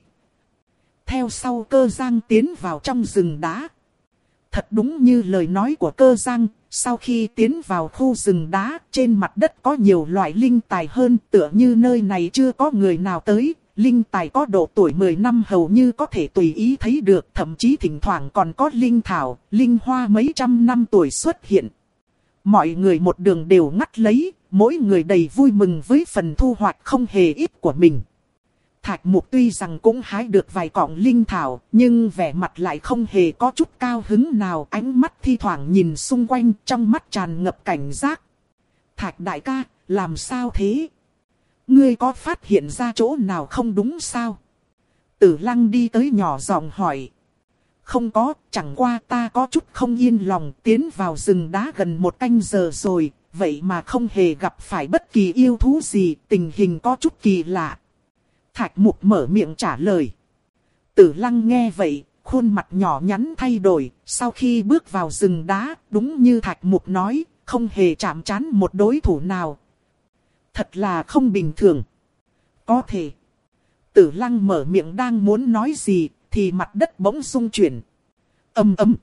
Speaker 1: Theo sau Cơ Giang tiến vào trong rừng đá. Thật đúng như lời nói của Cơ Giang, sau khi tiến vào khu rừng đá, trên mặt đất có nhiều loại linh tài hơn, tựa như nơi này chưa có người nào tới. Linh tài có độ tuổi mười năm hầu như có thể tùy ý thấy được, thậm chí thỉnh thoảng còn có linh thảo, linh hoa mấy trăm năm tuổi xuất hiện. Mọi người một đường đều ngắt lấy, mỗi người đầy vui mừng với phần thu hoạch không hề ít của mình. Thạch Mục tuy rằng cũng hái được vài cọng linh thảo, nhưng vẻ mặt lại không hề có chút cao hứng nào, ánh mắt thi thoảng nhìn xung quanh, trong mắt tràn ngập cảnh giác. Thạch đại ca, làm sao thế? Ngươi có phát hiện ra chỗ nào không đúng sao? Tử Lăng đi tới nhỏ giọng hỏi. Không có, chẳng qua ta có chút không yên lòng, tiến vào rừng đá gần một canh giờ rồi, vậy mà không hề gặp phải bất kỳ yêu thú gì, tình hình có chút kỳ lạ. Thạch Mục mở miệng trả lời. Tử Lăng nghe vậy, khuôn mặt nhỏ nhắn thay đổi, sau khi bước vào rừng đá, đúng như Thạch Mục nói, không hề chạm trán một đối thủ nào. Thật là không bình thường. Có thể. Tử Lăng mở miệng đang muốn nói gì, thì mặt đất bỗng rung chuyển. Ầm ầm.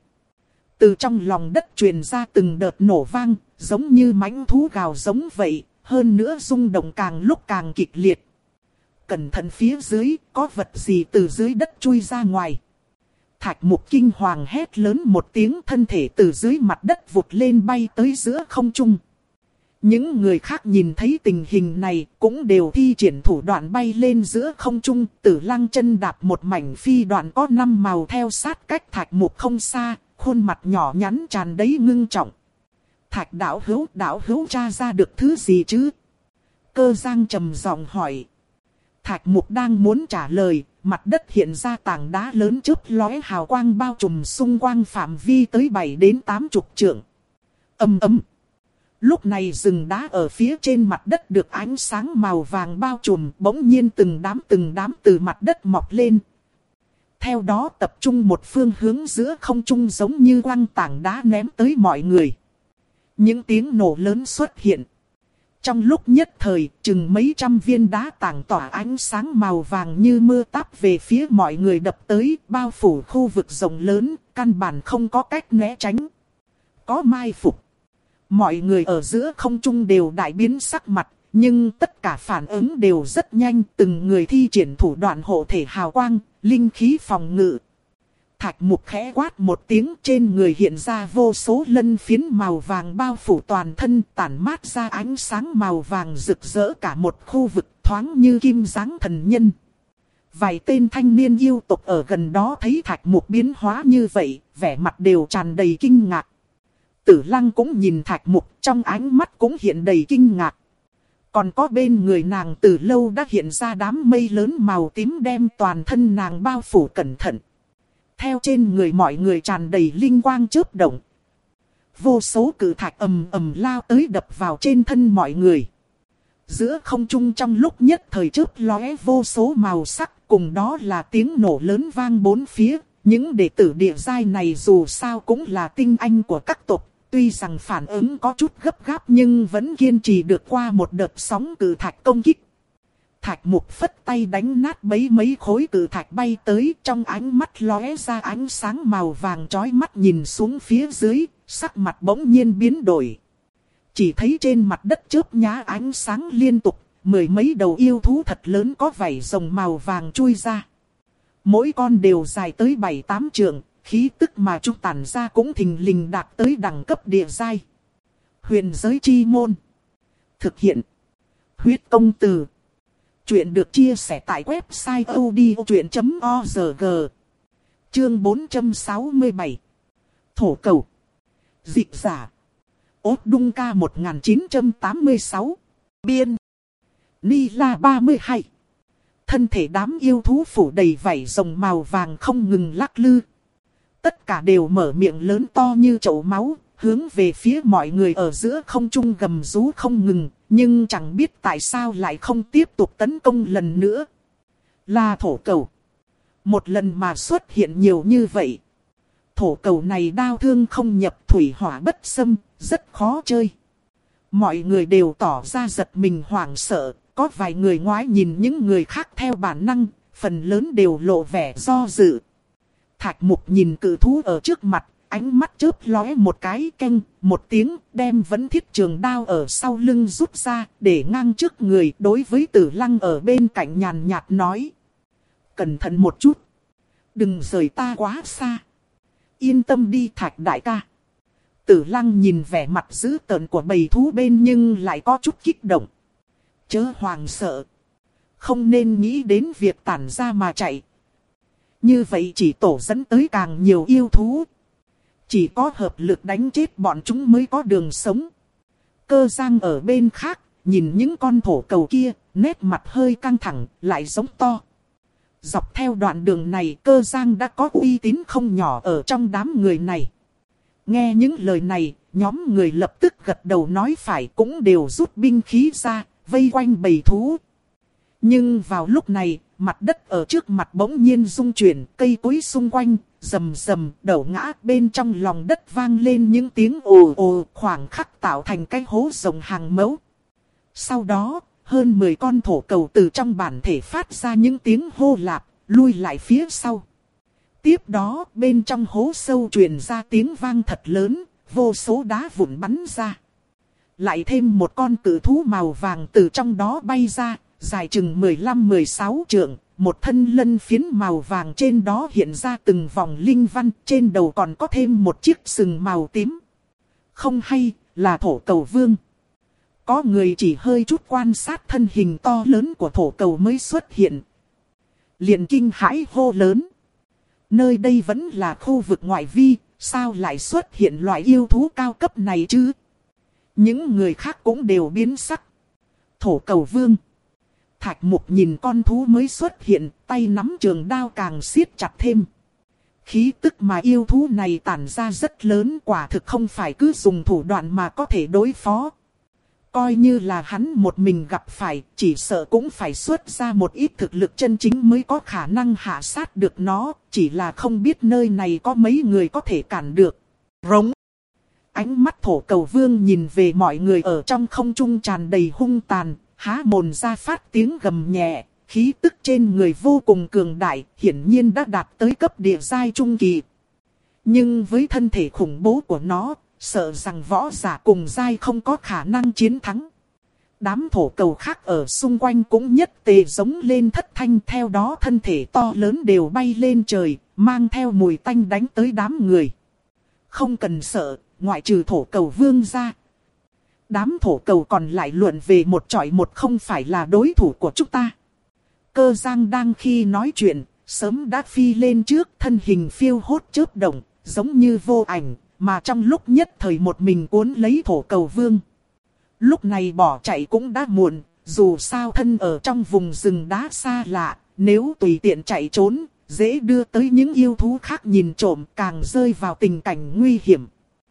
Speaker 1: Từ trong lòng đất truyền ra từng đợt nổ vang, giống như mãnh thú gào giống vậy, hơn nữa rung động càng lúc càng kịch liệt. Cẩn thận phía dưới, có vật gì từ dưới đất chui ra ngoài. Thạch Mục kinh hoàng hét lớn một tiếng, thân thể từ dưới mặt đất vụt lên bay tới giữa không trung. Những người khác nhìn thấy tình hình này cũng đều thi triển thủ đoạn bay lên giữa không trung. Tử Lăng chân đạp một mảnh phi đoạn có năm màu theo sát cách Thạch Mục không xa, khuôn mặt nhỏ nhắn tràn đầy ngưng trọng. Thạch đạo hữu, đạo hữu tra ra được thứ gì chứ? Cơ Giang trầm giọng hỏi. Thạch Mục đang muốn trả lời, mặt đất hiện ra tảng đá lớn chớp lóe hào quang bao trùm xung quanh phạm vi tới bảy đến tám chục trượng. Ầm ầm. Lúc này rừng đá ở phía trên mặt đất được ánh sáng màu vàng bao trùm, bỗng nhiên từng đám từng đám từ mặt đất mọc lên. Theo đó tập trung một phương hướng giữa không trung giống như quăng tảng đá ném tới mọi người. Những tiếng nổ lớn xuất hiện. Trong lúc nhất thời, chừng mấy trăm viên đá tảng tỏa ánh sáng màu vàng như mưa táp về phía mọi người đập tới, bao phủ khu vực rộng lớn, căn bản không có cách né tránh. Có mai phục. Mọi người ở giữa không trung đều đại biến sắc mặt, nhưng tất cả phản ứng đều rất nhanh, từng người thi triển thủ đoạn hộ thể hào quang, linh khí phòng ngự. Thạch Mục khẽ quát một tiếng, trên người hiện ra vô số lân phiến màu vàng bao phủ toàn thân, tản mát ra ánh sáng màu vàng rực rỡ cả một khu vực, thoáng như kim dáng thần nhân. Vài tên thanh niên yêu tộc ở gần đó thấy Thạch Mục biến hóa như vậy, vẻ mặt đều tràn đầy kinh ngạc. Tử Lăng cũng nhìn Thạch Mục, trong ánh mắt cũng hiện đầy kinh ngạc. Còn có bên người nàng từ lâu đã hiện ra đám mây lớn màu tím đem toàn thân nàng bao phủ cẩn thận. Theo trên người mọi người tràn đầy linh quang chớp động. Vô số cự thạch ầm ầm lao tới đập vào trên thân mọi người. Giữa không trung trong lúc nhất thời chớp lóe vô số màu sắc, cùng đó là tiếng nổ lớn vang bốn phía. Những đệ tử địa giai này dù sao cũng là tinh anh của các tộc. Tuy rằng phản ứng có chút gấp gáp nhưng vẫn kiên trì được qua một đợt sóng cự thạch công kích. Thạch Mục phất tay đánh nát mấy mấy khối cự thạch bay tới, trong ánh mắt lóe ra ánh sáng màu vàng chói mắt, nhìn xuống phía dưới, sắc mặt bỗng nhiên biến đổi. Chỉ thấy trên mặt đất chớp nhá ánh sáng liên tục, mười mấy đầu yêu thú thật lớn có vảy rồng màu vàng chui ra. Mỗi con đều dài tới bảy tám trượng, khí tức mà chúng tản ra cũng thình lình đạt tới đẳng cấp địa giai. Huyền giới chi môn. Thực hiện. Huyết công từ. Chuyện được chia sẻ tại website odchuyện chấm org. Chương bốn trăm sáu mươi bảy. Thổ cầu. Dịch giả. Ốt đung ca một nghìn chín trăm tám mươi sáu. Biên. Ni la ba mươi hai. Thân thể đám yêu thú phủ đầy vảy rồng màu vàng không ngừng lắc lư. Tất cả đều mở miệng lớn to như chậu máu, hướng về phía mọi người ở giữa không trung gầm rú không ngừng, nhưng chẳng biết tại sao lại không tiếp tục tấn công lần nữa. Là thổ cầu. Một lần mà xuất hiện nhiều như vậy. Thổ cầu này đao thương không nhập, thủy hỏa bất xâm, rất khó chơi. Mọi người đều tỏ ra giật mình hoảng sợ, có vài người ngoái nhìn những người khác theo bản năng, phần lớn đều lộ vẻ do dự. Thạch Mục nhìn cự thú ở trước mặt, ánh mắt chớp lóe một cái, keng một tiếng, đem vấn thiết trường đao ở sau lưng rút ra, để ngang trước người. Đối với Tử Lăng ở bên cạnh nhàn nhạt nói: cẩn thận một chút, đừng rời ta quá xa. Yên tâm đi Thạch đại ca. Tử Lăng nhìn vẻ mặt dữ tợn của bầy thú bên nhưng lại có chút kích động. Chớ hoàng sợ, không nên nghĩ đến việc tản ra mà chạy. Như vậy chỉ tổ dẫn tới càng nhiều yêu thú. Chỉ có hợp lực đánh chết bọn chúng mới có đường sống. Cơ Giang ở bên khác, nhìn những con thổ cầu kia, nét mặt hơi căng thẳng, lại giống to. Dọc theo đoạn đường này, Cơ Giang đã có uy tín không nhỏ ở trong đám người này. Nghe những lời này, nhóm người lập tức gật đầu nói phải, cũng đều rút binh khí ra, vây quanh bầy thú. Nhưng vào lúc này, mặt đất ở trước mặt bỗng nhiên rung chuyển, cây cối xung quanh rầm rầm đổ ngã, bên trong lòng đất vang lên những tiếng ồ ồ, khoảng khắc tạo thành cái hố rộng hàng mẫu. Sau đó, hơn mười con thổ cầu từ trong bản thể phát ra những tiếng hô lạp, lui lại phía sau. Tiếp đó, bên trong hố sâu truyền ra tiếng vang thật lớn, vô số đá vụn bắn ra. Lại thêm một con cự thú màu vàng từ trong đó bay ra, dài chừng mười lăm mười sáu trượng, một thân lân phiến màu vàng trên đó hiện ra từng vòng linh văn, trên đầu còn có thêm một chiếc sừng màu tím. Không hay, là thổ cầu vương. Có người chỉ hơi chút quan sát thân hình to lớn của thổ cầu mới xuất hiện. Liền kinh hãi hô lớn. Nơi đây vẫn là khu vực ngoại vi, sao lại xuất hiện loại yêu thú cao cấp này chứ? Những người khác cũng đều biến sắc. Thổ cầu vương. Thạch Mục nhìn con thú mới xuất hiện, tay nắm trường đao càng siết chặt thêm. Khí tức mà yêu thú này tản ra rất lớn, quả thực không phải cứ dùng thủ đoạn mà có thể đối phó. Coi như là hắn một mình gặp phải, chỉ sợ cũng phải xuất ra một ít thực lực chân chính mới có khả năng hạ sát được nó, chỉ là không biết nơi này có mấy người có thể cản được. Rống. Ánh mắt thổ cầu vương nhìn về mọi người ở trong không trung tràn đầy hung tàn, há mồm ra phát tiếng gầm nhẹ, khí tức trên người vô cùng cường đại, hiển nhiên đã đạt tới cấp địa giai trung kỳ. Nhưng với thân thể khủng bố của nó, sợ rằng võ giả cùng giai không có khả năng chiến thắng. Đám thổ cầu khác ở xung quanh cũng nhất tề giống lên thất thanh, theo đó thân thể to lớn đều bay lên trời, mang theo mùi tanh đánh tới đám người. Không cần sợ, ngoại trừ thổ cầu vương ra. Đám thổ cầu còn lại luận về một chọi một không phải là đối thủ của chúng ta. Cơ Giang đang khi nói chuyện, sớm đã phi lên trước, thân hình phiêu hốt chớp động, giống như vô ảnh, mà trong lúc nhất thời một mình cuốn lấy thổ cầu vương. Lúc này bỏ chạy cũng đã muộn, dù sao thân ở trong vùng rừng đá xa lạ, nếu tùy tiện chạy trốn, dễ đưa tới những yêu thú khác nhìn trộm, càng rơi vào tình cảnh nguy hiểm.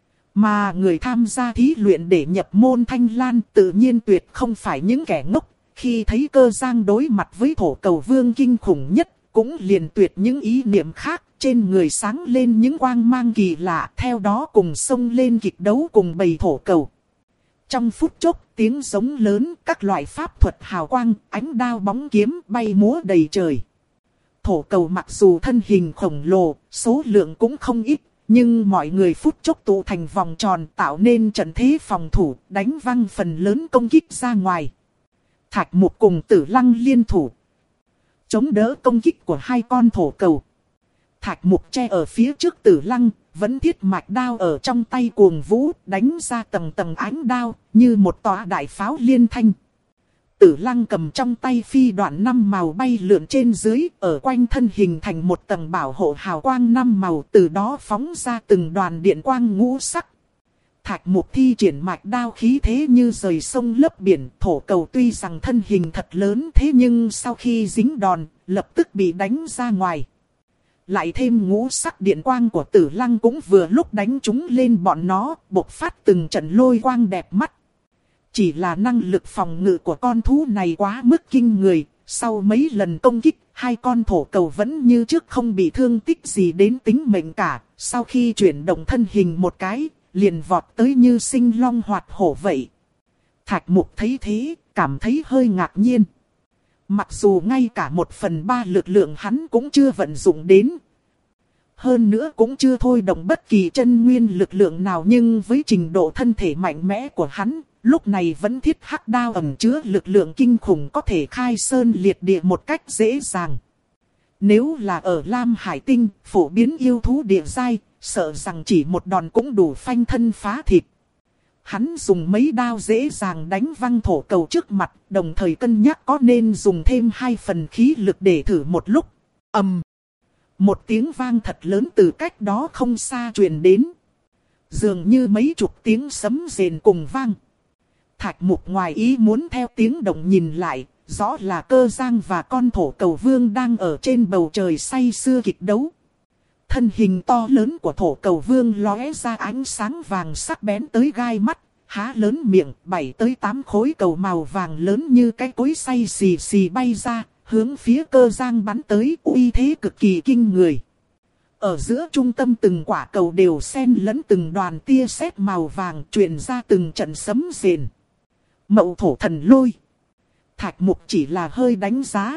Speaker 1: Mà người tham gia thí luyện để nhập môn Thanh Lan tự nhiên tuyệt không phải những kẻ ngốc, khi thấy Cơ Giang đối mặt với thổ cầu vương kinh khủng nhất, cũng liền tuyệt những ý niệm khác, trên người sáng lên những quang mang kỳ lạ, theo đó cùng xông lên kịch đấu cùng bầy thổ cầu. Trong phút chốc, tiếng giống lớn, các loại pháp thuật hào quang, ánh đao bóng kiếm bay múa đầy trời. Thổ cầu mặc dù thân hình khổng lồ, số lượng cũng không ít, nhưng mọi người phút chốc tụ thành vòng tròn tạo nên trận thế phòng thủ, đánh văng phần lớn công kích ra ngoài. Thạch Mục cùng Tử Lăng liên thủ, chống đỡ công kích của hai con thổ cầu. Thạch Mục che ở phía trước Tử Lăng, vẫn thiết mạch đao ở trong tay cuồng vũ, đánh ra tầng tầng ánh đao, như một tòa đại pháo liên thanh. Tử Lăng cầm trong tay phi đoạn năm màu bay lượn trên dưới, ở quanh thân hình thành một tầng bảo hộ hào quang năm màu, từ đó phóng ra từng đoàn điện quang ngũ sắc. Thạch Mục thi triển mạch đao khí thế như rời sông lấp biển, thổ cầu tuy rằng thân hình thật lớn thế nhưng sau khi dính đòn, lập tức bị đánh ra ngoài. Lại thêm ngũ sắc điện quang của Tử Lăng cũng vừa lúc đánh chúng lên bọn nó, bộc phát từng trận lôi quang đẹp mắt. Chỉ là năng lực phòng ngự của con thú này quá mức kinh người, sau mấy lần công kích, hai con thổ cầu vẫn như trước không bị thương tích gì đến tính mệnh cả. Sau khi chuyển động thân hình một cái, liền vọt tới như sinh long hoạt hổ vậy. Thạch Mục thấy thế, cảm thấy hơi ngạc nhiên. Mặc dù ngay cả một phần ba lực lượng hắn cũng chưa vận dụng đến. Hơn nữa cũng chưa thôi động bất kỳ chân nguyên lực lượng nào, nhưng với trình độ thân thể mạnh mẽ của hắn, lúc này vẫn thiết hắc đao ẩn chứa lực lượng kinh khủng có thể khai sơn liệt địa một cách dễ dàng. Nếu là ở Lam Hải Tinh, phổ biến yêu thú địa giai, sợ rằng chỉ một đòn cũng đủ phanh thân phá thịt. Hắn dùng mấy đao dễ dàng đánh văng thổ cầu trước mặt, đồng thời cân nhắc có nên dùng thêm hai phần khí lực để thử một lúc. Ầm! Một tiếng vang thật lớn từ cách đó không xa truyền đến. Dường như mấy chục tiếng sấm rền cùng vang. Thạch Mục ngoài ý muốn theo tiếng động nhìn lại, rõ là Cơ Giang và con thổ cầu vương đang ở trên bầu trời say sưa kịch đấu. Thân hình to lớn của thổ cầu vương lóe ra ánh sáng vàng sắc bén tới gai mắt, há lớn miệng, bảy tới tám khối cầu màu vàng lớn như cái cối xay xì xì bay ra, hướng phía Cơ Giang bắn tới, uy thế cực kỳ kinh người. Ở giữa trung tâm từng quả cầu đều xen lẫn từng đoàn tia sét màu vàng truyền ra từng trận sấm rền. Mậu thổ thần lôi. Thạch Mục chỉ là hơi đánh giá.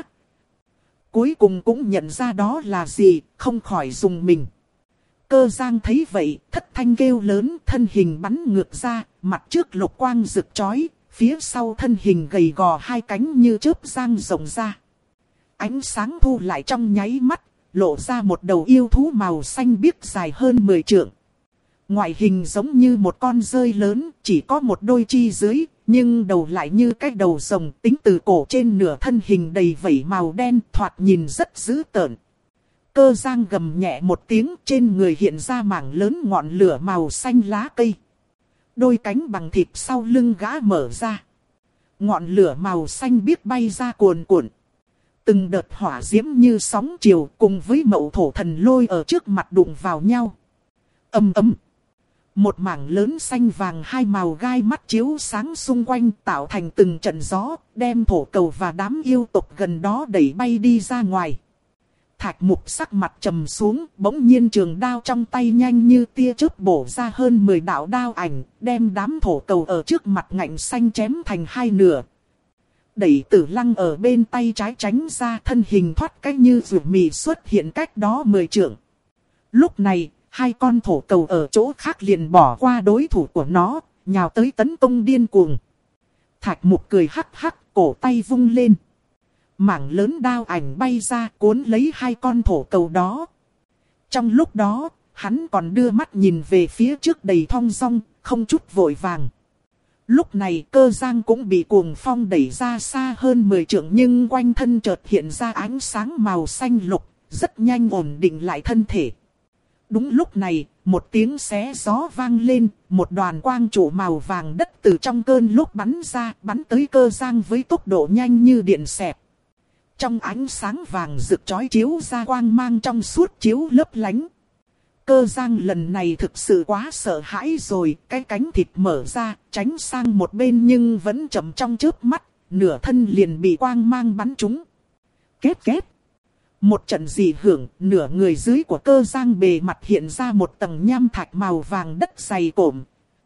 Speaker 1: Cuối cùng cũng nhận ra đó là gì, không khỏi dùng mình. Cơ Giang thấy vậy, thất thanh kêu lớn, thân hình bắn ngược ra, mặt trước lục quang rực chói, phía sau thân hình gầy gò hai cánh như chớp giang rộng ra. Ánh sáng thu lại trong nháy mắt, lộ ra một đầu yêu thú màu xanh biếc dài hơn mười trượng. Ngoại hình giống như một con dơi lớn, chỉ có một đôi chi dưới, nhưng đầu lại như cái đầu rồng, tính từ cổ trên nửa thân hình đầy vảy màu đen, thoạt nhìn rất dữ tợn. Cơ Giang gầm nhẹ một tiếng, trên người hiện ra mảng lớn ngọn lửa màu xanh lá cây. Đôi cánh bằng thịt sau lưng gã mở ra. Ngọn lửa màu xanh biếc bay ra cuồn cuộn. Từng đợt hỏa diễm như sóng chiều cùng với mậu thổ thần lôi ở trước mặt đụng vào nhau. Ầm ầm. Một mảng lớn xanh vàng hai màu gai mắt chiếu sáng xung quanh tạo thành từng trận gió, đem thổ cầu và đám yêu tộc gần đó đẩy bay đi ra ngoài. Thạch Mục sắc mặt trầm xuống, bỗng nhiên trường đao trong tay nhanh như tia chớp bổ ra hơn mười đạo đao ảnh, đem đám thổ cầu ở trước mặt ngạnh xanh chém thành hai nửa. Đẩy Tử Lăng ở bên tay trái tránh ra, thân hình thoát cách như rùa mì xuất hiện cách đó mười trượng. Lúc này, hai con thổ cầu ở chỗ khác liền bỏ qua đối thủ của nó, nhào tới tấn công điên cuồng. Thạch Mục cười hắc hắc, cổ tay vung lên. Mảng lớn đao ảnh bay ra cuốn lấy hai con thổ cầu đó. Trong lúc đó, hắn còn đưa mắt nhìn về phía trước đầy thong dong, không chút vội vàng. Lúc này Cơ Giang cũng bị cuồng phong đẩy ra xa hơn mười trượng, nhưng quanh thân chợt hiện ra ánh sáng màu xanh lục, rất nhanh ổn định lại thân thể. Đúng lúc này, một tiếng xé gió vang lên, một đoàn quang trụ màu vàng đất từ trong cơn lốc bắn ra, bắn tới Cơ Giang với tốc độ nhanh như điện xẹt. Trong ánh sáng vàng rực chói chiếu ra quang mang trong suốt chiếu lấp lánh. Cơ Giang lần này thực sự quá sợ hãi rồi, cái cánh thịt mở ra, tránh sang một bên nhưng vẫn chậm trong chớp mắt, nửa thân liền bị quang mang bắn trúng. Kết kết. Một trận dị hưởng, nửa người dưới của Cơ Giang bề mặt hiện ra một tầng nham thạch màu vàng đất dày cộm.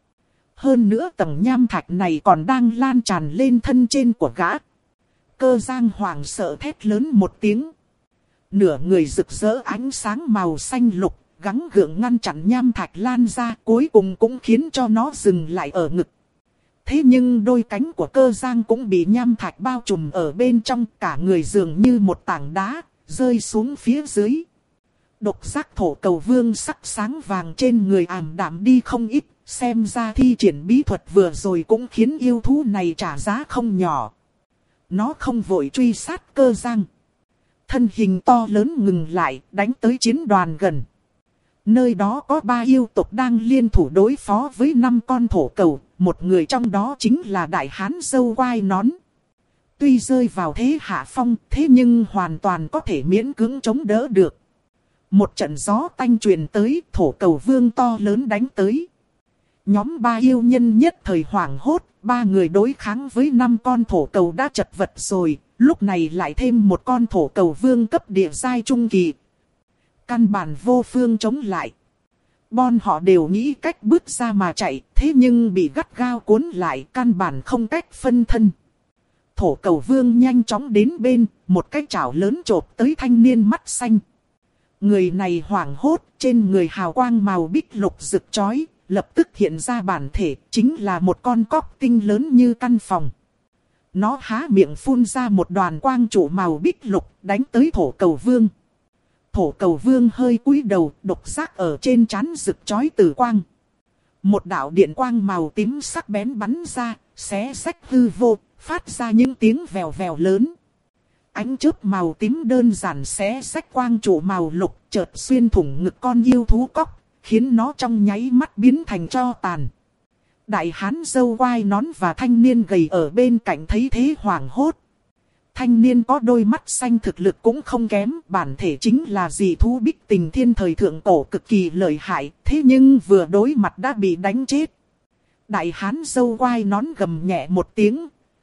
Speaker 1: Hơn nữa tầng nham thạch này còn đang lan tràn lên thân trên của gã. Cơ Giang hoảng sợ thét lớn một tiếng. Nửa người rực rỡ ánh sáng màu xanh lục, gắng gượng ngăn chặn nham thạch lan ra, cuối cùng cũng khiến cho nó dừng lại ở ngực. Thế nhưng đôi cánh của Cơ Giang cũng bị nham thạch bao trùm ở bên trong, cả người dường như một tảng đá, rơi xuống phía dưới. Độc giác thổ cầu vương sắc sáng vàng trên người ảm đạm đi không ít, xem ra thi triển bí thuật vừa rồi cũng khiến yêu thú này trả giá không nhỏ. Nó không vội truy sát Cơ Giang. Thân hình to lớn ngừng lại, đánh tới chiến đoàn gần. Nơi đó có ba yêu tộc đang liên thủ đối phó với năm con thổ cầu, một người trong đó chính là đại hán râu quai nón. Tuy rơi vào thế hạ phong, thế nhưng hoàn toàn có thể miễn cưỡng chống đỡ được. Một trận gió tanh truyền tới, thổ cầu vương to lớn đánh tới. Nhóm ba yêu nhân nhất thời hoảng hốt, ba người đối kháng với năm con thổ cầu đã chật vật rồi, Lúc này lại thêm một con thổ cầu vương cấp địa giai trung kỳ. Căn bản vô phương chống lại. Bọn họ đều nghĩ cách bước ra mà chạy, thế nhưng bị gắt gao cuốn lại, căn bản không cách phân thân. Thổ cầu vương nhanh chóng đến bên, một cái chảo lớn chộp tới thanh niên mắt xanh. Người này hoảng hốt, trên người hào quang màu bích lục rực chói, lập tức hiện ra bản thể, chính là một con cóc tinh lớn như căn phòng. Nó há miệng phun ra một đoàn quang trụ màu bích lục, đánh tới thổ cầu vương. Thổ cầu vương hơi cúi đầu, độc giác ở trên trán rực chói tử quang. Một đạo điện quang màu tím sắc bén bắn ra, xé rách hư vô, phát ra những tiếng vèo vèo lớn. Ánh chớp màu tím đơn giản xé rách quang trụ màu lục, chợt xuyên thủng ngực con yêu thú cóc, khiến nó trong nháy mắt biến thành tro tàn. Đại hán râu quai nón và thanh niên gầy ở bên cạnh thấy thế hoảng hốt. Thanh niên có đôi mắt xanh thực lực cũng không kém, bản thể chính là dị thú bích tình thiên thời thượng cổ cực kỳ lợi hại, thế nhưng vừa đối mặt đã bị đánh chết. Đại hán râu quai nón gầm nhẹ một tiếng,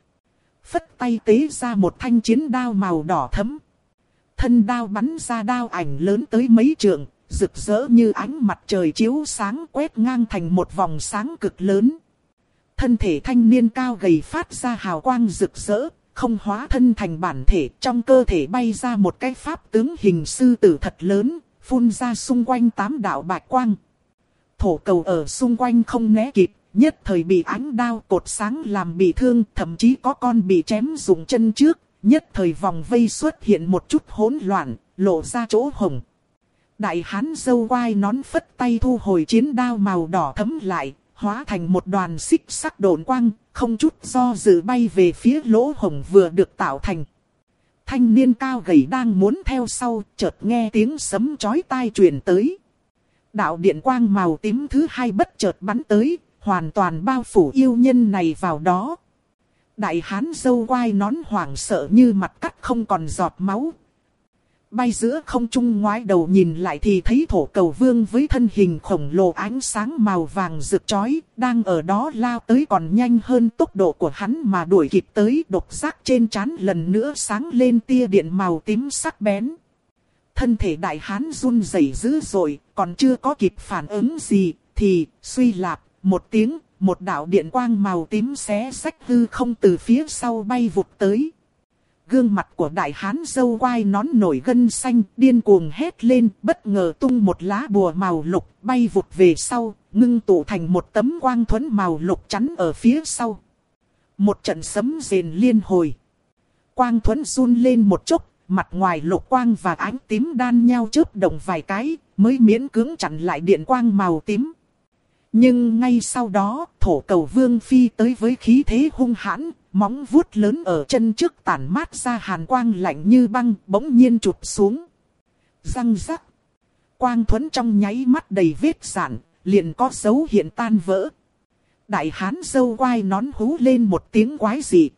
Speaker 1: phất tay tế ra một thanh chiến đao màu đỏ thẫm. Thân đao bắn ra đao ảnh lớn tới mấy trượng, rực rỡ như ánh mặt trời chiếu sáng, quét ngang thành một vòng sáng cực lớn. Thân thể thanh niên cao gầy phát ra hào quang rực rỡ, không hóa thân thành bản thể, trong cơ thể bay ra một cái pháp tướng hình sư tử thật lớn, phun ra xung quanh tám đạo bạch quang. Thổ cầu ở xung quanh không né kịp, nhất thời bị ánh đao cột sáng làm bị thương, thậm chí có con bị chém dùng chân trước, nhất thời vòng vây xuất hiện một chút hỗn loạn, lộ ra chỗ hồng. Đại hán râu quai nón phất tay thu hồi chiến đao màu đỏ thẫm lại, hóa thành một đoàn xích sắc độn quang, không chút do dự bay về phía lỗ hồng vừa được tạo thành. Thanh niên cao gầy đang muốn theo sau, chợt nghe tiếng sấm chói tai truyền tới. Đạo điện quang màu tím thứ hai bất chợt bắn tới, hoàn toàn bao phủ yêu nhân này vào đó. Đại hán râu quai nón hoảng sợ như mặt cắt không còn giọt máu. Bay giữa không trung ngoái đầu nhìn lại thì thấy thổ cầu vương với thân hình khổng lồ ánh sáng màu vàng rực chói, đang ở đó lao tới còn nhanh hơn tốc độ của hắn mà đuổi kịp tới. Độc giác trên trán lần nữa sáng lên tia điện màu tím sắc bén. Thân thể đại hán run rẩy dữ dội, còn chưa có kịp phản ứng gì, thì suy lạp, một tiếng, một đạo điện quang màu tím xé rách hư không từ phía sau bay vụt tới. Gương mặt của đại hán râu quai nón nổi gân xanh, điên cuồng hét lên, bất ngờ tung một lá bùa màu lục, bay vụt về sau, ngưng tụ thành một tấm quang thuẫn màu lục chắn ở phía sau. Một trận sấm rền liên hồi. Quang thuẫn run lên một chốc, mặt ngoài lục quang và ánh tím đan nhau chớp động vài cái, mới miễn cưỡng chặn lại điện quang màu tím. Nhưng ngay sau đó, thổ cầu vương phi tới với khí thế hung hãn, móng vuốt lớn ở chân trước tản mát ra hàn quang lạnh như băng, bỗng nhiên chụp xuống. Răng rắc. Quang thuẫn trong nháy mắt đầy vết rạn, liền có dấu hiện tan vỡ. Đại hán râu quai nón hú lên một tiếng quái dị.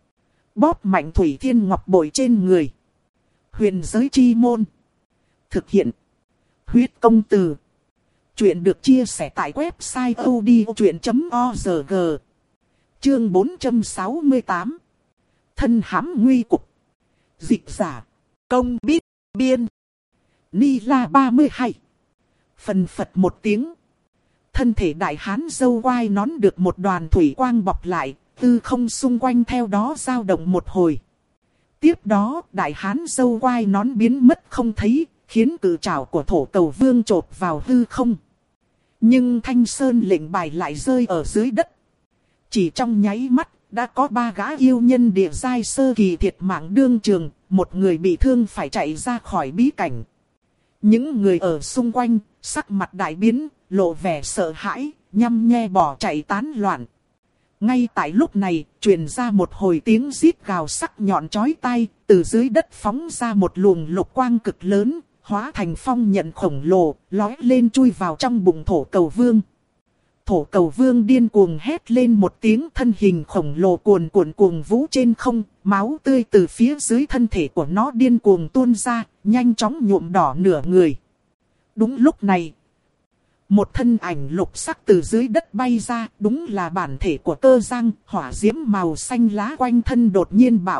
Speaker 1: Bóp mạnh thủy thiên ngọc bội trên người. Huyền giới chi môn. Thực hiện. Huyết công từ. Chuyện được chia sẻ tại website odchuyện chấm org. Chương bốn trăm sáu mươi tám. Thân hãm nguy cục. Dịch giả. Công biết. Biên. Ni la ba mươi hai. Phần phật một tiếng. Thân thể đại hán râu quai nón được một đoàn thủy quang bọc lại. Tư không xung quanh theo đó dao động một hồi. Tiếp đó đại hán râu quai nón biến mất không thấy. Khiến cự trảo của thổ cầu vương chộp vào hư không. Nhưng thanh sơn lệnh bài lại rơi ở dưới đất. Chỉ trong nháy mắt, đã có ba gã yêu nhân địa giai sơ kỳ thiệt mạng đương trường, một người bị thương phải chạy ra khỏi bí cảnh. Những người ở xung quanh, sắc mặt đại biến, lộ vẻ sợ hãi, nhăm nhe bỏ chạy tán loạn. Ngay tại lúc này, truyền ra một hồi tiếng rít gào sắc nhọn chói tai, từ dưới đất phóng ra một luồng lục quang cực lớn, hóa thành phong nhận khổng lồ, lói lên chui vào trong bụng thổ cầu vương. Thổ cầu vương điên cuồng hét lên một tiếng, thân hình khổng lồ cuồn cuộn cuồng vũ trên không, máu tươi từ phía dưới thân thể của nó điên cuồng tuôn ra, nhanh chóng nhuộm đỏ nửa người. Đúng lúc này, một thân ảnh lục sắc từ dưới đất bay ra, đúng là bản thể của Cơ Giang, hỏa diễm màu xanh lá quanh thân đột nhiên bạo tăng,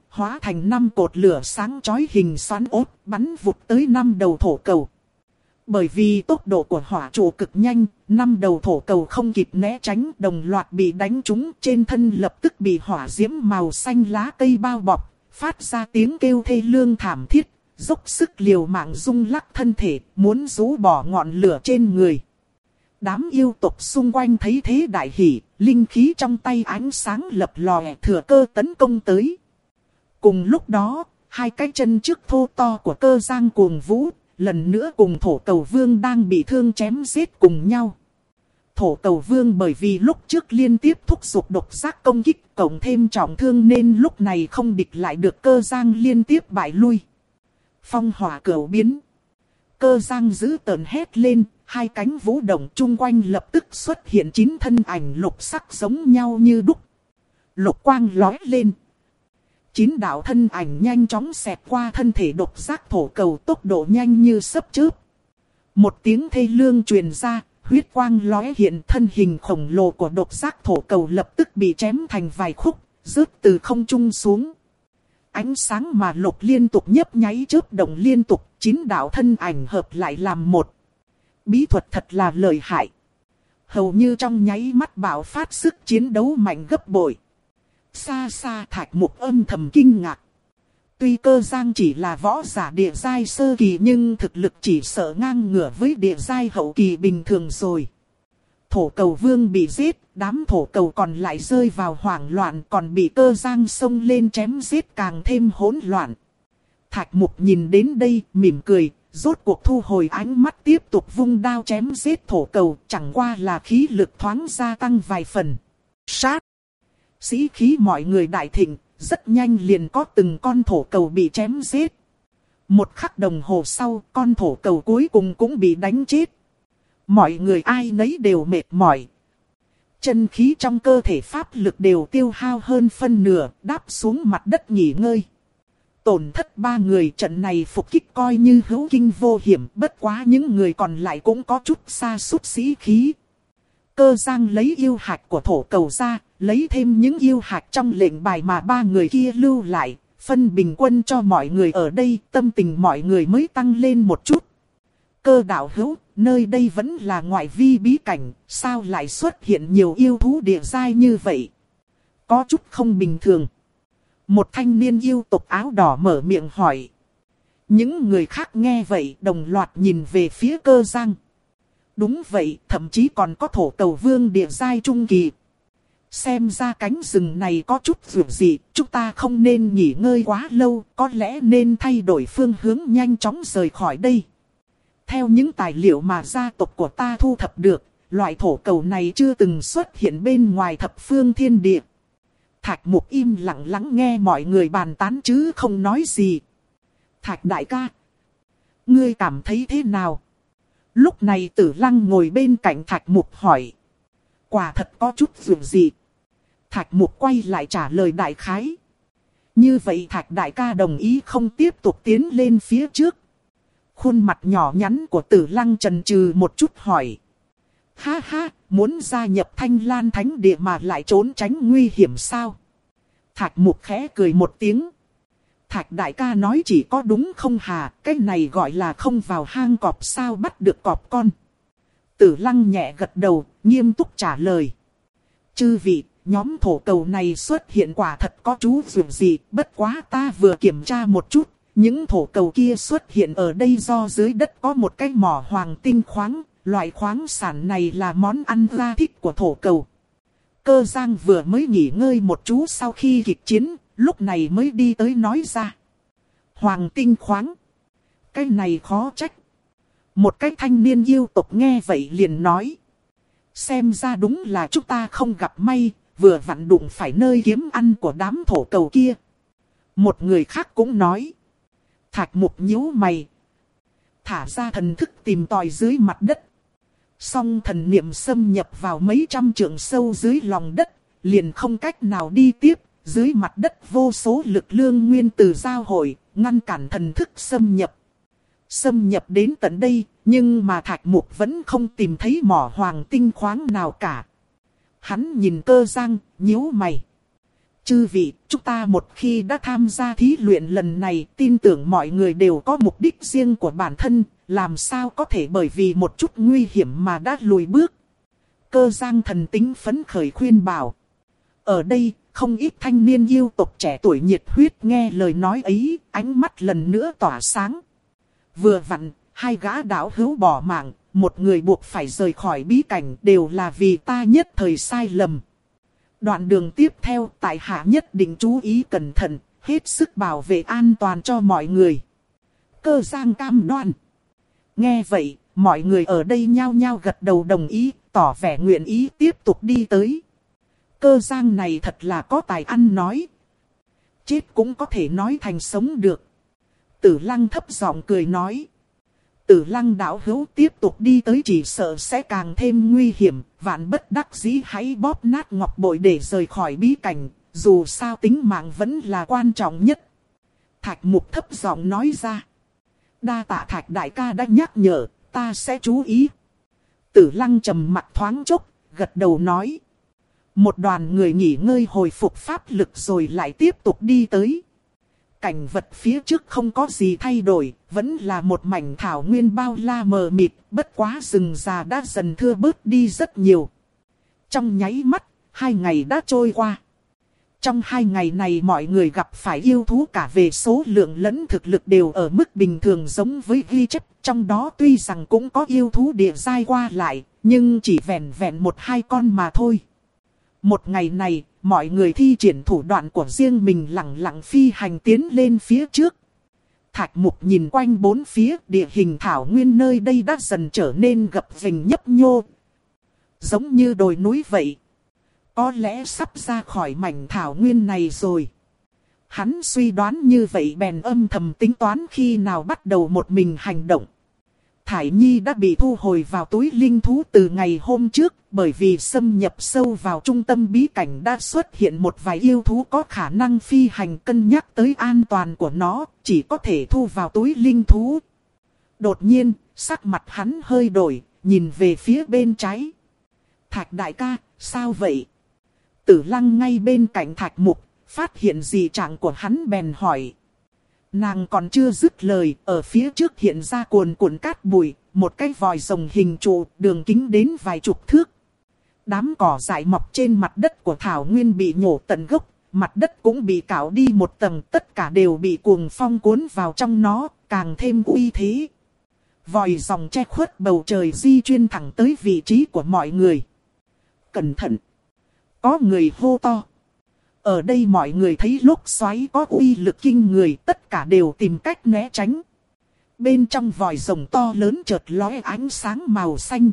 Speaker 1: hóa thành năm cột lửa sáng chói hình xoắn ốt, bắn vụt tới năm đầu thổ cầu. Bởi vì tốc độ của hỏa trụ cực nhanh, năm đầu thổ cầu không kịp né tránh, đồng loạt bị đánh trúng, trên thân lập tức bị hỏa diễm màu xanh lá cây bao bọc, phát ra tiếng kêu thê lương thảm thiết, dốc sức liều mạng rung lắc thân thể, muốn rũ bỏ ngọn lửa trên người. Đám yêu tộc xung quanh thấy thế đại hỉ, linh khí trong tay ánh sáng lập lòe, thừa cơ tấn công tới. Cùng lúc đó, hai cái chân trước thô to của Cơ Giang cuồng vũ, lần nữa cùng thổ cầu vương đang bị thương chém giết cùng nhau. Thổ cầu vương bởi vì lúc trước liên tiếp thúc giục độc giác công kích cộng thêm trọng thương nên lúc này không địch lại được Cơ Giang liên tiếp bại lui. Phong hỏa cửu biến. Cơ Giang giữ tợn hét lên, hai cánh vũ động chung quanh lập tức xuất hiện chín thân ảnh lục sắc giống nhau như đúc. Lục quang lói lên. Chín đạo thân ảnh nhanh chóng xẹt qua thân thể độc giác thổ cầu, tốc độ nhanh như sấp chớp. Một tiếng thê lương truyền ra, huyết quang lóe hiện, thân hình khổng lồ của độc giác thổ cầu lập tức bị chém thành vài khúc, rớt từ không trung xuống. Ánh sáng mà lục liên tục nhấp nháy chớp động liên tục, chín đạo thân ảnh hợp lại làm một. Bí thuật thật là lợi hại. Hầu như trong nháy mắt bạo phát sức chiến đấu mạnh gấp bội. Xa xa Thạch Mục âm thầm kinh ngạc. Tuy Cơ Giang chỉ là võ giả địa giai sơ kỳ nhưng thực lực chỉ sợ ngang ngửa với địa giai hậu kỳ bình thường rồi. Thổ cầu vương bị giết, đám thổ cầu còn lại rơi vào hoảng loạn, còn bị Cơ Giang xông lên chém giết càng thêm hỗn loạn. Thạch Mục nhìn đến đây, mỉm cười, rốt cuộc thu hồi ánh mắt tiếp tục vung đao chém giết thổ cầu, chẳng qua là khí lực thoáng gia tăng vài phần. Sát! Sĩ khí mọi người đại thịnh, rất nhanh liền có từng con thổ cầu bị chém giết. Một khắc đồng hồ sau, con thổ cầu cuối cùng cũng bị đánh chết. Mọi người ai nấy đều mệt mỏi. Chân khí trong cơ thể pháp lực đều tiêu hao hơn phân nửa, đáp xuống mặt đất nghỉ ngơi. Tổn thất ba người, trận này phục kích coi như hữu kinh vô hiểm, bất quá những người còn lại cũng có chút sa sút sĩ khí. Cơ Giang lấy yêu hạch của thổ cầu ra, lấy thêm những yêu hạch trong lệnh bài mà ba người kia lưu lại, phân bình quân cho mọi người ở đây, tâm tình mọi người mới tăng lên một chút. Cơ đạo hữu, nơi đây vẫn là ngoại vi bí cảnh, sao lại xuất hiện nhiều yêu thú địa giai như vậy? Có chút không bình thường. Một thanh niên yêu tộc áo đỏ mở miệng hỏi. Những người khác nghe vậy đồng loạt nhìn về phía Cơ Giang. Đúng vậy, thậm chí còn có thổ cầu vương địa giai trung kỳ. Xem ra cánh rừng này có chút vượt dị, chúng ta không nên nghỉ ngơi quá lâu, có lẽ nên thay đổi phương hướng nhanh chóng rời khỏi đây. Theo những tài liệu mà gia tộc của ta thu thập được, loại thổ cầu này chưa từng xuất hiện bên ngoài thập phương thiên địa. Thạch Mục im lặng lắng nghe mọi người bàn tán chứ không nói gì. Thạch đại ca, ngươi cảm thấy thế nào? Lúc này Tử Lăng ngồi bên cạnh Thạch Mục hỏi. Quả thật có chút vượt dị. Thạch Mục quay lại trả lời đại khái. Như vậy Thạch đại ca đồng ý không tiếp tục tiến lên phía trước. Khuôn mặt nhỏ nhắn của Tử Lăng chần chừ một chút hỏi. Ha ha, muốn gia nhập Thanh Lan Thánh Địa mà lại trốn tránh nguy hiểm sao? Thạch Mục khẽ cười một tiếng. Thạch đại ca nói chỉ có đúng không hà, cái này gọi là không vào hang cọp sao bắt được cọp con. Tử Lăng nhẹ gật đầu, nghiêm túc trả lời. Chư vị, nhóm thổ cầu này xuất hiện quả thật có chú vượt gì, bất quá ta vừa kiểm tra một chút. Những thổ cầu kia xuất hiện ở đây do dưới đất có một cái mỏ hoàng tinh khoáng, loại khoáng sản này là món ăn ra thích của thổ cầu. Cơ Giang vừa mới nghỉ ngơi một chút sau khi kịch chiến, lúc này mới đi tới nói ra. Hoàng tinh khoáng. Cái này khó trách. Một cái thanh niên yêu tộc nghe vậy liền nói. Xem ra đúng là chúng ta không gặp may, vừa vặn đụng phải nơi kiếm ăn của đám thổ cầu kia. Một người khác cũng nói. Thạch Mục nhíu mày. Thả ra thần thức tìm tòi dưới mặt đất. Song thần niệm xâm nhập vào mấy trăm trượng sâu dưới lòng đất, liền không cách nào đi tiếp. Dưới mặt đất vô số lực lượng nguyên tử giao hội, ngăn cản thần thức xâm nhập. Xâm nhập đến tận đây, nhưng mà Thạch Mục vẫn không tìm thấy mỏ hoàng tinh khoáng nào cả. Hắn nhìn Cơ Giang, nhíu mày. Chư vị, chúng ta một khi đã tham gia thí luyện lần này, tin tưởng mọi người đều có mục đích riêng của bản thân, làm sao có thể bởi vì một chút nguy hiểm mà đã lùi bước. Cơ Giang thần tính phấn khởi khuyên bảo. Ở đây, không ít thanh niên yêu tộc trẻ tuổi nhiệt huyết nghe lời nói ấy, ánh mắt lần nữa tỏa sáng. Vừa vặn, hai gã đạo hữu bỏ mạng, một người buộc phải rời khỏi bí cảnh đều là vì ta nhất thời sai lầm. Đoạn đường tiếp theo, tại hạ nhất định chú ý cẩn thận, hết sức bảo vệ an toàn cho mọi người. Cơ Giang cam đoan. Nghe vậy, mọi người ở đây nhao nhao gật đầu đồng ý, tỏ vẻ nguyện ý tiếp tục đi tới. Cơ Giang này thật là có tài ăn nói. Chết cũng có thể nói thành sống được. Tử Lăng thấp giọng cười nói. Tử Lăng đạo hữu tiếp tục đi tới chỉ sợ sẽ càng thêm nguy hiểm. Vạn bất đắc dĩ hãy bóp nát ngọc bội để rời khỏi bí cảnh. Dù sao tính mạng vẫn là quan trọng nhất. Thạch Mục thấp giọng nói ra. Đa tạ Thạch đại ca đã nhắc nhở, ta sẽ chú ý. Tử Lăng trầm mặt thoáng chốc, gật đầu nói. Một đoàn người nghỉ ngơi hồi phục pháp lực rồi lại tiếp tục đi tới. Cảnh vật phía trước không có gì thay đổi, vẫn là một mảnh thảo nguyên bao la mờ mịt, bất quá rừng già đã dần thưa bớt đi rất nhiều. Trong nháy mắt, hai ngày đã trôi qua. Trong hai ngày này mọi người gặp phải yêu thú cả về số lượng lẫn thực lực đều ở mức bình thường giống với ghi chép. Trong đó tuy rằng cũng có yêu thú địa giai qua lại, nhưng chỉ vẹn vẹn một hai con mà thôi. Một ngày này, mọi người thi triển thủ đoạn của riêng mình lặng lặng phi hành tiến lên phía trước. Thạch Mục nhìn quanh bốn phía, địa hình thảo nguyên nơi đây đã dần trở nên gập ghềnh nhấp nhô. Giống như đồi núi vậy. Có lẽ sắp ra khỏi mảnh thảo nguyên này rồi. Hắn suy đoán như vậy bèn âm thầm tính toán khi nào bắt đầu một mình hành động. Thải Nhi đã bị thu hồi vào túi linh thú từ ngày hôm trước, bởi vì xâm nhập sâu vào trung tâm bí cảnh đã xuất hiện một vài yêu thú có khả năng phi hành, cân nhắc tới an toàn của nó, chỉ có thể thu vào túi linh thú. Đột nhiên, sắc mặt hắn hơi đổi, nhìn về phía bên trái. Thạch đại ca, sao vậy? Tử Lăng ngay bên cạnh Thạch Mục, phát hiện dị trạng của hắn bèn hỏi. Nàng còn chưa dứt lời, ở phía trước hiện ra cuồn cuộn cát bụi, một cái vòi rồng hình trụ, đường kính đến vài chục thước. Đám cỏ dại mọc trên mặt đất của thảo nguyên bị nhổ tận gốc, mặt đất cũng bị cạo đi một tầng, tất cả đều bị cuồng phong cuốn vào trong nó, càng thêm uy thế. Vòi rồng che khuất bầu trời di chuyển thẳng tới vị trí của mọi người. Cẩn thận! Có người hô to. Ở đây mọi người thấy lốc xoáy có uy lực kinh người, tất cả đều tìm cách né tránh. Bên trong vòi rồng to lớn chợt lóe ánh sáng màu xanh.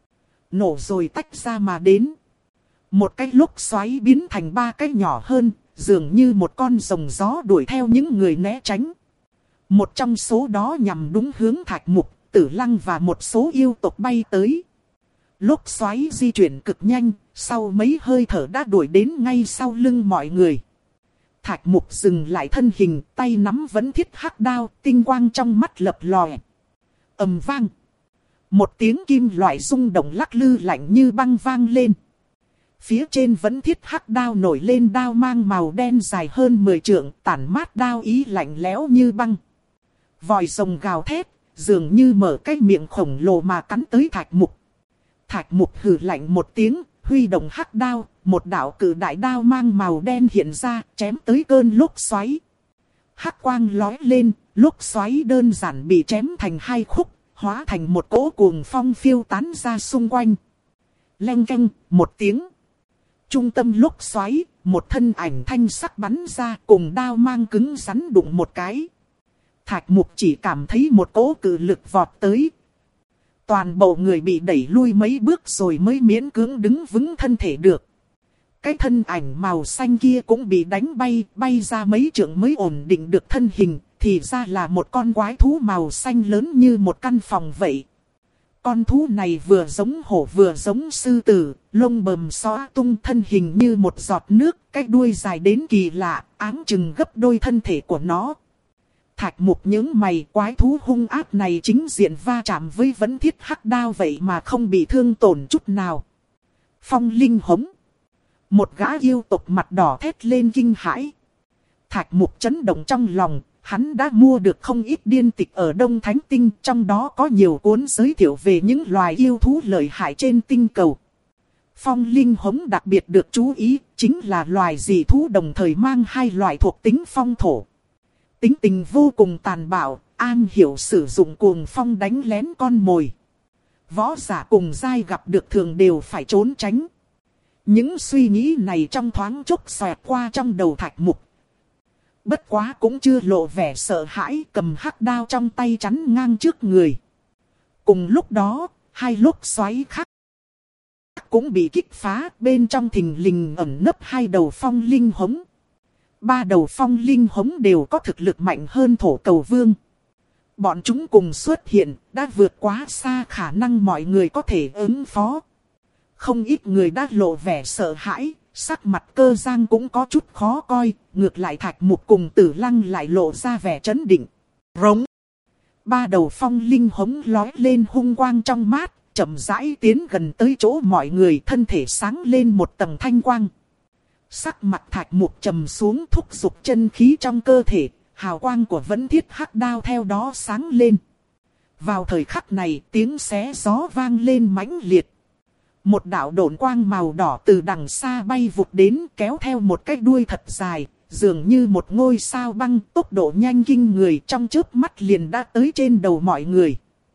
Speaker 1: Nổ rồi tách ra mà đến. Một cái lốc xoáy biến thành ba cái nhỏ hơn, dường như một con rồng gió đuổi theo những người né tránh. Một trong số đó nhằm đúng hướng Thạch Mục, Tử Lăng và một số yêu tộc bay tới. Lốc xoáy di chuyển cực nhanh, sau mấy hơi thở đã đuổi đến ngay sau lưng mọi người. Thạch Mục dừng lại thân hình, tay nắm vấn thiết hắc đao, tinh quang trong mắt lập lòe. Ầm vang. Một tiếng kim loại rung động lắc lư lạnh như băng vang lên. Phía trên vấn thiết hắc đao nổi lên đao mang màu đen dài hơn mười trượng, tản mát đao ý lạnh lẽo như băng. Vòi rồng gào thét, dường như mở cái miệng khổng lồ mà cắn tới Thạch Mục. Thạch Mục hừ lạnh một tiếng, huy động hắc đao, một đạo cử đại đao mang màu đen hiện ra, chém tới cơn lốc xoáy. Hắc quang lói lên, lốc xoáy đơn giản bị chém thành hai khúc, hóa thành một cỗ cuồng phong phiêu tán ra xung quanh. Leng keng, một tiếng. Trung tâm lốc xoáy, một thân ảnh thanh sắc bắn ra, cùng đao mang cứng rắn đụng một cái. Thạch Mục chỉ cảm thấy một cỗ cự lực vọt tới. Toàn bộ người bị đẩy lui mấy bước rồi mới miễn cưỡng đứng vững thân thể được. Cái thân ảnh màu xanh kia cũng bị đánh bay, bay ra mấy trượng mới ổn định được thân hình, thì ra là một con quái thú màu xanh lớn như một căn phòng vậy. Con thú này vừa giống hổ vừa giống sư tử, lông bờm xõa tung, thân hình như một giọt nước, cái đuôi dài đến kỳ lạ, áng chừng gấp đôi thân thể của nó. Thạch Mục những mày, quái thú hung ác này chính diện va chạm với vấn thiết hắc đao vậy mà không bị thương tổn chút nào. Phong linh hống. Một gã yêu tộc mặt đỏ thét lên kinh hãi. Thạch Mục chấn động trong lòng, hắn đã mua được không ít điên tịch ở Đông Thánh Tinh, trong đó có nhiều cuốn giới thiệu về những loài yêu thú lợi hại trên tinh cầu. Phong linh hống đặc biệt được chú ý, chính là loài dị thú đồng thời mang hai loại thuộc tính phong thổ. Tính tình vô cùng tàn bạo, an hiểu sử dụng cuồng phong đánh lén con mồi. Võ giả cùng giai gặp được thường đều phải trốn tránh. Những suy nghĩ này trong thoáng chốc xoẹt qua trong đầu Thạch Mục. Bất quá cũng chưa lộ vẻ sợ hãi, cầm hắc đao trong tay chắn ngang trước người. Cùng lúc đó, hai lốc xoáy khác cũng bị kích phá, bên trong thình lình ẩn nấp hai đầu phong linh hống. Ba đầu phong linh hống đều có thực lực mạnh hơn thổ cầu vương. Bọn chúng cùng xuất hiện, đã vượt quá xa khả năng mọi người có thể ứng phó. Không ít người đã lộ vẻ sợ hãi, sắc mặt Cơ Giang cũng có chút khó coi, ngược lại Thạch Mục cùng Tử Lăng lại lộ ra vẻ trấn định. Rống. Ba đầu phong linh hống lói lên hung quang trong mắt, chậm rãi tiến gần tới chỗ mọi người, thân thể sáng lên một tầng thanh quang. Sắc mặt Thạch Mục trầm xuống, thúc giục chân khí trong cơ thể, hào quang của Vẫn Thiết hắc đao theo đó sáng lên. Vào thời khắc này, tiếng xé gió vang lên mãnh liệt. Một đạo độn quang màu đỏ từ đằng xa bay vụt đến, kéo theo một cái đuôi thật dài, dường như một ngôi sao băng, tốc độ nhanh kinh người, trong chớp mắt liền đã tới trên đầu mọi người.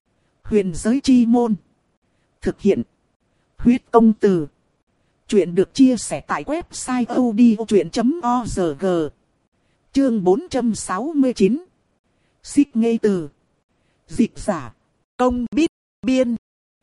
Speaker 1: Huyền giới chi môn. Thực hiện. Huyết công từ. Chuyện được chia sẻ tại website odchuyện chấm org. Chương bốn trăm sáu mươi chín. Xích ngây từ. Dịch giả. Công bít. Biên.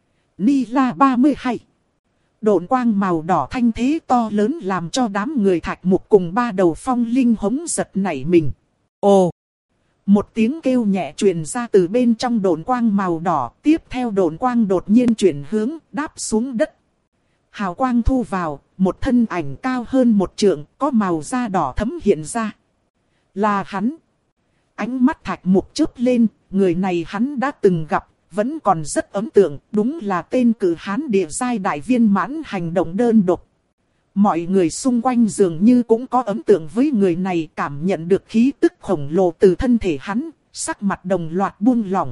Speaker 1: Ni la ba mươi hai. Độn quang màu đỏ thanh thế to lớn làm cho đám người Thạch Mục cùng ba đầu phong linh hống giật nảy mình. Ồ! Một tiếng kêu nhẹ truyền ra từ bên trong độn quang màu đỏ, tiếp theo độn quang đột nhiên chuyển hướng, đáp xuống đất. Hào quang thu vào, một thân ảnh cao hơn một trượng, có màu da đỏ thấm hiện ra. Là hắn. Ánh mắt Thạch Mục chớp lên, người này hắn đã từng gặp. Vẫn còn rất ấn tượng, đúng là tên cử hán địa giai đại viên mãn hành động đơn độc. Mọi người xung quanh dường như cũng có ấn tượng với người này, cảm nhận được khí tức khổng lồ từ thân thể hắn, sắc mặt đồng loạt buông lỏng.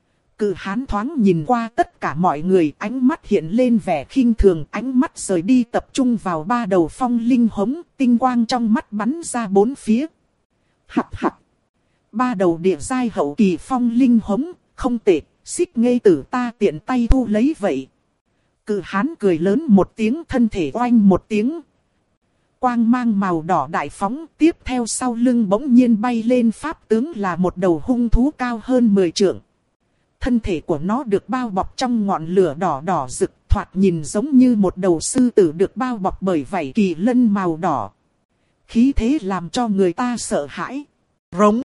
Speaker 1: Cử hán thoáng nhìn qua tất cả mọi người, ánh mắt hiện lên vẻ khinh thường, ánh mắt rời đi tập trung vào ba đầu phong linh hống, tinh quang trong mắt bắn ra bốn phía. Hạc hạc. Ba đầu địa giai hậu kỳ phong linh hống, không tệ. Xích ngây tử ta tiện tay thu lấy vậy. Cự hán cười lớn một tiếng, thân thể oanh một tiếng. Quang mang màu đỏ đại phóng, tiếp theo sau lưng bỗng nhiên bay lên pháp tướng là một đầu hung thú cao hơn mười trượng. Thân thể của nó được bao bọc trong ngọn lửa đỏ đỏ rực, thoạt nhìn giống như một đầu sư tử được bao bọc bởi vảy kỳ lân màu đỏ. Khí thế làm cho người ta sợ hãi. Rống.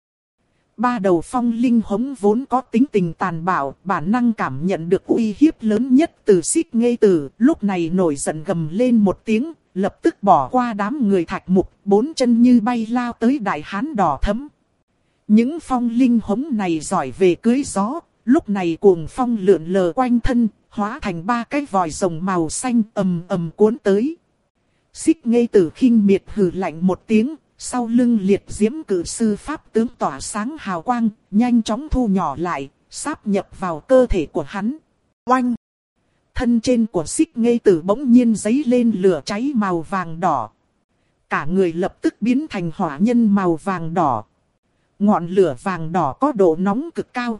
Speaker 1: Ba đầu phong linh hống vốn có tính tình tàn bạo, bản năng cảm nhận được uy hiếp lớn nhất từ Xích ngây tử, lúc này nổi giận gầm lên một tiếng, lập tức bỏ qua đám người Thạch Mục, bốn chân như bay lao tới đại hán đỏ thẫm. Những phong linh hống này giỏi về cưỡi gió, lúc này cuồng phong lượn lờ quanh thân, hóa thành ba cái vòi rồng màu xanh ầm ầm cuốn tới. Xích ngây tử khinh miệt hừ lạnh một tiếng. Sau lưng liệt diễm cử sư pháp tướng tỏa sáng hào quang, nhanh chóng thu nhỏ lại, sáp nhập vào cơ thể của hắn. Oanh! Thân trên của Xích ngây tử bỗng nhiên giấy lên lửa cháy màu vàng đỏ. Cả người lập tức biến thành hỏa nhân màu vàng đỏ. Ngọn lửa vàng đỏ có độ nóng cực cao.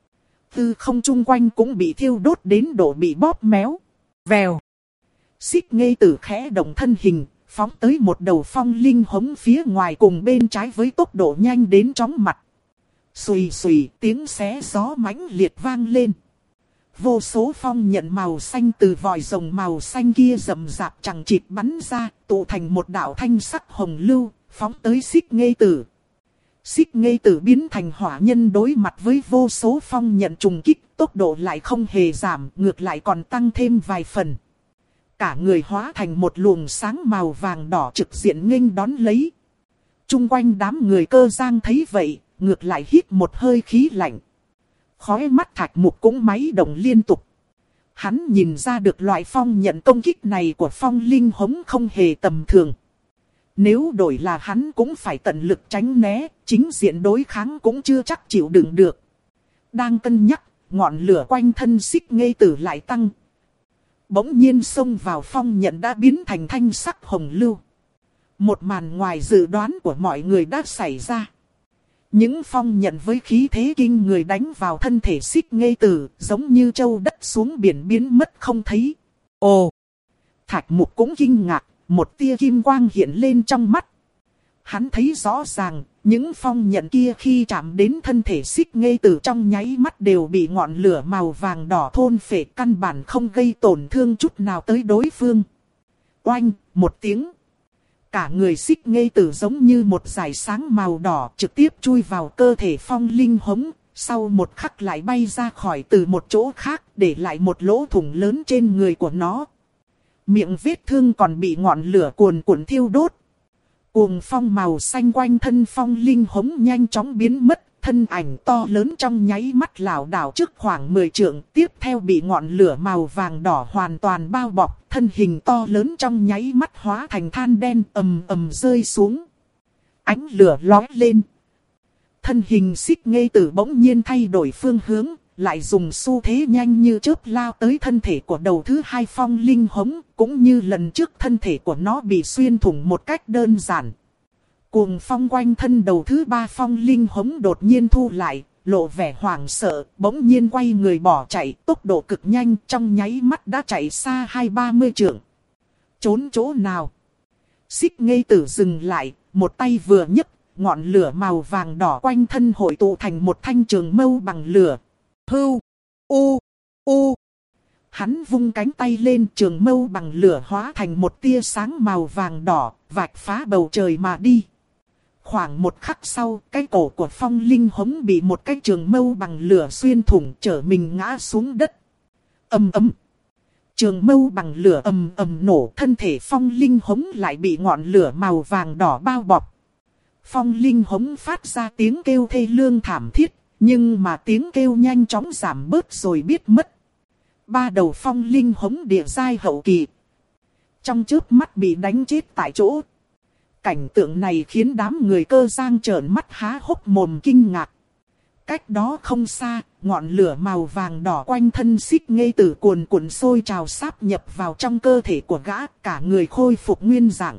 Speaker 1: Tư không chung quanh cũng bị thiêu đốt đến độ bị bóp méo. Vèo! Xích ngây tử khẽ động thân hình. Phóng tới một đầu phong linh hống phía ngoài cùng bên trái với tốc độ nhanh đến chóng mặt. Xùy xùy tiếng xé gió mãnh liệt vang lên. Vô số phong nhận màu xanh từ vòi rồng màu xanh kia rầm rạp chẳng chịt bắn ra, tụ thành một đạo thanh sắc hồng lưu, phóng tới Xích ngây tử. Xích ngây tử biến thành hỏa nhân đối mặt với vô số phong nhận trùng kích, tốc độ lại không hề giảm, ngược lại còn tăng thêm vài phần. Cả người hóa thành một luồng sáng màu vàng đỏ trực diện nghênh đón lấy. Trung quanh đám người Cơ Giang thấy vậy, ngược lại hít một hơi khí lạnh. Khói mắt Thạch Mục cũng máy động liên tục. Hắn nhìn ra được loại phong nhận công kích này của phong linh hống không hề tầm thường. Nếu đổi là hắn cũng phải tận lực tránh né, chính diện đối kháng cũng chưa chắc chịu đựng được. Đang cân nhắc, ngọn lửa quanh thân xích ngây tử lại tăng. Bỗng nhiên xông vào phong nhận đã biến thành thanh sắc hồng lưu. Một màn ngoài dự đoán của mọi người đã xảy ra. Những phong nhận với khí thế kinh người đánh vào thân thể xích ngây tử, giống như châu đất xuống biển biến mất không thấy. Ồ! Thạch Mục cũng kinh ngạc, một tia kim quang hiện lên trong mắt. Hắn thấy rõ ràng, những phong nhận kia khi chạm đến thân thể xích ngây tử trong nháy mắt đều bị ngọn lửa màu vàng đỏ thôn phệ, căn bản không gây tổn thương chút nào tới đối phương. Oanh! Một tiếng. Cả người xích ngây tử giống như một dải sáng màu đỏ trực tiếp chui vào cơ thể phong linh hống, sau một khắc lại bay ra khỏi từ một chỗ khác, để lại một lỗ thủng lớn trên người của nó. Miệng vết thương còn bị ngọn lửa cuồn cuộn thiêu đốt. Cuồng phong màu xanh quanh thân phong linh hống nhanh chóng biến mất, thân ảnh to lớn trong nháy mắt lảo đảo trước khoảng mười trượng, tiếp theo bị ngọn lửa màu vàng đỏ hoàn toàn bao bọc, thân hình to lớn trong nháy mắt hóa thành than đen ầm ầm rơi xuống. Ánh lửa lóe lên. Thân hình xích ngây tử bỗng nhiên thay đổi phương hướng, lại dùng xu thế nhanh như chớp lao tới thân thể của đầu thứ hai phong linh hống, cũng như lần trước thân thể của nó bị xuyên thủng một cách đơn giản. Cuồng phong quanh thân đầu thứ ba phong linh hống đột nhiên thu lại, lộ vẻ hoảng sợ, bỗng nhiên quay người bỏ chạy, tốc độ cực nhanh, trong nháy mắt đã chạy xa hai ba mươi trượng. Trốn chỗ nào? Xích ngây tử dừng lại, một tay vừa nhấc, ngọn lửa màu vàng đỏ quanh thân hội tụ thành một thanh trường mâu bằng lửa. Hưu, u, u. Hắn vung cánh tay lên, trường mâu bằng lửa hóa thành một tia sáng màu vàng đỏ, vạch phá bầu trời mà đi. Khoảng một khắc sau, cái cổ của phong linh hống bị một cái trường mâu bằng lửa xuyên thủng, trở mình ngã xuống đất. Ầm ầm. Trường mâu bằng lửa ầm ầm nổ, thân thể phong linh hống lại bị ngọn lửa màu vàng đỏ bao bọc. Phong linh hống phát ra tiếng kêu thê lương thảm thiết, nhưng mà tiếng kêu nhanh chóng giảm bớt rồi biết mất. Ba đầu phong linh hống địa giai hậu kỳ, trong chớp mắt bị đánh chết tại chỗ. Cảnh tượng này khiến đám người Cơ Giang trợn mắt há hốc mồm kinh ngạc. Cách đó không xa, ngọn lửa màu vàng đỏ quanh thân xích ngây tử cuồn cuộn sôi trào sáp nhập vào trong cơ thể của gã, cả người khôi phục nguyên dạng.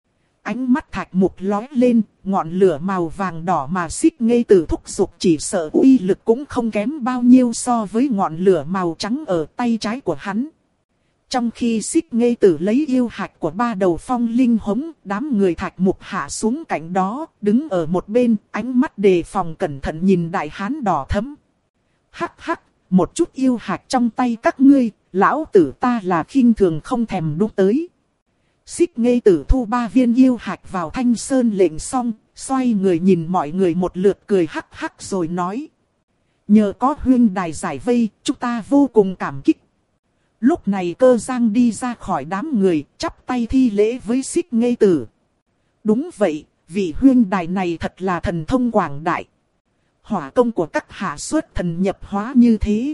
Speaker 1: Ánh mắt Thạch Mục lóe lên, ngọn lửa màu vàng đỏ mà xích ngây tử thúc giục chỉ sợ uy lực cũng không kém bao nhiêu so với ngọn lửa màu trắng ở tay trái của hắn. Trong khi xích ngây tử lấy yêu hạch của ba đầu phong linh hống, đám người Thạch Mục hạ xuống cạnh đó, đứng ở một bên, ánh mắt đề phòng cẩn thận nhìn đại hán đỏ thẫm. Hắc hắc, một chút yêu hạch trong tay các ngươi, lão tử ta là khinh thường không thèm đụng tới. Xích ngây tử thu ba viên yêu hạch vào thanh sơn lệnh xong, xoay người nhìn mọi người một lượt cười hắc hắc rồi nói. Nhờ có huyên đài giải vây, chúng ta vô cùng cảm kích. Lúc này Cơ Giang đi ra khỏi đám người, chắp tay thi lễ với xích ngây tử. Đúng vậy, vị huyên đài này thật là thần thông quảng đại. Hỏa công của các hạ xuất thần nhập hóa như thế,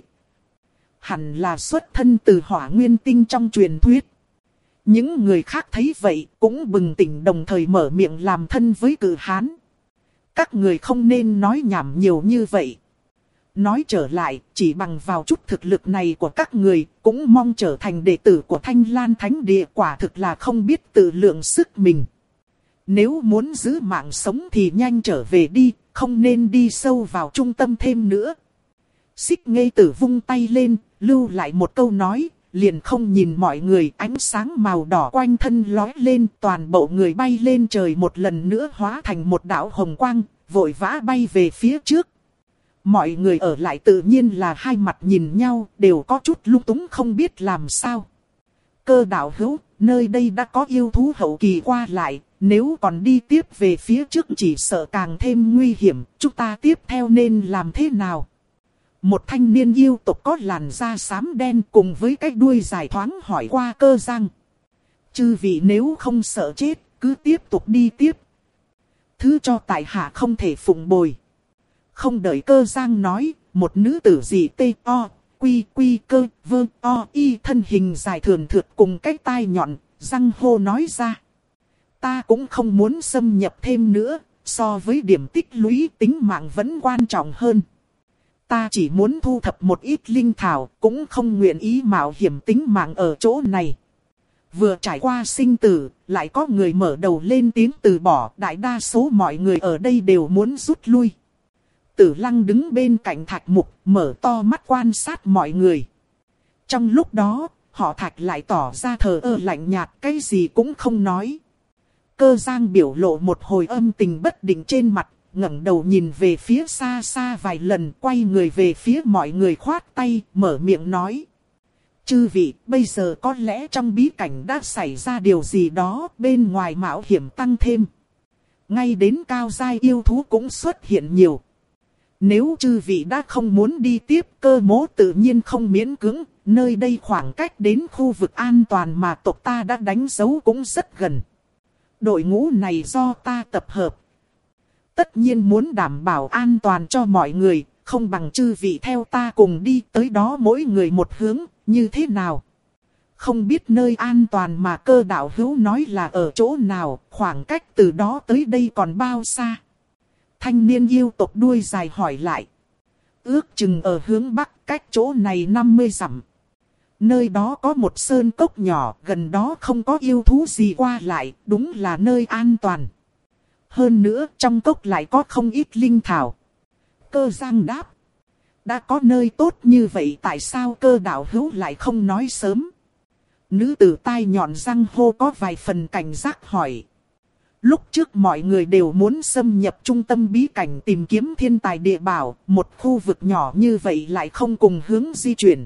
Speaker 1: hẳn là xuất thân từ hỏa nguyên tinh trong truyền thuyết. Những người khác thấy vậy cũng bừng tỉnh, đồng thời mở miệng làm thân với cự hán. Các người không nên nói nhảm nhiều như vậy. Nói trở lại, chỉ bằng vào chút thực lực này của các người, cũng mong trở thành đệ tử của Thanh Lan Thánh Địa, quả thực là không biết tự lượng sức mình. Nếu muốn giữ mạng sống thì nhanh trở về đi, không nên đi sâu vào trung tâm thêm nữa. Xích ngây tử vung tay lên, lưu lại một câu nói, liền không nhìn mọi người, ánh sáng màu đỏ quanh thân lóe lên, toàn bộ người bay lên trời một lần nữa hóa thành một đạo hồng quang, vội vã bay về phía trước. Mọi người ở lại tự nhiên là hai mặt nhìn nhau, đều có chút lung túng không biết làm sao. Cơ đạo hữu, nơi đây đã có yêu thú hậu kỳ qua lại, nếu còn đi tiếp về phía trước chỉ sợ càng thêm nguy hiểm, chúng ta tiếp theo nên làm thế nào? Một thanh niên yêu tộc có làn da xám đen cùng với cái đuôi dài thoáng hỏi qua Cơ Giang. Chư vị nếu không sợ chết, cứ tiếp tục đi tiếp. Thứ cho tại hạ không thể phụng bồi. Không đợi Cơ Giang nói, một nữ tử dị tê o, quy quy cơ, vơ, Ơ, o, y thân hình dài thườn thượt cùng cái tai nhọn, răng hô nói ra. Ta cũng không muốn xâm nhập thêm nữa, so với điểm tích lũy tính mạng vẫn quan trọng hơn. Ta chỉ muốn thu thập một ít linh thảo, cũng không nguyện ý mạo hiểm tính mạng ở chỗ này. Vừa trải qua sinh tử, lại có người mở đầu lên tiếng từ bỏ, đại đa số mọi người ở đây đều muốn rút lui. Tử Lăng đứng bên cạnh Thạch Mục, mở to mắt quan sát mọi người. Trong lúc đó, họ Thạch lại tỏ ra thờ ơ lạnh nhạt, cái gì cũng không nói. Cơ Giang biểu lộ một hồi âm tình bất định trên mặt, ngẩng đầu nhìn về phía xa xa vài lần, quay người về phía mọi người khoát tay, mở miệng nói. Chư vị, bây giờ có lẽ trong bí cảnh đã xảy ra điều gì đó, bên ngoài mạo hiểm tăng thêm. Ngay đến cao giai yêu thú cũng xuất hiện nhiều. Nếu chư vị đã không muốn đi tiếp, Cơ Mỗ tự nhiên không miễn cưỡng, nơi đây khoảng cách đến khu vực an toàn mà tộc ta đã đánh dấu cũng rất gần. Đội ngũ này do ta tập hợp. Tất nhiên muốn đảm bảo an toàn cho mọi người, không bằng chư vị theo ta cùng đi tới đó mỗi người một hướng, như thế nào? Không biết nơi an toàn mà Cơ đạo hữu nói là ở chỗ nào, khoảng cách từ đó tới đây còn bao xa? Thanh niên yêu tộc đuôi dài hỏi lại. Ước chừng ở hướng bắc, cách chỗ này năm mươi dặm. Nơi đó có một sơn cốc nhỏ, gần đó không có yêu thú gì qua lại, đúng là nơi an toàn. Hơn nữa, trong cốc lại có không ít linh thảo. Cơ Giang đáp. Đã có nơi tốt như vậy, tại sao Cơ đạo hữu lại không nói sớm? Nữ tử tai nhọn răng hô có vài phần cảnh giác hỏi. Lúc trước mọi người đều muốn xâm nhập trung tâm bí cảnh tìm kiếm thiên tài địa bảo, một khu vực nhỏ như vậy lại không cùng hướng di chuyển.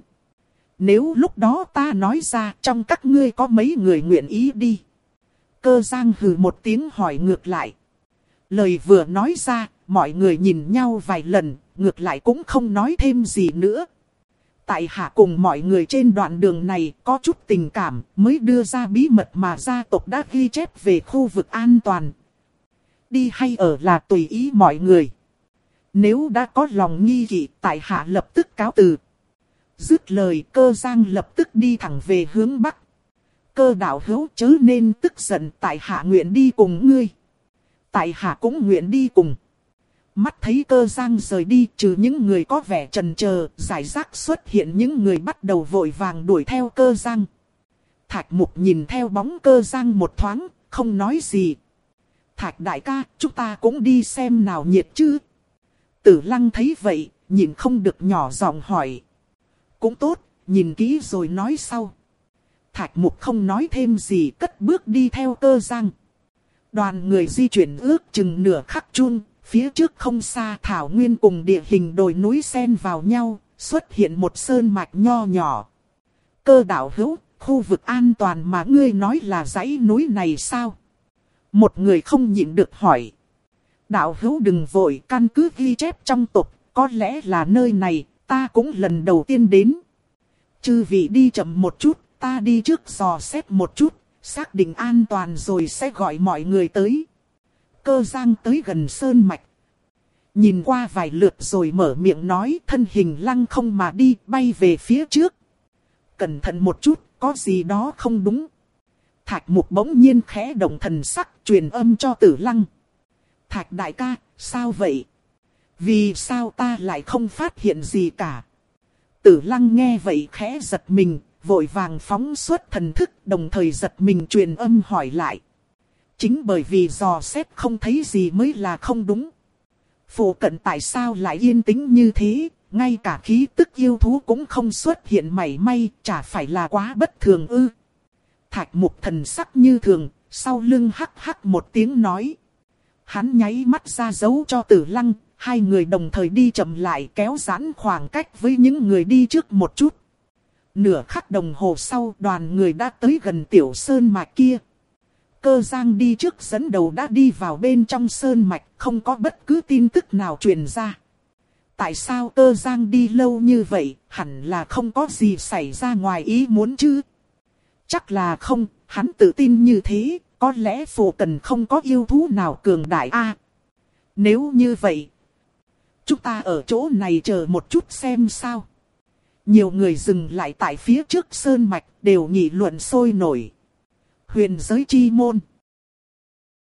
Speaker 1: Nếu lúc đó ta nói ra, trong các ngươi có mấy người nguyện ý đi? Cơ Giang hừ một tiếng hỏi ngược lại. Lời vừa nói ra, mọi người nhìn nhau vài lần, ngược lại cũng không nói thêm gì nữa. Tại hạ cùng mọi người trên đoạn đường này có chút tình cảm, mới đưa ra bí mật mà gia tộc đã ghi chép về khu vực an toàn. Đi hay ở là tùy ý mọi người. Nếu đã có lòng nghi kỵ, tại hạ lập tức cáo từ. Dứt lời, Cơ Giang lập tức đi thẳng về hướng bắc. Cơ đạo hữu chớ nên tức giận, tại hạ nguyện đi cùng ngươi. Tại hạ cũng nguyện đi cùng. Mắt thấy Cơ Giang rời đi, trừ những người có vẻ chần chờ, giải rác xuất hiện những người bắt đầu vội vàng đuổi theo Cơ Giang. Thạch Mục nhìn theo bóng Cơ Giang một thoáng, không nói gì. Thạch đại ca, chúng ta cũng đi xem nào nhiệt chứ? Tử Lăng thấy vậy, nhìn không được nhỏ giọng hỏi. Cũng tốt, nhìn kỹ rồi nói sau. Thạch Mục không nói thêm gì, cất bước đi theo Cơ Giang. Đoàn người di chuyển ước chừng nửa khắc chun, phía trước không xa thảo nguyên cùng địa hình đồi núi xen vào nhau, xuất hiện một sơn mạch nho nhỏ. Cơ đạo hữu, khu vực an toàn mà ngươi nói là dãy núi này sao? Một người không nhịn được hỏi. Đạo hữu đừng vội, căn cứ ghi chép trong tộc, có lẽ là nơi này, ta cũng lần đầu tiên đến. Chư vị đi chậm một chút, ta đi trước dò xét một chút, xác định an toàn rồi sẽ gọi mọi người tới. Cơ Giang tới gần sơn mạch. Nhìn qua vài lượt rồi mở miệng nói, thân hình lăng không mà đi, bay về phía trước. Cẩn thận một chút, có gì đó không đúng. Thạch Mục bỗng nhiên khẽ động thần sắc, truyền âm cho Tử Lăng. Thạch đại ca, sao vậy? Vì sao ta lại không phát hiện gì cả? Tử Lăng nghe vậy khẽ giật mình, vội vàng phóng xuất thần thức, đồng thời giật mình truyền âm hỏi lại. Chính bởi vì dò xét không thấy gì mới là không đúng. Phụ cận tại sao lại yên tĩnh như thế, ngay cả khí tức yêu thú cũng không xuất hiện mảy may, chả phải là quá bất thường ư? Thạch Mục thần sắc như thường, sau lưng hắc hắc một tiếng nói. Hắn nháy mắt ra dấu cho Tử Lăng, hai người đồng thời đi chậm lại, kéo giãn khoảng cách với những người đi trước một chút. Nửa khắc đồng hồ sau, đoàn người đã tới gần tiểu sơn mạch kia. Cơ Giang đi trước dẫn đầu đã đi vào bên trong sơn mạch, không có bất cứ tin tức nào truyền ra. Tại sao Cơ Giang đi lâu như vậy, hẳn là không có gì xảy ra ngoài ý muốn chứ? Chắc là không, hắn tự tin như thế, có lẽ phù cận không có yêu thú nào cường đại a. À, nếu như vậy, chúng ta ở chỗ này chờ một chút xem sao. Nhiều người dừng lại tại phía trước sơn mạch đều nghị luận sôi nổi. Huyền giới chi môn.